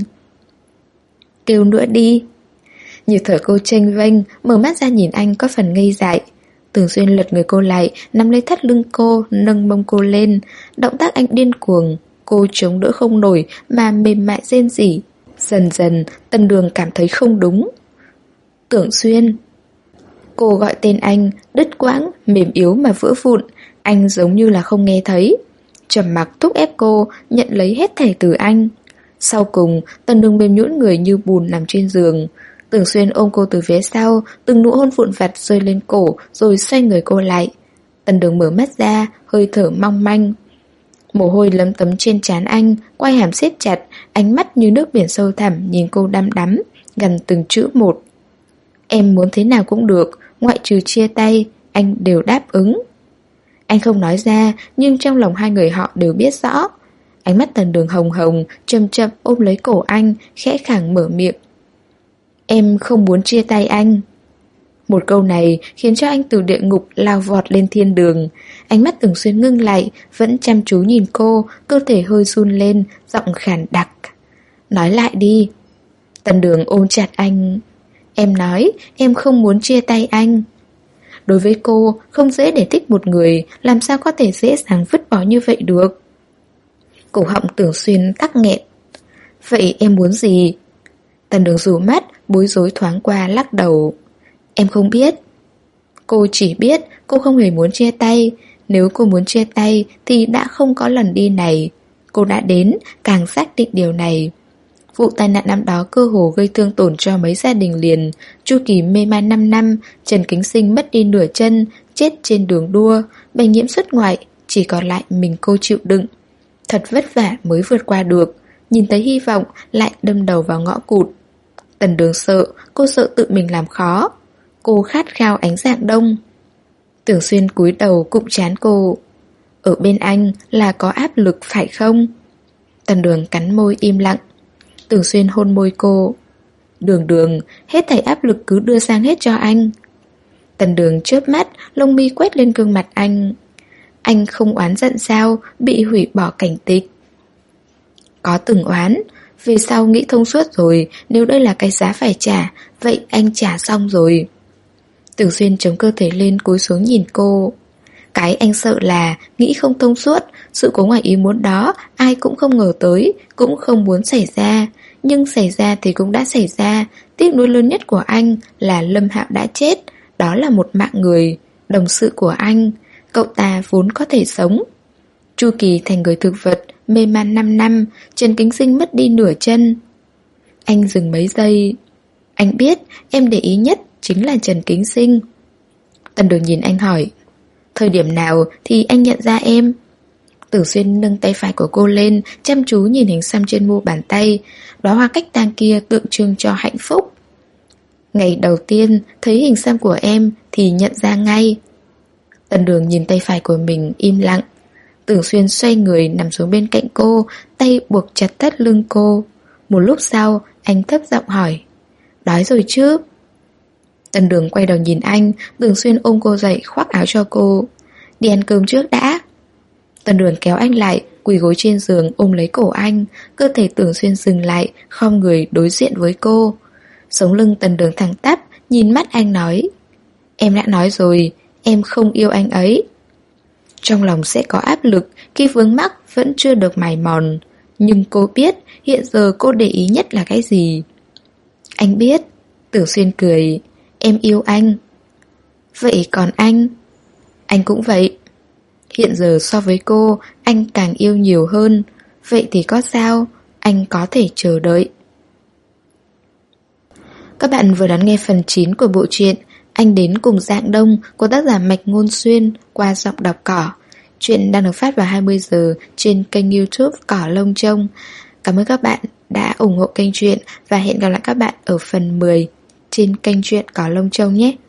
Kêu nữa đi. Nhịp thở cô chênh vênh, mở mắt ra nhìn anh có phần ngây dại. Tưởng Xuyên lật người cô lại, nắm lấy thắt lưng cô, nâng mông cô lên. Động tác anh điên cuồng, cô chống đỡ không nổi mà mềm mại rên rỉ. Dần dần, Tần Đường cảm thấy không đúng. Tưởng Xuyên. Cô gọi tên anh, đứt quãng, mềm yếu mà vỡ vụn. Anh giống như là không nghe thấy. Trầm mặc thúc ép cô nhận lấy hết thảy từ anh. Sau cùng, Tần Đường mềm nhũn người như bùn nằm trên giường. Tưởng Xuyên ôm cô từ phía sau, từng nụ hôn vụn vặt rơi lên cổ, rồi xoay người cô lại. Tần Đường mở mắt ra, hơi thở mong manh. Mồ hôi lấm tấm trên trán anh, quai hàm siết chặt, ánh mắt như nước biển sâu thẳm nhìn cô đăm đắm, gần từng chữ một. Em muốn thế nào cũng được, ngoại trừ chia tay, anh đều đáp ứng. Anh không nói ra, nhưng trong lòng hai người họ đều biết rõ. Ánh mắt Tần Đường hồng hồng, chậm chậm ôm lấy cổ anh, khẽ khàng mở miệng. Em không muốn chia tay anh. Một câu này khiến cho anh từ địa ngục lao vọt lên thiên đường. Ánh mắt Tưởng Xuyên ngưng lại, vẫn chăm chú nhìn cô, cơ thể hơi run lên, giọng khàn đặc. Nói lại đi. Tần Đường ôm chặt anh. Em nói, em không muốn chia tay anh. Đối với cô, không dễ để thích một người, làm sao có thể dễ dàng vứt bỏ như vậy được. Cổ họng Tưởng Xuyên tắc nghẹn. Vậy em muốn gì? Tần Đường rủ mắt, bối rối thoáng qua lắc đầu. Em không biết. Cô chỉ biết cô không hề muốn chia tay. Nếu cô muốn chia tay thì đã không có lần đi này. Cô đã đến, càng xác định điều này. Vụ tai nạn năm đó cơ hồ gây thương tổn cho mấy gia đình liền. Chu Kỳ mê man 5 năm, Trần Kính Sinh mất đi nửa chân, chết trên đường đua, bệnh nhiễm xuất ngoại, chỉ còn lại mình cô chịu đựng. Thật vất vả mới vượt qua được. Nhìn thấy hy vọng lại đâm đầu vào ngõ cụt. Tần Đường sợ, cô sợ tự mình làm khó. Cô khát khao ánh dạng đông. Tưởng Xuyên cúi đầu cụm trán cô. Ở bên anh là có áp lực phải không? Tần Đường cắn môi im lặng. Tưởng Xuyên hôn môi cô. Đường, hết thảy áp lực cứ đưa sang hết cho anh. Tần Đường chớp mắt, lông mi quét lên gương mặt anh. Anh không oán giận sao, bị hủy bỏ cảnh tịch? Có từng oán. Về sau nghĩ thông suốt rồi, nếu đây là cái giá phải trả, vậy anh trả xong rồi. Tưởng Xuyên chống cơ thể lên cúi xuống nhìn cô. Cái anh sợ là nghĩ không thông suốt. Sự cố ngoài ý muốn đó ai cũng không ngờ tới, cũng không muốn xảy ra. Nhưng xảy ra thì cũng đã xảy ra. Tiếc nuối lớn nhất của anh là Lâm Hạo đã chết. Đó là một mạng người, đồng sự của anh. Cậu ta vốn có thể sống. Chu Kỳ thành người thực vật, mê man 5 năm, Trần Kính Sinh mất đi nửa chân. Anh dừng mấy giây. Anh biết em để ý nhất chính là Trần Kính Sinh. Tần Đường nhìn anh hỏi. Thời điểm nào thì anh nhận ra em? Tưởng Xuyên nâng tay phải của cô lên, chăm chú nhìn hình xăm trên mu bàn tay. Đóa hoa cách tang kia tượng trưng cho hạnh phúc. Ngày đầu tiên thấy hình xăm của em thì nhận ra ngay. Tần Đường nhìn tay phải của mình im lặng. Tưởng Xuyên xoay người nằm xuống bên cạnh cô, tay buộc chặt thắt lưng cô. Một lúc sau, anh thấp giọng hỏi. Đói rồi chứ? Tần Đường quay đầu nhìn anh, Tưởng Xuyên ôm cô dậy khoác áo cho cô. Đi ăn cơm trước đã. Tần Đường kéo anh lại, quỳ gối trên giường ôm lấy cổ anh. Cơ thể Tưởng Xuyên dừng lại, khom người đối diện với cô. Sống lưng Tần Đường thẳng tắp, nhìn mắt anh nói. Em đã nói rồi, em không yêu anh ấy. Trong lòng sẽ có áp lực khi vướng mắc vẫn chưa được mài mòn. Nhưng cô biết hiện giờ cô để ý nhất là cái gì. Anh biết. Tưởng Xuyên cười. em yêu anh. Vậy còn anh? Anh cũng vậy. Hiện giờ so với cô, anh càng yêu nhiều hơn. Vậy thì có sao? Anh có thể chờ đợi. Các bạn vừa lắng nghe phần 9 của bộ truyện Anh đến cùng Dạng Đông của tác giả Mạch Ngôn Xuyên qua giọng đọc Cỏ. Chuyện đang được phát vào 20 giờ trên kênh YouTube Cỏ Lông Trông. Cảm ơn các bạn đã ủng hộ kênh truyện và hẹn gặp lại các bạn ở phần 10 trên kênh truyện Cỏ Lông Trông nhé.